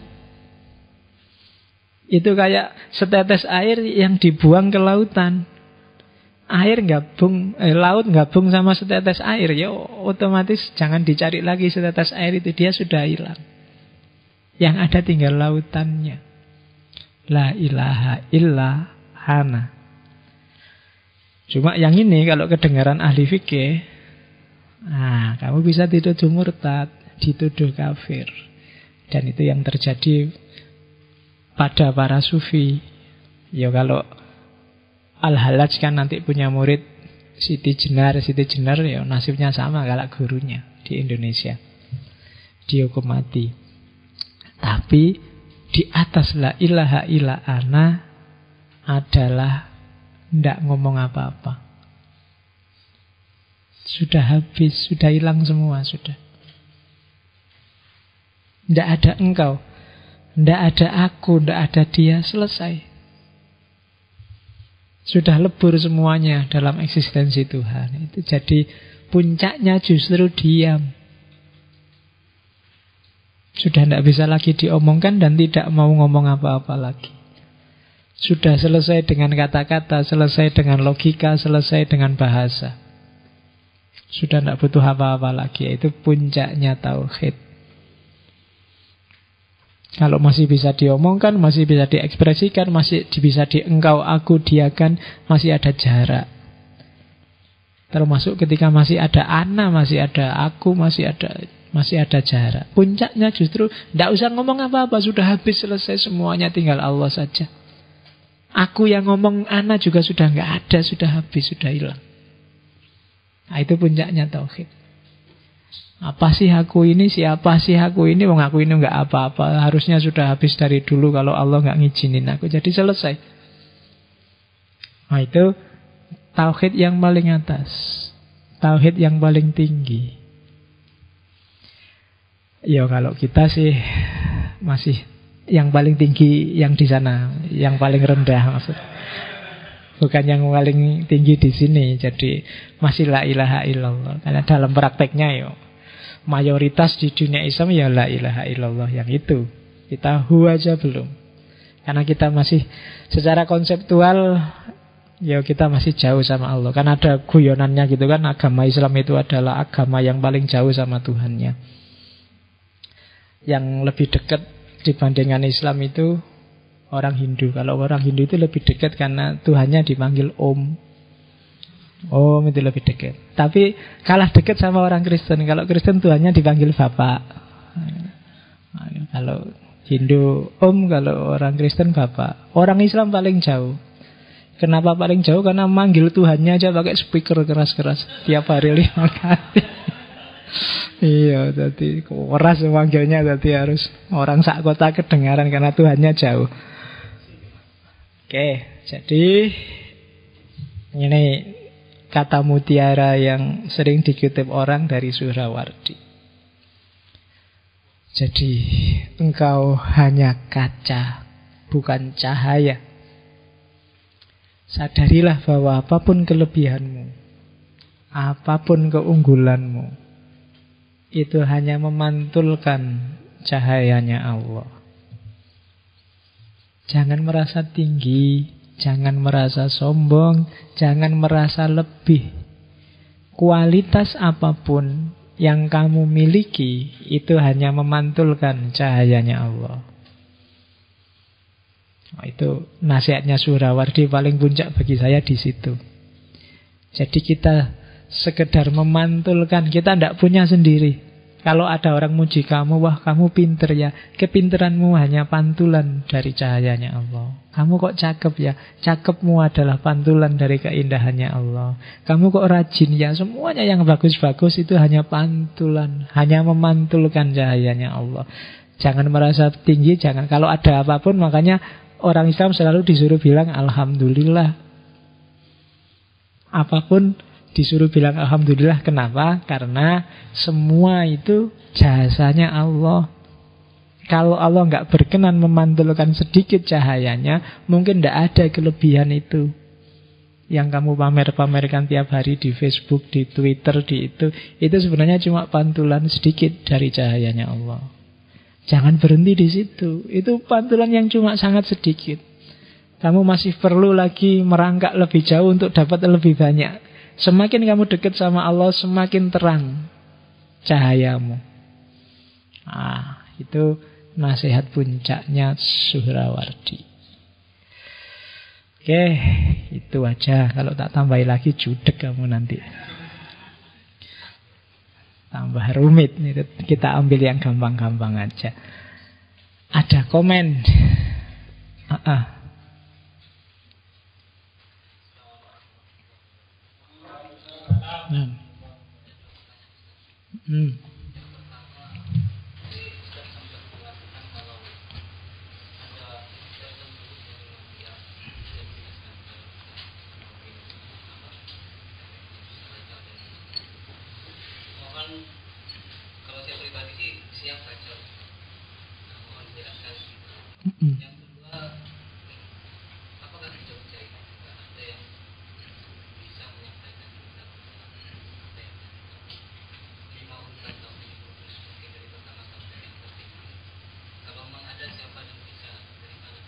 Itu kayak setetes air yang dibuang ke lautan. Air gabung, laut gabung sama setetes air, ya otomatis jangan dicari lagi setetes air itu, dia sudah hilang. Yang ada tinggal lautannya. La ilaha illa hana. Cuma yang ini kalau kedengaran ahli fikih, kamu bisa dituduh murtad. dituduh kafir. Dan itu yang terjadi pada para sufi. Ya kalau Al-Hallaj kan nanti punya murid Siti Jenar, ya nasibnya sama kayak gurunya di Indonesia. Dihukum mati. Tapi di atas la ilaha illa ana adalah tidak ngomong apa-apa. Sudah habis, sudah hilang semua, sudah. Tidak ada engkau, tidak ada aku, tidak ada dia, selesai. Sudah lebur semuanya dalam eksistensi Tuhan. Itu jadi puncaknya justru diam. Sudah tidak bisa lagi diomongkan dan tidak mau ngomong apa-apa lagi. Sudah selesai dengan kata-kata, selesai dengan logika, selesai dengan bahasa. Sudah tidak butuh apa-apa lagi. Itu puncaknya tauhid. Kalau masih bisa diomongkan, masih bisa diekspresikan, masih bisa engkau, aku, dia kan, masih ada jarak. Termasuk ketika masih ada ana, masih ada aku, masih ada jarak. Puncaknya justru tidak usah ngomong apa-apa, sudah habis, selesai semuanya, tinggal Allah saja. Aku yang ngomong, ana juga sudah nggak ada, sudah habis, sudah hilang. Nah, itu puncaknya tauhid. Apa sih aku ini, siapa sih aku ini, wong aku ini nggak apa-apa, harusnya sudah habis dari dulu kalau Allah nggak ngizinin aku, jadi selesai. Nah itu tauhid yang paling atas, tauhid yang paling tinggi. Ya kalau kita sih masih yang paling tinggi yang di sana, yang paling rendah maksud. Bukan yang paling tinggi di sini. Jadi masih la ilaha illallah. Karena dalam prakteknya ya mayoritas di dunia Islam ya la ilaha illallah yang itu. Kita hu aja belum. Karena kita masih secara konseptual ya kita masih jauh sama Allah. Kan ada guyonannya gitu kan, agama Islam itu adalah agama yang paling jauh sama Tuhannya. Yang lebih dekat dibandingkan Islam itu orang Hindu. Kalau orang Hindu itu lebih dekat karena Tuhannya dipanggil Om. Om itu lebih dekat. Tapi kalah dekat sama orang Kristen. Kalau Kristen Tuhannya dipanggil Bapak. Kalau Hindu Om, kalau orang Kristen Bapak. Orang Islam paling jauh. Kenapa paling jauh? Karena manggil Tuhannya aja pakai speaker keras-keras tiap hari 5 kali. Iya, jadi keras manggilnya, jadi harus orang sak kota kedengaran karena Tuhannya jauh. Oke, jadi ini kata mutiara yang sering dikutip orang dari Suhrawardi. Jadi engkau hanya kaca, bukan cahaya. Sadarilah bahwa apapun kelebihanmu, apapun keunggulanmu, itu hanya memantulkan cahayanya Allah. Jangan merasa tinggi, jangan merasa sombong, jangan merasa lebih. Kualitas apapun yang kamu miliki itu hanya memantulkan cahayanya Allah. Oh, itu nasihatnya Suhrawardi paling puncak bagi saya di situ. Jadi kita sekedar memantulkan, kita tidak punya sendiri. Kalau ada orang muji kamu, wah kamu pinter ya, kepinteranmu hanya pantulan dari cahayanya Allah. Kamu kok cakep ya, cakepmu adalah pantulan dari keindahannya Allah. Kamu kok rajin ya, semuanya yang bagus-bagus itu hanya pantulan, hanya memantulkan cahayanya Allah. Jangan merasa tinggi, jangan. Kalau ada apapun, makanya orang Islam selalu disuruh bilang Alhamdulillah. Apapun disuruh bilang Alhamdulillah. Kenapa? Karena semua itu jasanya Allah. Kalau Allah nggak berkenan memantulkan sedikit cahayanya, mungkin tidak ada kelebihan itu yang kamu pamer-pamerkan tiap hari di Facebook, di Twitter, di itu sebenarnya cuma pantulan sedikit dari cahayanya Allah. Jangan berhenti di situ. Itu pantulan yang cuma sangat sedikit. Kamu masih perlu lagi merangkak lebih jauh untuk dapat lebih banyak. Semakin kamu dekat sama Allah, semakin terang cahayamu. Itu nasihat puncaknya Suhrawardi. Oke, itu aja. Kalau tak tambahin lagi judek kamu nanti. tambah rumit. Kita ambil yang gampang-gampang aja. Ada komen? Kalau saya pribadi sih siap baca. Mohon jelaskan. Yang kedua, apakah di Jogja itu juga ada yang bisa menyampaikan tentang apa yang lima urutan tauhid terus mungkin dari pertama sampai yang kelima. Kalau memang ada siapa yang bisa dari mana?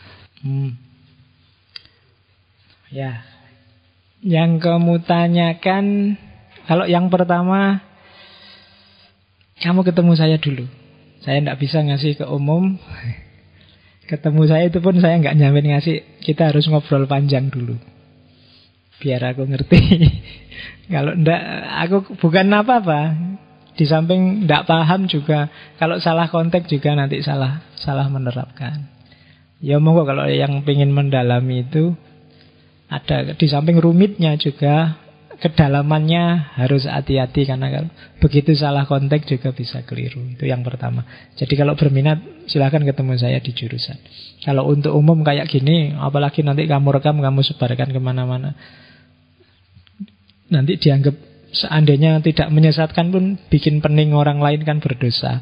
Ya, yang kamu tanyakan, kalau yang pertama, kamu ketemu saya dulu. Saya tidak bisa ngasih ke umum. Ketemu saya itu pun saya nggak nyamin ngasih. Kita harus ngobrol panjang dulu, biar aku ngerti. Kalau enggak, aku bukan apa-apa. Di samping tidak paham juga. Kalau salah konteks juga nanti salah menerapkan. Ya monggo, kalau yang pengen mendalami itu ada, di samping rumitnya juga kedalamannya harus hati-hati, karena kalau begitu salah konteks juga bisa keliru. Itu yang pertama. Jadi kalau berminat silahkan ketemu saya di jurusan. Kalau untuk umum kayak gini, apalagi nanti kamu rekam, kamu sebarkan kemana-mana, nanti dianggap seandainya tidak menyesatkan pun bikin pening orang lain kan berdosa.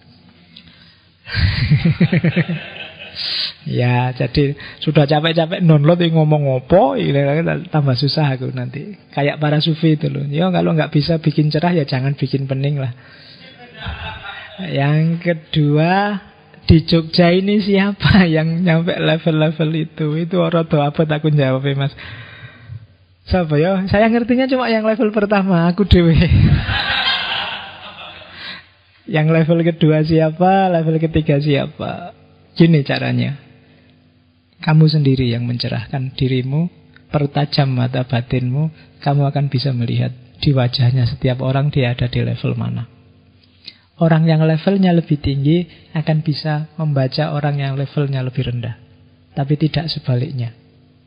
Ya, jadi sudah capek-capek download ngomong opo, tambah susah aku nanti. Kayak para sufi itu loh. Ya kalau nggak bisa bikin cerah ya jangan bikin pening lah. Yang kedua, di Jogja ini siapa yang nyampe level-level itu? Itu orang tua apa aku jawab, Mas? Siapa ya? Saya ngertinya cuma yang level pertama, aku dewe. Yang level kedua siapa? Level ketiga siapa? Gini caranya. Kamu sendiri yang mencerahkan dirimu, pertajam mata batinmu, kamu akan bisa melihat di wajahnya setiap orang dia ada di level mana. Orang yang levelnya lebih tinggi akan bisa membaca orang yang levelnya lebih rendah. Tapi tidak sebaliknya.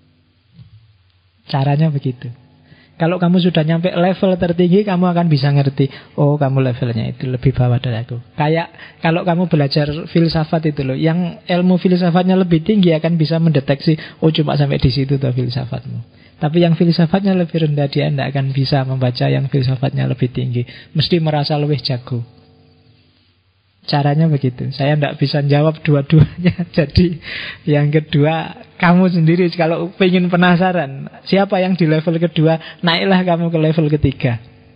Caranya begitu. Kalau kamu sudah nyampe level tertinggi, kamu akan bisa ngerti, oh kamu levelnya itu lebih bawah dari aku. Kayak kalau kamu belajar filsafat itu loh, yang ilmu filsafatnya lebih tinggi akan bisa mendeteksi, oh cuma sampai di situ tuh filsafatmu. Tapi yang filsafatnya lebih rendah, dia tidak akan bisa membaca yang filsafatnya lebih tinggi. Mesti merasa lebih jago. Caranya begitu. Saya tidak bisa jawab dua-duanya. Jadi yang kedua, kamu sendiri kalau pengen penasaran siapa yang di level kedua, naiklah kamu ke level ketiga.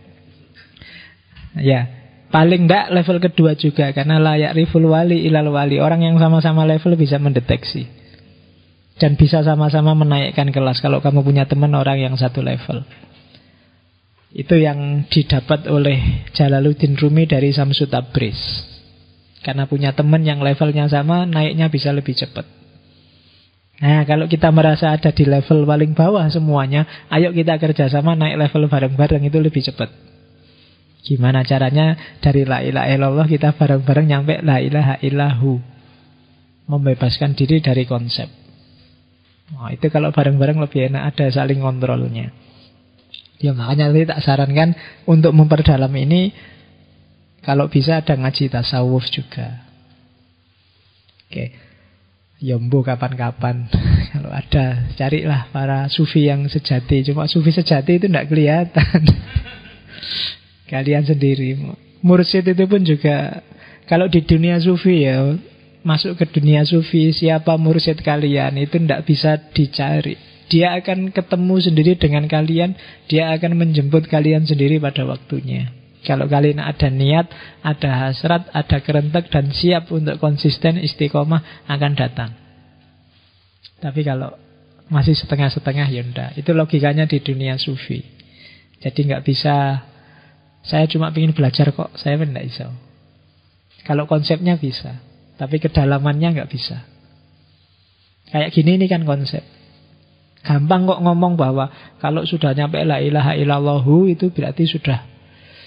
Ya, paling tidak level kedua juga, karena layak riful wali ilal wali. Orang yang sama-sama level bisa mendeteksi dan bisa sama-sama menaikkan kelas. Kalau kamu punya teman orang yang satu level, itu yang didapat oleh Jalaluddin Rumi dari Samsut Tabriz. Karena punya teman yang levelnya sama, naiknya bisa lebih cepat. Nah, kalau kita merasa ada di level paling bawah semuanya, ayo kita kerjasama naik level bareng-bareng, itu lebih cepat. Gimana caranya? Dari la ilaha illallah kita bareng-bareng nyampe la ilaha illahu. Membebaskan diri dari konsep. Nah, itu kalau bareng-bareng lebih enak, ada saling kontrolnya. Ya makanya tadi tak sarankan untuk memperdalam ini, kalau bisa ada ngaji tasawuf juga. Oke. Yombo kapan-kapan. Kalau ada, carilah para sufi yang sejati. Cuma sufi sejati itu tidak kelihatan. Kalian sendiri. Mursyid itu pun juga, kalau di dunia sufi ya, masuk ke dunia sufi, siapa mursyid kalian, itu tidak bisa dicari. Dia akan ketemu sendiri dengan kalian. Dia akan menjemput kalian sendiri pada waktunya. Kalau kalian ada niat, ada hasrat, ada kerentek dan siap untuk konsisten istiqomah, akan datang. Tapi kalau masih setengah-setengah, ya enggak. Itu logikanya di dunia sufi. Jadi nggak bisa, saya cuma ingin belajar kok, saya enggak bisa. Kalau konsepnya bisa, tapi kedalamannya nggak bisa. Kayak gini ini kan konsep. Gampang kok ngomong bahwa kalau sudah nyampe la ilaha illallahu itu berarti sudah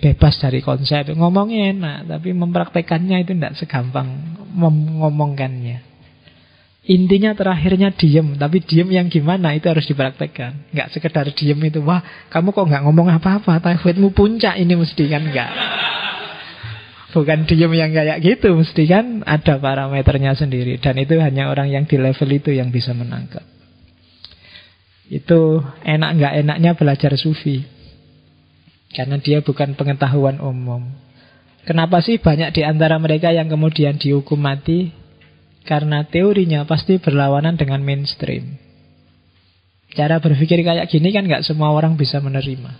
bebas dari konsep. Ngomongnya enak, tapi mempraktekannya itu tidak segampang ngomongkannya. Intinya terakhirnya diem, tapi diem yang gimana itu harus dipraktekkan. Nggak sekedar diem itu, wah kamu kok nggak ngomong apa-apa, tauhidmu puncak ini mesti kan, nggak. Bukan diem yang kayak gitu, mesti kan ada parameternya sendiri. Dan itu hanya orang yang di level itu yang bisa menangkap. Itu enak nggak enaknya belajar sufi, karena dia bukan pengetahuan umum. Kenapa sih banyak di antara mereka yang kemudian dihukum mati? Karena teorinya pasti berlawanan dengan mainstream. Cara berpikir kayak gini kan nggak semua orang bisa menerima.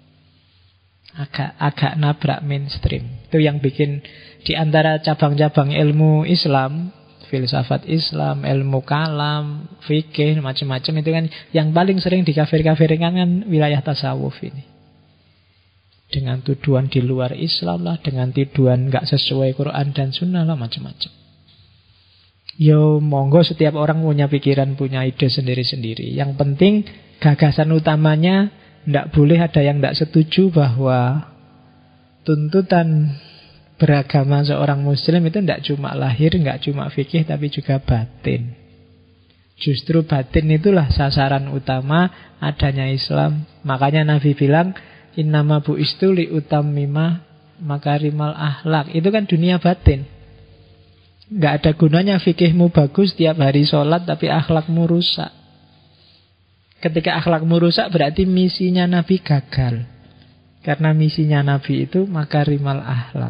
Agak nabrak mainstream. Itu yang bikin di antara cabang-cabang ilmu Islam, filsafat Islam, ilmu kalam, fikih, macam-macam itu kan yang paling sering dikafir-kafirkan kan wilayah tasawuf ini. Dengan tuduhan di luar Islam lah, dengan tuduhan nggak sesuai Quran dan Sunnah lah, macam-macam. Yo monggo, setiap orang punya pikiran, punya ide sendiri-sendiri. Yang penting gagasan utamanya tidak boleh ada yang tidak setuju bahwa tuntutan beragama seorang muslim itu tidak cuma lahir, nggak cuma fikih, tapi juga batin. Justru batin itulah sasaran utama adanya Islam. Makanya Nabi bilang, innama bu'istu li utammima makarimal akhlak. Itu kan dunia batin. Nggak ada gunanya fikihmu bagus tiap hari sholat tapi akhlakmu rusak. Ketika akhlakmu rusak berarti misinya Nabi gagal. Karena misinya Nabi itu makarimal akhlak.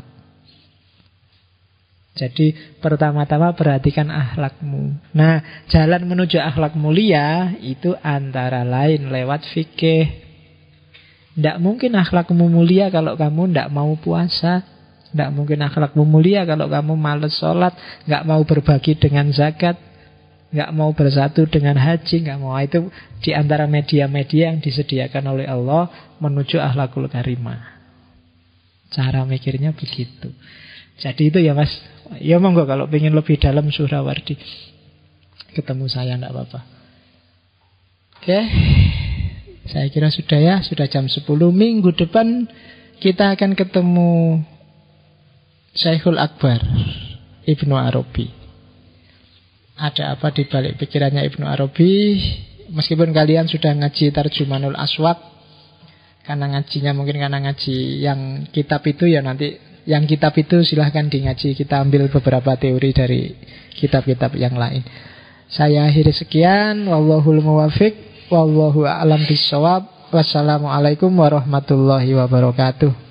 Jadi pertama-tama perhatikan akhlakmu. Nah, jalan menuju akhlak mulia itu antara lain lewat fikih. Tidak mungkin akhlakmu mulia kalau kamu tidak mau puasa. Tidak mungkin akhlakmu mulia kalau kamu malas sholat, nggak mau berbagi dengan zakat, nggak mau bersatu dengan haji, nggak mau. Itu di antara media-media yang disediakan oleh Allah menuju akhlakul karimah. Cara mikirnya begitu. Jadi itu ya mas. Ya monggo kalau pengen lebih dalam Suhrawardi, ketemu saya tidak apa-apa. Oke, saya kira sudah ya. Sudah jam 10. Minggu depan kita akan ketemu Syekhul Akbar Ibnu Arabi. Ada apa di balik pikirannya Ibnu Arabi? Meskipun kalian sudah ngaji Tarjumanul Aswaq, karena ngajinya mungkin karena ngaji yang kitab itu ya nanti. Yang kitab itu silahkan di ngaji. Kita ambil beberapa teori dari kitab-kitab yang lain. Saya akhiri sekian. Wallahul muwafiq. Wallahu a'lam bishawab. Wassalamualaikum warahmatullahi wabarakatuh.